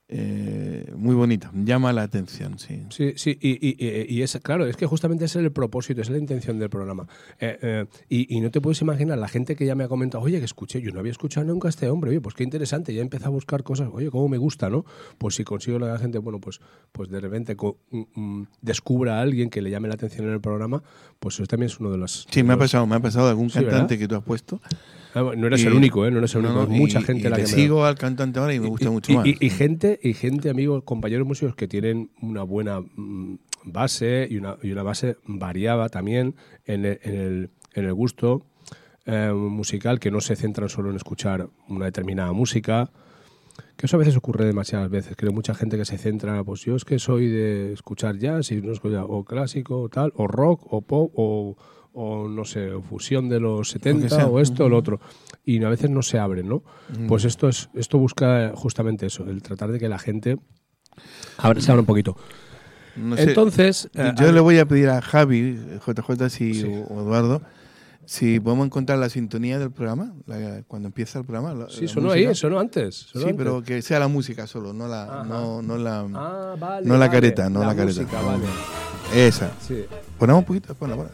eh, muy bonita, llama la atención, sí. Sí, sí, y, y, y- y es claro, es que justamente ese es el propósito, esa es la intención del programa. Eh, eh, y, y no te puedes imaginar la gente que ya me ha comentado, oye, que escuché, yo no había escuchado nunca a este hombre, oye, pues qué interesante, ya empecé a buscar cosas, oye, cómo me gusta, ¿no? Pues si consigo la gente, bueno, pues, pues de repente co- mm, mm, descubra a alguien que le llame la atención en el programa, pues eso también es uno de los... Sí, de me ha los- pasado, me ha pasado de algún Sí, cantante ¿verdad? que tú has puesto. Ah, bueno, no eres Y- el único, ¿eh? No eres el único, es mucha y- gente y la le que me sigo al cantante ahora y me gusta mucho y, más. y- y gente, y gente, amigos, compañeros músicos que tienen una buena mm, base y una, y una base variada también en el, en el, en el gusto eh, musical, que no se centran solo en escuchar una determinada música, que eso a veces ocurre demasiadas veces. Creo mucha gente que se centra, pues yo es que soy de escuchar jazz y no escuchar o clásico o tal, o rock o pop o, o no sé, o fusión de los setenta sea. o esto o Ujú. lo otro. Y a veces no se abren, ¿no? Mm. Pues esto es esto busca justamente eso, el tratar de que la gente abra- se abra un poquito. No sé, Entonces, yo eh, yo a- le voy a pedir a Javi, J J si, Sí. o Eduardo, si podemos encontrar la sintonía del programa, la- cuando empieza el programa. La, Sí, la sonó música. ahí, sonó antes. sonó Sí, antes. pero que sea la música solo, no la, Ajá. no, no la, Ah, vale, no la vale. careta, no la, La careta. música, no. vale. Esa. Sí. Ponemos un poquito, ponla, ponla.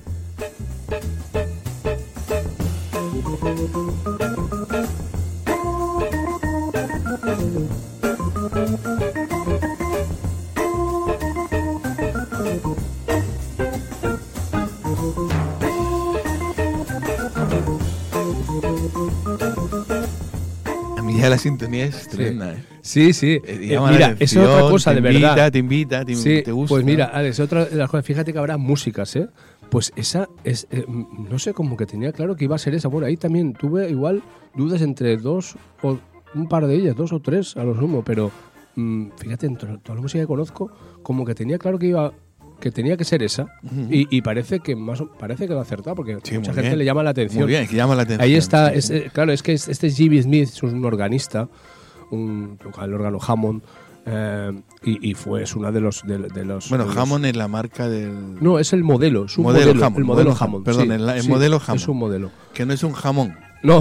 A mí ya la sintonía es tremenda, ¿eh? Sí, sí. Eh, Eh, llama la mira, eso es otra atención, cosa, te de verdad. invita, te invita, te- Sí, te gusta. Pues mira, Alex, otra de las cosas, fíjate que habrá músicas, ¿eh? Pues esa es, eh, no sé, como que tenía claro que iba a ser esa. Bueno, ahí también tuve igual dudas entre dos o un par de ellas, dos o tres a lo sumo, pero mm, fíjate, en to- toda la música que conozco, como que tenía claro que iba que tenía que ser esa. Ujú. y, y parece que más o- parece que lo ha acertado, porque Sí, mucha muy gente bien. le llama la atención. Muy bien, que llama la atención. Ahí está, Sí, es, sí. eh, claro, es que es- este es G B Smith, es un organista, un toca el órgano Hammond, eh, y, y fue es una de los de, de los Bueno, de los- Hammond es la marca del... no, es el modelo, es un Modelo modelo, Hammond, el modelo modelo Hammond. Perdón, sí, el, el sí, modelo Hammond. Es un modelo. Que no es un jamón. No.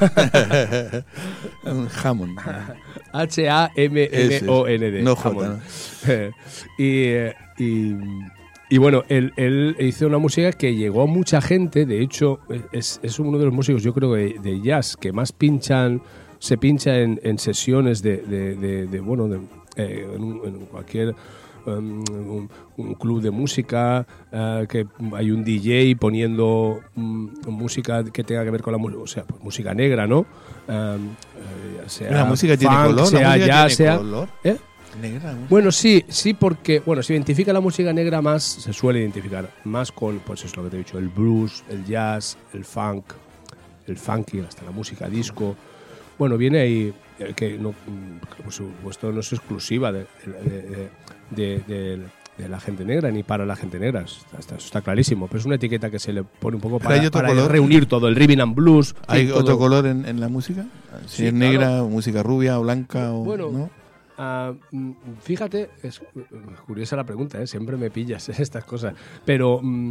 Un Hammond. H A M M O N D. Ese es. No J, Hammond. Eh, y, eh, y, Y bueno, él, él hizo una música que llegó a mucha gente. De hecho, es, es uno de los músicos, yo creo, de, de jazz que más pinchan, se pincha en, en sesiones de, de, de, de bueno, de, eh, en, un- en cualquier um, un, un club de música, uh, que hay un D J poniendo um, música que tenga que ver con la música, o sea, pues, música negra, ¿no? Um, eh, sea La música tiene funk, color, la sea música jazz, tiene sea- color. ¿Eh? Negra, música. Bueno, sí, sí, porque bueno, se identifica la música negra más, se suele identificar más con, pues es lo que te he dicho, el blues, el jazz, el funk, el funky, hasta la música disco. Bueno, viene ahí, eh, que no, mm, por supuesto no es exclusiva de, de- de- de- de- de la gente negra, ni para la gente negra, está, está- eso está clarísimo, pero es una etiqueta que se le pone un poco Pero para, hay otro para color. reunir todo, el rhythm and blues. ¿Hay sí, otro todo. color en, en la música? Si Sí, es negra, claro. música rubia o blanca o Bueno, ¿no? ah, mm, fíjate, es uh, curiosa la pregunta, ¿eh? Siempre me pillas estas cosas. Pero, mm,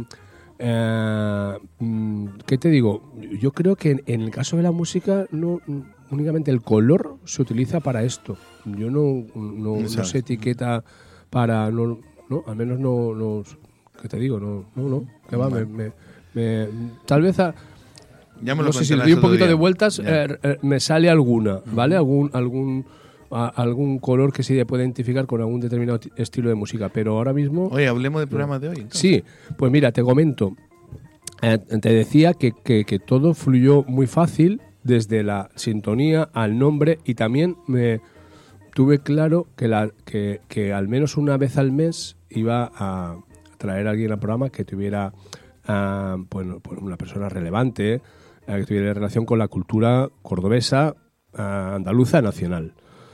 eh, mm, ¿qué te digo? Yo creo que en, en el caso de la música, no mm, únicamente el color se utiliza para esto. Yo no, no, no sabes. se etiqueta para. No, no, al menos no. no ¿Qué te digo? No, no, no. Que va, me, me- me- tal vez. A, Ya me lo no sé si le contarás doy un otro poquito día. de vueltas, Ya. eh, eh, me sale alguna, ¿vale? Algún, algún, a- algún color que se puede identificar con algún determinado ti- estilo de música, pero ahora mismo... Oye, hablemos del programa de hoy. entonces. Sí, pues mira, te comento. Eh, te decía que, que- que todo fluyó muy fácil, desde la sintonía al nombre, y también me tuve claro que, la, que, que al menos una vez al mes iba a traer a alguien al programa que tuviera ah, bueno, pues una persona relevante, eh, que tuviera relación con la cultura cordobesa, ah, andaluza, nacional.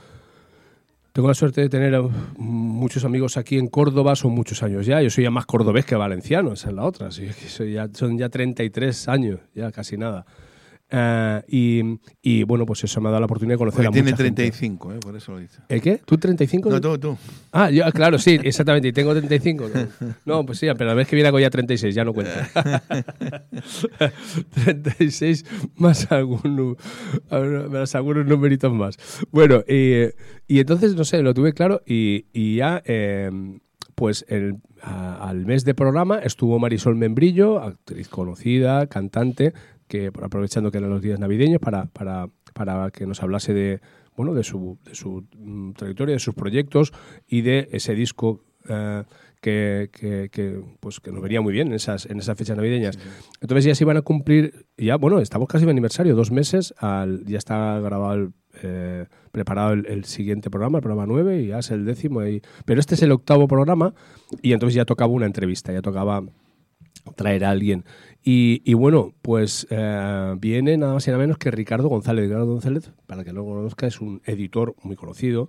Tengo la suerte de tener uh, muchos amigos aquí en Córdoba, son muchos años ya. Yo soy ya más cordobés que valenciano, esa es la otra. Sí, que soy ya, son ya treinta y tres años, ya casi nada. Eh, y, y bueno, pues eso me ha dado la oportunidad de conocer Porque a tiene mucha treinta y gente. cinco, ¿eh? Por eso lo dice. ¿El qué? ¿Tú treinta y cinco? No, tú, tú. Ah, yo, claro, sí, exactamente. Y tengo treinta y cinco. No, no, pues sí, pero la vez que viene hago ya treinta y seis, ya no cuenta. treinta y seis más, algún, más algunos numeritos más. Bueno, y, y entonces, no sé, lo tuve claro y, y ya, eh, pues el, a- al mes de programa estuvo Marisol Membrillo, actriz conocida, cantante, que aprovechando que eran los días navideños para, para, para que nos hablase de, bueno, de su, de su mm, trayectoria, de sus proyectos y de ese disco eh, que, que, que, pues, que nos venía muy bien en esas, en esas fechas navideñas. Entonces ya se iban a cumplir, ya bueno, estamos casi en aniversario, dos meses, al, ya está grabado, el, eh, preparado el, el siguiente programa, el programa nueve, y ya es el décimo. Y, pero este es el octavo programa y entonces ya tocaba una entrevista, ya tocaba traer a alguien. Y, y bueno, pues eh, viene nada más y nada menos que Ricardo González. Ricardo González, para que no lo conozca, es un editor muy conocido.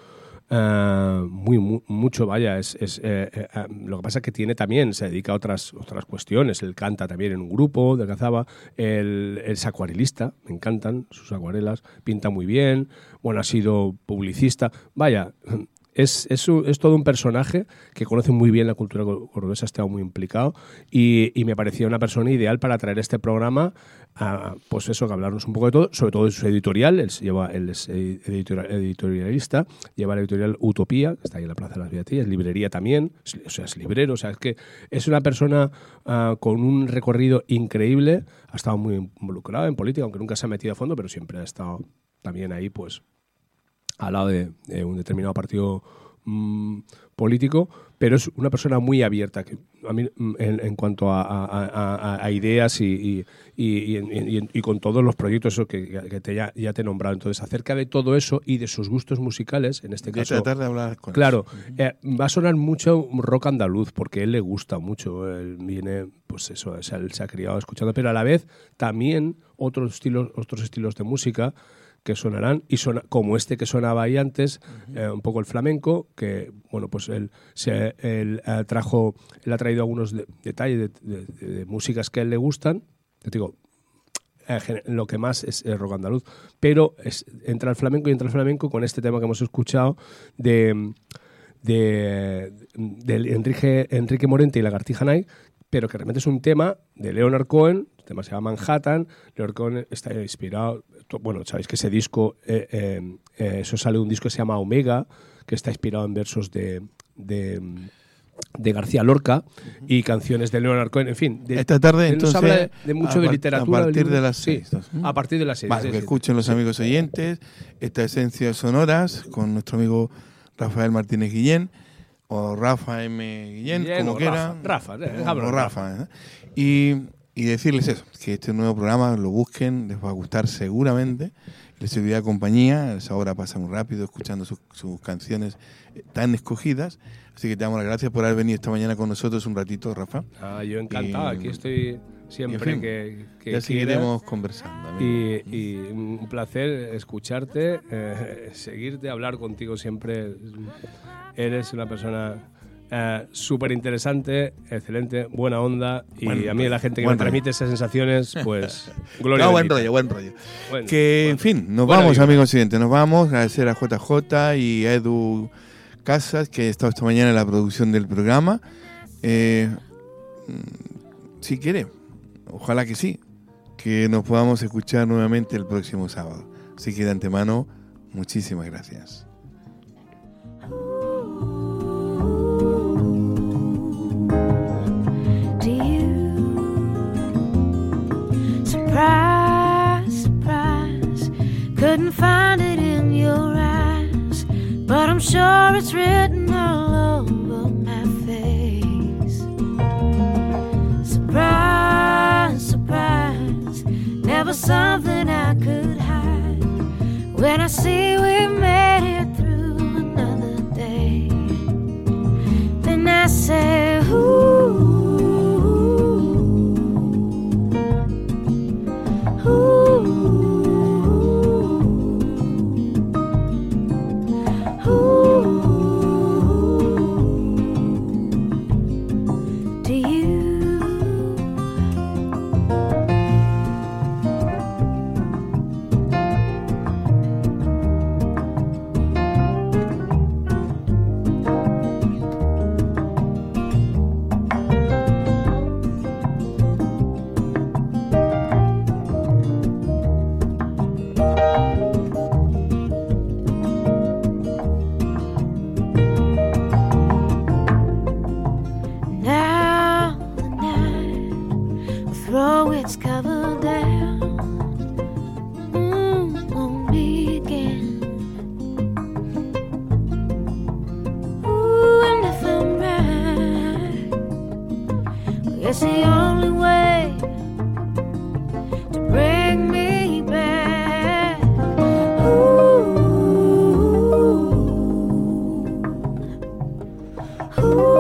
eh, muy, mu- mucho, vaya, es, es, eh, eh, eh, lo que pasa es que tiene también, se dedica a otras, otras cuestiones. Él canta también en un grupo de Cazaba. Él es acuarelista, me encantan sus acuarelas, pinta muy bien. Bueno, ha sido publicista. Vaya, es, es, un- es todo un personaje que conoce muy bien la cultura cor- cordobesa, ha estado muy implicado y, y me parecía una persona ideal para traer este programa, a, pues eso, que hablarnos un poco de todo, sobre todo de su editorial. Él, se lleva, él es editorial- editorialista, lleva la editorial Utopía, que está ahí en la Plaza de las Beatillas, librería también, es- o sea, es librero, o sea, es que es una persona ah, con un recorrido increíble, ha estado muy involucrado en política, aunque nunca se ha metido a fondo, pero siempre ha estado también ahí, pues, al lado de, de un determinado partido mm, político, pero es una persona muy abierta que a mí, mm, en, en cuanto a, a- a- a ideas y, y, y- y- y- y con todos los proyectos eso que, que te, ya, ya te he nombrado. Entonces, acerca de todo eso y de sus gustos musicales, en este Voy a caso... tratar de hablar con Claro, eh, va a sonar mucho rock andaluz porque a él le gusta mucho. Él viene, pues eso, o sea, él se ha criado escuchando, pero a la vez también otros estilos, otros estilos de música que sonarán, y sona, como este que sonaba ahí antes, eh, un poco el flamenco, que, bueno, pues él, se, él eh, trajo, él ha traído algunos de- detalles de, de- de- de músicas que a él le gustan, te digo, eh, gen- lo que más es el rock andaluz, pero es, entra el flamenco y entra el flamenco con este tema que hemos escuchado de, de, de Enrique, Enrique Morente y Lagartija Night, pero que realmente es un tema de Leonard Cohen, el tema se llama Manhattan. Leonard Cohen está inspirado, to- bueno, sabéis que ese disco, eh, eh, eh, eso sale de un disco que se llama Omega, que está inspirado en versos de, de, de García Lorca y canciones de Leonard Cohen, en fin. De, Esta tarde, él entonces, nos habla de, de mucho a de par- literatura. a partir del- de las sí, seis, ¿no? a partir de las seis. Vale, sí, que sí. escuchen los amigos oyentes esta esencia sonoras con nuestro amigo Rafael Martínez Guillén o Rafa M. Guillén, Guillén como o quiera. Rafa, Rafa, eh, o déjamelo, Rafa. ¿eh? Y, y decirles eso, que este nuevo programa lo busquen, les va a gustar seguramente. Les servirá compañía, esa hora pasa muy rápido escuchando sus, sus canciones eh, tan escogidas. Así que te damos las gracias por haber venido esta mañana con nosotros un ratito, Rafa. Ah, yo encantado, Y- aquí estoy siempre y, en fin, que, que ya quieras. seguiremos conversando. amigo. Y, y un placer escucharte, eh, seguirte, hablar contigo siempre. Eres una persona eh, súper interesante, excelente, buena onda. Y Buen a mí la gente que me buen rollo. transmite esas sensaciones, pues gloria No, buen bendita. rollo, buen rollo. Bueno, que, en fin, nos Buena vamos, vibra. amigos oyentes, nos vamos. Agradecer a J J y a Edu Casas, que ha estado esta mañana en la producción del programa. Eh, mm, si quiere, ojalá que sí, que nos podamos escuchar nuevamente el próximo sábado. Así que de antemano, muchísimas gracias. To you, surprise, surprise, couldn't find it in your eyes, but I'm sure it's written all over my face. Surprise, surprise, never something I could hide. When I see we made it through another day, then I say, ooh. To you, now the night will throw its cover down mm, on me again. Ooh, and if I'm right, well, it's the only way to bring me back. Ooh, ooh.